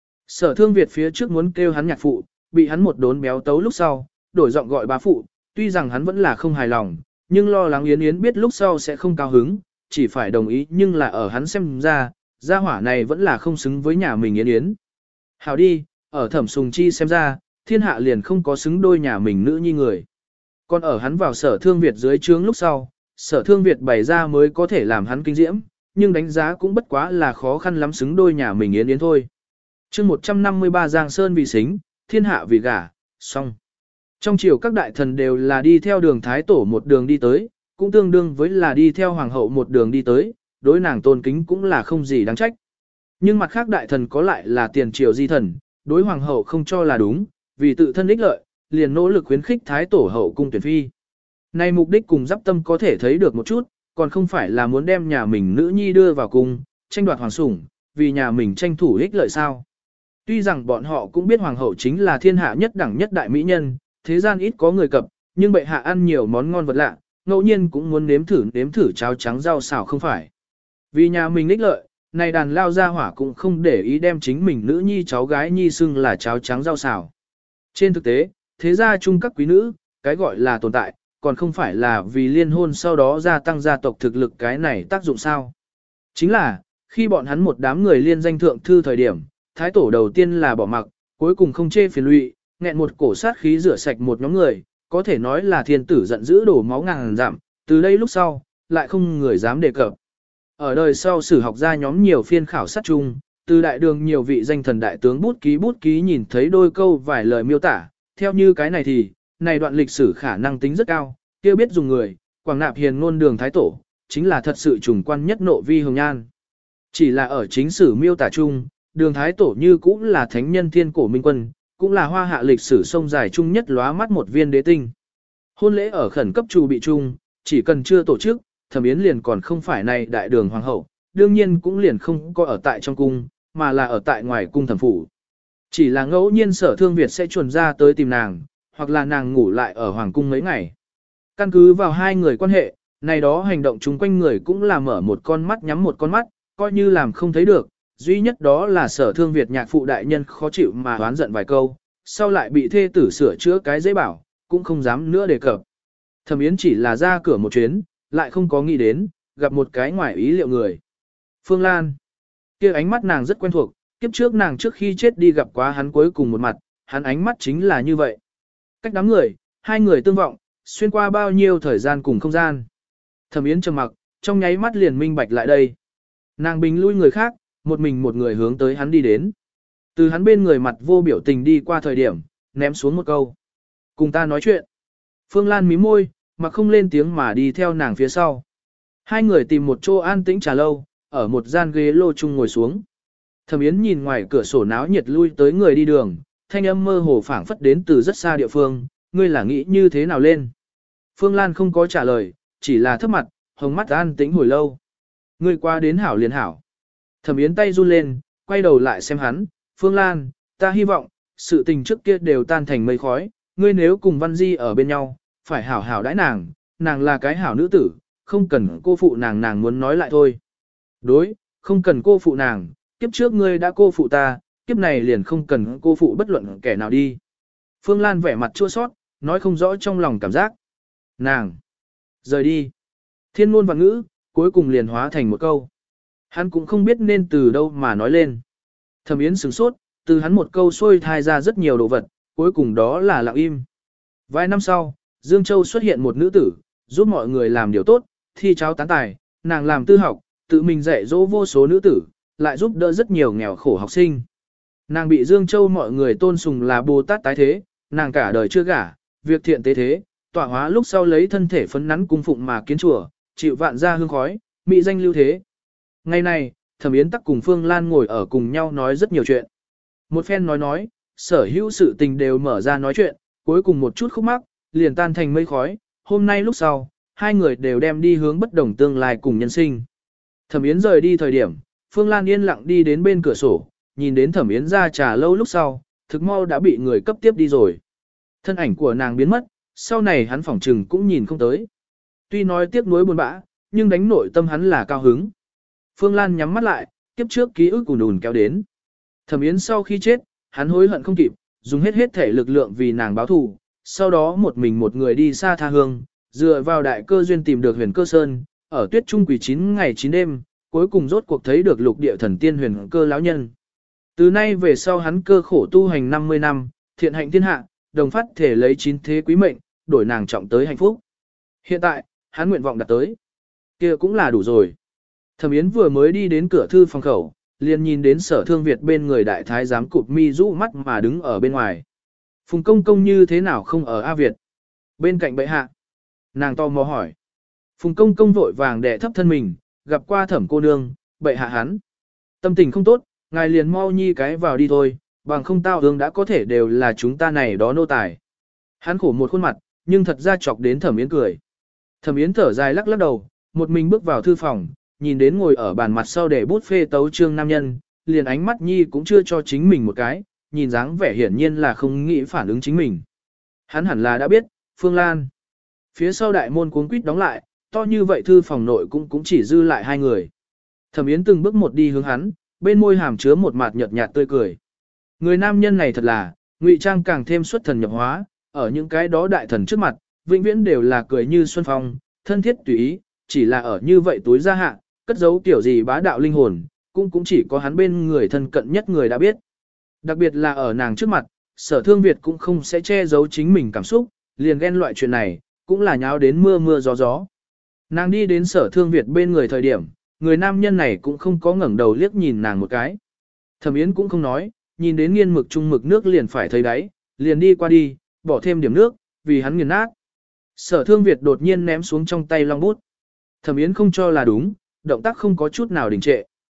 Sở Thương Việt phía trước muốn kêu hắn nhạc phụ, bị hắn một đốn béo tấu lúc sau, đổi giọng gọi bá phụ, tuy rằng hắn vẫn là không hài lòng, nhưng lo lắng Yến Yến biết lúc sau sẽ không cao hứng, chỉ phải đồng ý, nhưng là ở hắn xem ra, gia hỏa này vẫn là không xứng với nhà mình Yến Yến. Hào đi, ở Thẩm Sùng Chi xem ra, thiên hạ liền không có xứng đôi nhà mình nữ nhi người. Còn ở hắn vào Sở Thương Việt dưới trướng lúc sau, Sở Thương Việt bày ra mới có thể làm hắn kinh diễm, nhưng đánh giá cũng bất quá là khó khăn lắm xứng đôi nhà mình Yến Yến thôi. chương một trăm năm mươi ba Giang Sơn vì xính, thiên hạ vì gả, xong. Trong triều các đại thần đều là đi theo đường thái tổ một đường đi tới, cũng tương đương với là đi theo hoàng hậu một đường đi tới, đối nàng tôn kính cũng là không gì đáng trách. Nhưng mặt khác đại thần có lại là tiền triều di thần, đối hoàng hậu không cho là đúng, vì tự thân ích lợi, liền nỗ lực khuyến khích thái tổ hậu cung tuyển phi. Này mục đích cùng giáp tâm có thể thấy được một chút, còn không phải là muốn đem nhà mình nữ nhi đưa vào cung, tranh đoạt hoàng sủng, vì nhà mình tranh thủ ích lợi sao. Tuy rằng bọn họ cũng biết hoàng hậu chính là thiên hạ nhất đẳng nhất đại mỹ nhân, thế gian ít có người cập, nhưng bệ hạ ăn nhiều món ngon vật lạ, ngẫu nhiên cũng muốn nếm thử nếm thử cháo trắng rau xào không phải. Vì nhà mình ích lợi, này đàn lao ra hỏa cũng không để ý đem chính mình nữ nhi cháu gái nhi xưng là cháo trắng rau xào. Trên thực tế, thế gia chung các quý nữ, cái gọi là tồn tại, còn không phải là vì liên hôn sau đó gia tăng gia tộc thực lực cái này tác dụng sao. Chính là, khi bọn hắn một đám người liên danh thượng thư thời điểm, thái tổ đầu tiên là bỏ mặc, cuối cùng không chê phiền lụy, nghẹn một cổ sát khí rửa sạch một nhóm người, có thể nói là thiên tử giận dữ đổ máu ngàn dặm, từ đây lúc sau, lại không người dám đề cập. Ở đời sau sử học gia nhóm nhiều phiên khảo sát chung, từ đại đường nhiều vị danh thần đại tướng bút ký bút ký nhìn thấy đôi câu vài lời miêu tả, theo như cái này thì, này đoạn lịch sử khả năng tính rất cao, kia biết dùng người, quảng nạp hiền ngôn đường thái tổ, chính là thật sự trùng quan nhất nộ vi hồng nhan. Chỉ là ở chính sử miêu tả chung, đường thái tổ như cũng là thánh nhân thiên cổ minh quân, cũng là hoa hạ lịch sử sông dài chung nhất lóa mắt một viên đế tinh. Hôn lễ ở khẩn cấp trù bị chung, chỉ cần chưa tổ chức, Thẩm Yến liền còn không phải này đại đường hoàng hậu, đương nhiên cũng liền không có ở tại trong cung, mà là ở tại ngoài cung thẩm phủ. Chỉ là ngẫu nhiên Sở Thương Việt sẽ chuồn ra tới tìm nàng, hoặc là nàng ngủ lại ở hoàng cung mấy ngày. Căn cứ vào hai người quan hệ, này đó hành động chung quanh người cũng là mở một con mắt nhắm một con mắt, coi như làm không thấy được, duy nhất đó là Sở Thương Việt nhạc phụ đại nhân khó chịu mà oán giận vài câu, sau lại bị thê tử sửa chữa cái dễ bảo, cũng không dám nữa đề cập. Thẩm Yến chỉ là ra cửa một chuyến, lại không có nghĩ đến, gặp một cái ngoài ý liệu người. Phương Lan. Kia ánh mắt nàng rất quen thuộc, kiếp trước nàng trước khi chết đi gặp quá hắn cuối cùng một mặt, hắn ánh mắt chính là như vậy. Cách đám người, hai người tương vọng, xuyên qua bao nhiêu thời gian cùng không gian. Thẩm Yến trầm mặc, trong nháy mắt liền minh bạch lại đây. Nàng bình lui người khác, một mình một người hướng tới hắn đi đến. Từ hắn bên người mặt vô biểu tình đi qua thời điểm, ném xuống một câu. Cùng ta nói chuyện. Phương Lan mím môi, mà không lên tiếng mà đi theo nàng phía sau. Hai người tìm một chỗ an tĩnh trà lâu, ở một gian ghế lô chung ngồi xuống. Thẩm Yến nhìn ngoài cửa sổ náo nhiệt lui tới người đi đường, thanh âm mơ hồ phảng phất đến từ rất xa địa phương, ngươi là nghĩ như thế nào lên? Phương Lan không có trả lời, chỉ là thấp mặt, hồng mắt an tĩnh hồi lâu. Ngươi qua đến hảo liền hảo. Thẩm Yến tay run lên, quay đầu lại xem hắn, Phương Lan, ta hy vọng, sự tình trước kia đều tan thành mây khói, ngươi nếu cùng Văn Di ở bên nhau, phải hảo hảo đãi nàng, nàng là cái hảo nữ tử, không cần cô phụ nàng nàng muốn nói lại thôi. Đối, không cần cô phụ nàng, kiếp trước ngươi đã cô phụ ta, kiếp này liền không cần cô phụ bất luận kẻ nào đi. Phương Lan vẻ mặt chua sót, nói không rõ trong lòng cảm giác. Nàng, rời đi. Thiên ngôn và ngữ, cuối cùng liền hóa thành một câu. Hắn cũng không biết nên từ đâu mà nói lên. Thẩm Yến sửng sốt, từ hắn một câu xuôi thai ra rất nhiều đồ vật, cuối cùng đó là lặng im. Vài năm sau, Dương Châu xuất hiện một nữ tử, giúp mọi người làm điều tốt, thi cháo tán tài, nàng làm tư học, tự mình dạy dỗ vô số nữ tử, lại giúp đỡ rất nhiều nghèo khổ học sinh. Nàng bị Dương Châu mọi người tôn sùng là Bồ Tát tái thế, nàng cả đời chưa gả, việc thiện tế thế, tọa hóa lúc sau lấy thân thể phấn nắn cung phụng mà kiến chùa, chịu vạn gia hương khói, mỹ danh lưu thế. Ngày này, Thẩm Yến Tắc cùng Phương Lan ngồi ở cùng nhau nói rất nhiều chuyện. Một phen nói nói, sở hữu sự tình đều mở ra nói chuyện, cuối cùng một chút khúc mắc, liền tan thành mây khói, hôm nay lúc sau, hai người đều đem đi hướng bất đồng tương lai cùng nhân sinh. Thẩm Yến rời đi thời điểm, Phương Lan yên lặng đi đến bên cửa sổ, nhìn đến Thẩm Yến ra trà lâu lúc sau, thực mau đã bị người cấp tiếp đi rồi. Thân ảnh của nàng biến mất, sau này hắn phỏng trừng cũng nhìn không tới. Tuy nói tiếc nuối buồn bã, nhưng đánh nội tâm hắn là cao hứng. Phương Lan nhắm mắt lại, kiếp trước ký ức ùn ùn kéo đến. Thẩm Yến sau khi chết, hắn hối hận không kịp, dùng hết hết thể lực lượng vì nàng báo thù, sau đó một mình một người đi xa tha hương, dựa vào đại cơ duyên tìm được huyền cơ sơn, ở tuyết trung quỷ chín ngày chín đêm, cuối cùng rốt cuộc thấy được lục địa thần tiên huyền cơ lão nhân. Từ nay về sau hắn cơ khổ tu hành năm mươi năm, thiện hạnh thiên hạ, đồng phát thể lấy chín thế quý mệnh, đổi nàng trọng tới hạnh phúc. Hiện tại, hắn nguyện vọng đặt tới. Kia cũng là đủ rồi. Thẩm Yến vừa mới đi đến cửa thư phòng khẩu, liền nhìn đến Sở Thương Việt bên người đại thái giám cụp mi rũ mắt mà đứng ở bên ngoài. Phùng công công như thế nào không ở A Việt? Bên cạnh bệ hạ. Nàng to mò hỏi. Phùng công công vội vàng đè thấp thân mình, gặp qua Thẩm cô nương, bệ hạ hắn. Tâm tình không tốt, ngài liền mau nhi cái vào đi thôi, bằng không tao hương đã có thể đều là chúng ta này đó nô tài. Hắn khổ một khuôn mặt, nhưng thật ra chọc đến Thẩm Yến cười. Thẩm Yến thở dài lắc lắc đầu, một mình bước vào thư phòng, nhìn đến ngồi ở bàn mặt sau để bút phê tấu trương nam nhân, liền ánh mắt nhi cũng chưa cho chính mình một cái, nhìn dáng vẻ hiển nhiên là không nghĩ phản ứng chính mình. Hắn hẳn là đã biết, Phương Lan. Phía sau đại môn cuống quýt đóng lại, to như vậy thư phòng nội cũng cũng chỉ dư lại hai người. Thẩm Yến từng bước một đi hướng hắn, bên môi hàm chứa một mạt nhợt nhạt tươi cười. Người nam nhân này thật là, ngụy trang càng thêm xuất thần nhập hóa, ở những cái đó đại thần trước mặt, vĩnh viễn đều là cười như xuân phong, thân thiết tùy ý, chỉ là ở như vậy túi ra hạ, cất giấu kiểu gì bá đạo linh hồn, cũng cũng chỉ có hắn bên người thân cận nhất người đã biết. Đặc biệt là ở nàng trước mặt, Sở Thương Việt cũng không sẽ che giấu chính mình cảm xúc, liền ghen loại chuyện này, cũng là nháo đến mưa mưa gió gió. Nàng đi đến Sở Thương Việt bên người thời điểm, người nam nhân này cũng không có ngẩng đầu liếc nhìn nàng một cái. Thẩm Yến cũng không nói, nhìn đến nghiên mực trung mực nước liền phải thấy đáy, liền đi qua đi, bỏ thêm điểm nước, vì hắn nghiền nát. Sở Thương Việt đột nhiên ném xuống trong tay long bút. Thẩm Yến không cho là đúng, động tác không có chút nào đình trệ.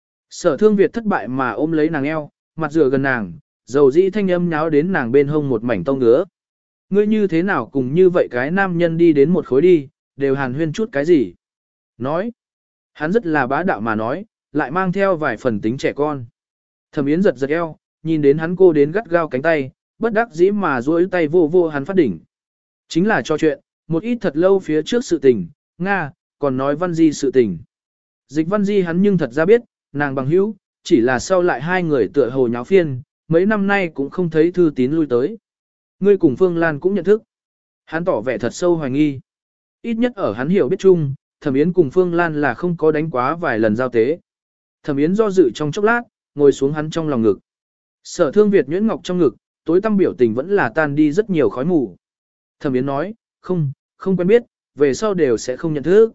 Sở Thương Việt thất bại mà ôm lấy nàng eo, mặt dựa gần nàng, dầu dĩ thanh âm nháo đến nàng bên hông một mảnh tông ngứa. Ngươi như thế nào cùng như vậy cái nam nhân đi đến một khối đi, đều hàn huyên chút cái gì? Nói. Hắn rất là bá đạo mà nói, lại mang theo vài phần tính trẻ con. Thẩm Yến giật giật eo, nhìn đến hắn cô đến gắt gao cánh tay, bất đắc dĩ mà duỗi tay vô vô hắn phát đỉnh. Chính là cho chuyện, một ít thật lâu phía trước sự tình, Nga, còn nói Văn Di sự tình. Dịch Văn Di hắn nhưng thật ra biết, nàng bằng hữu, chỉ là sau lại hai người tựa hồ nháo phiên, mấy năm nay cũng không thấy thư tín lui tới. Ngươi cùng Phương Lan cũng nhận thức. Hắn tỏ vẻ thật sâu hoài nghi. Ít nhất ở hắn hiểu biết chung, Thẩm Yến cùng Phương Lan là không có đánh quá vài lần giao tế. Thẩm Yến do dự trong chốc lát, ngồi xuống hắn trong lòng ngực. Sở Thương Việt nhuyễn ngọc trong ngực, tối tăm biểu tình vẫn là tan đi rất nhiều khói mù. Thẩm Yến nói, không, không quen biết, về sau đều sẽ không nhận thức.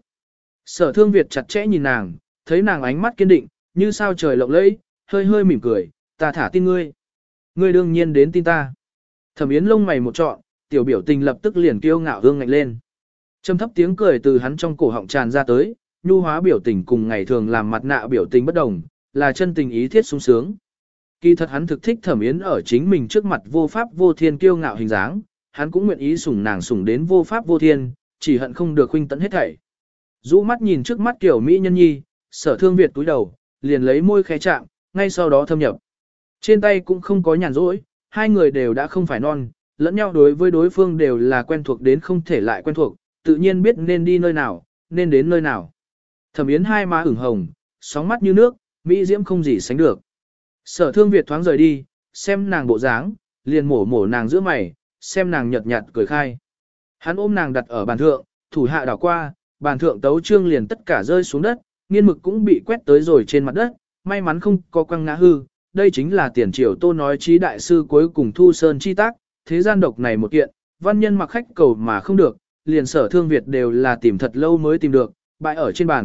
Sở Thương Việt chặt chẽ nhìn nàng, thấy nàng ánh mắt kiên định, như sao trời lộng lẫy, hơi hơi mỉm cười, ta thả tin ngươi. Ngươi đương nhiên đến tin ta. Thẩm Yến lông mày một trọn, tiểu biểu tình lập tức liền kiêu ngạo hương ngạnh lên. Trầm thấp tiếng cười từ hắn trong cổ họng tràn ra tới, nhu hóa biểu tình cùng ngày thường làm mặt nạ biểu tình bất đồng, là chân tình ý thiết sung sướng. Kỳ thật hắn thực thích Thẩm Yến ở chính mình trước mặt vô pháp vô thiên kiêu ngạo hình dáng, hắn cũng nguyện ý sủng nàng sủng đến vô pháp vô thiên, chỉ hận không được huynh tận hết thảy. Rũ mắt nhìn trước mắt kiểu mỹ nhân nhi, Sở Thương Việt túi đầu, liền lấy môi khẽ chạm, ngay sau đó thâm nhập. Trên tay cũng không có nhàn rỗi, hai người đều đã không phải non, lẫn nhau đối với đối phương đều là quen thuộc đến không thể lại quen thuộc, tự nhiên biết nên đi nơi nào, nên đến nơi nào. Thẩm Yến hai má ửng hồng, sóng mắt như nước, mỹ diễm không gì sánh được. Sở Thương Việt thoáng rời đi, xem nàng bộ dáng, liền mổ mổ nàng giữa mày, xem nàng nhợt nhạt cười khai. Hắn ôm nàng đặt ở bàn thượng, thủ hạ đảo qua, bàn thượng tấu trương liền tất cả rơi xuống đất, nghiên mực cũng bị quét tới rồi trên mặt đất, may mắn không có quăng ngã hư. Đây chính là tiền triều Tô nói trí đại sư cuối cùng thu sơn chi tác, thế gian độc này một kiện, văn nhân mặc khách cầu mà không được, liền Sở Thương Việt đều là tìm thật lâu mới tìm được, bại ở trên bàn,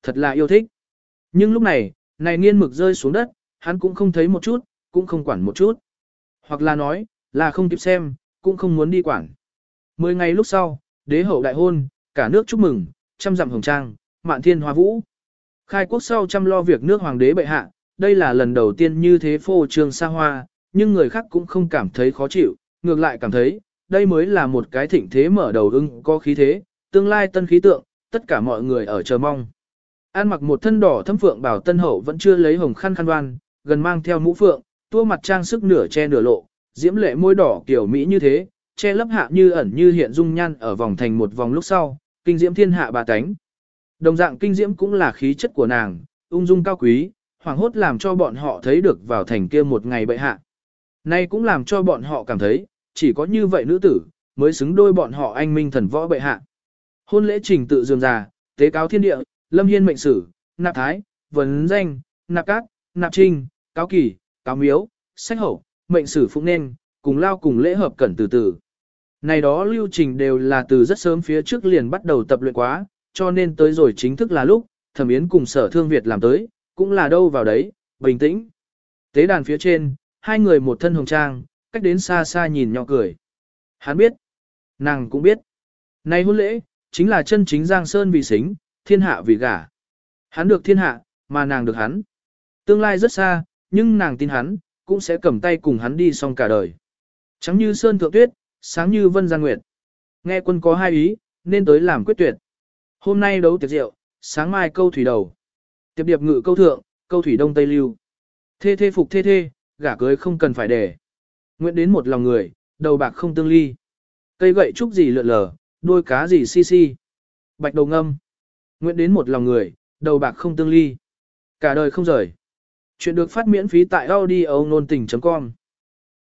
thật là yêu thích. Nhưng lúc này, này nghiên mực rơi xuống đất, hắn cũng không thấy một chút, cũng không quản một chút. Hoặc là nói, là không kịp xem, cũng không muốn đi quản. Mười ngày lúc sau, đế hậu đại hôn, cả nước chúc mừng, trăm dặm hồng trang, mạn thiên hoa vũ. Khai quốc sau chăm lo việc nước hoàng đế bệ hạ, đây là lần đầu tiên như thế phô trương xa hoa, nhưng người khác cũng không cảm thấy khó chịu, ngược lại cảm thấy, đây mới là một cái thịnh thế mở đầu ưng có khí thế, tương lai tân khí tượng, tất cả mọi người ở chờ mong. An mặc một thân đỏ thâm phượng bảo tân hậu vẫn chưa lấy hồng khăn khăn đoan, gần mang theo mũ phượng, tua mặt trang sức nửa che nửa lộ, diễm lệ môi đỏ kiểu Mỹ như thế, che lấp hạ như ẩn như hiện dung nhan ở vòng thành một vòng lúc sau, kinh diễm thiên hạ bà tánh. Đồng dạng kinh diễm cũng là khí chất của nàng, ung dung cao quý, hoàng hốt làm cho bọn họ thấy được vào thành kia một ngày bệ hạ. Nay cũng làm cho bọn họ cảm thấy, chỉ có như vậy nữ tử, mới xứng đôi bọn họ anh minh thần võ bệ hạ. Hôn lễ trình tự dườm già, tế cáo thiên địa, lâm hiên mệnh sử, nạp thái, vấn danh, nạp cát, nạp trinh, cáo kỳ, cáo miếu, sách hậu, mệnh sử phụng nên, cùng lao cùng lễ hợp cẩn từ từ. Này đó lưu trình đều là từ rất sớm phía trước liền bắt đầu tập luyện quá, cho nên tới rồi chính thức là lúc, Thẩm Yến cùng Sở Thương Việt làm tới, cũng là đâu vào đấy, bình tĩnh. Tế đàn phía trên, hai người một thân hồng trang, cách đến xa xa nhìn nhỏ cười. Hắn biết, nàng cũng biết. Này hôn lễ, chính là chân chính Giang Sơn vì xính, thiên hạ vì gả. Hắn được thiên hạ, mà nàng được hắn. Tương lai rất xa, nhưng nàng tin hắn, cũng sẽ cầm tay cùng hắn đi xong cả đời. Trắng như sơn thượng tuyết, sáng như vân gian nguyệt. Nghe quân có hai ý, nên tới làm quyết tuyệt. Hôm nay đấu tiệc rượu, sáng mai câu thủy đầu. Tiệp điệp ngự câu thượng, câu thủy đông tây lưu. Thê thê phục thê thê, gả cưới không cần phải để. Nguyện đến một lòng người, đầu bạc không tương ly. Cây gậy trúc gì lượn lờ, đuôi cá gì si si. Bạch đầu ngâm. Nguyện đến một lòng người, đầu bạc không tương ly. Cả đời không rời. Chuyện được phát miễn phí tại audio nôn tình chấm com.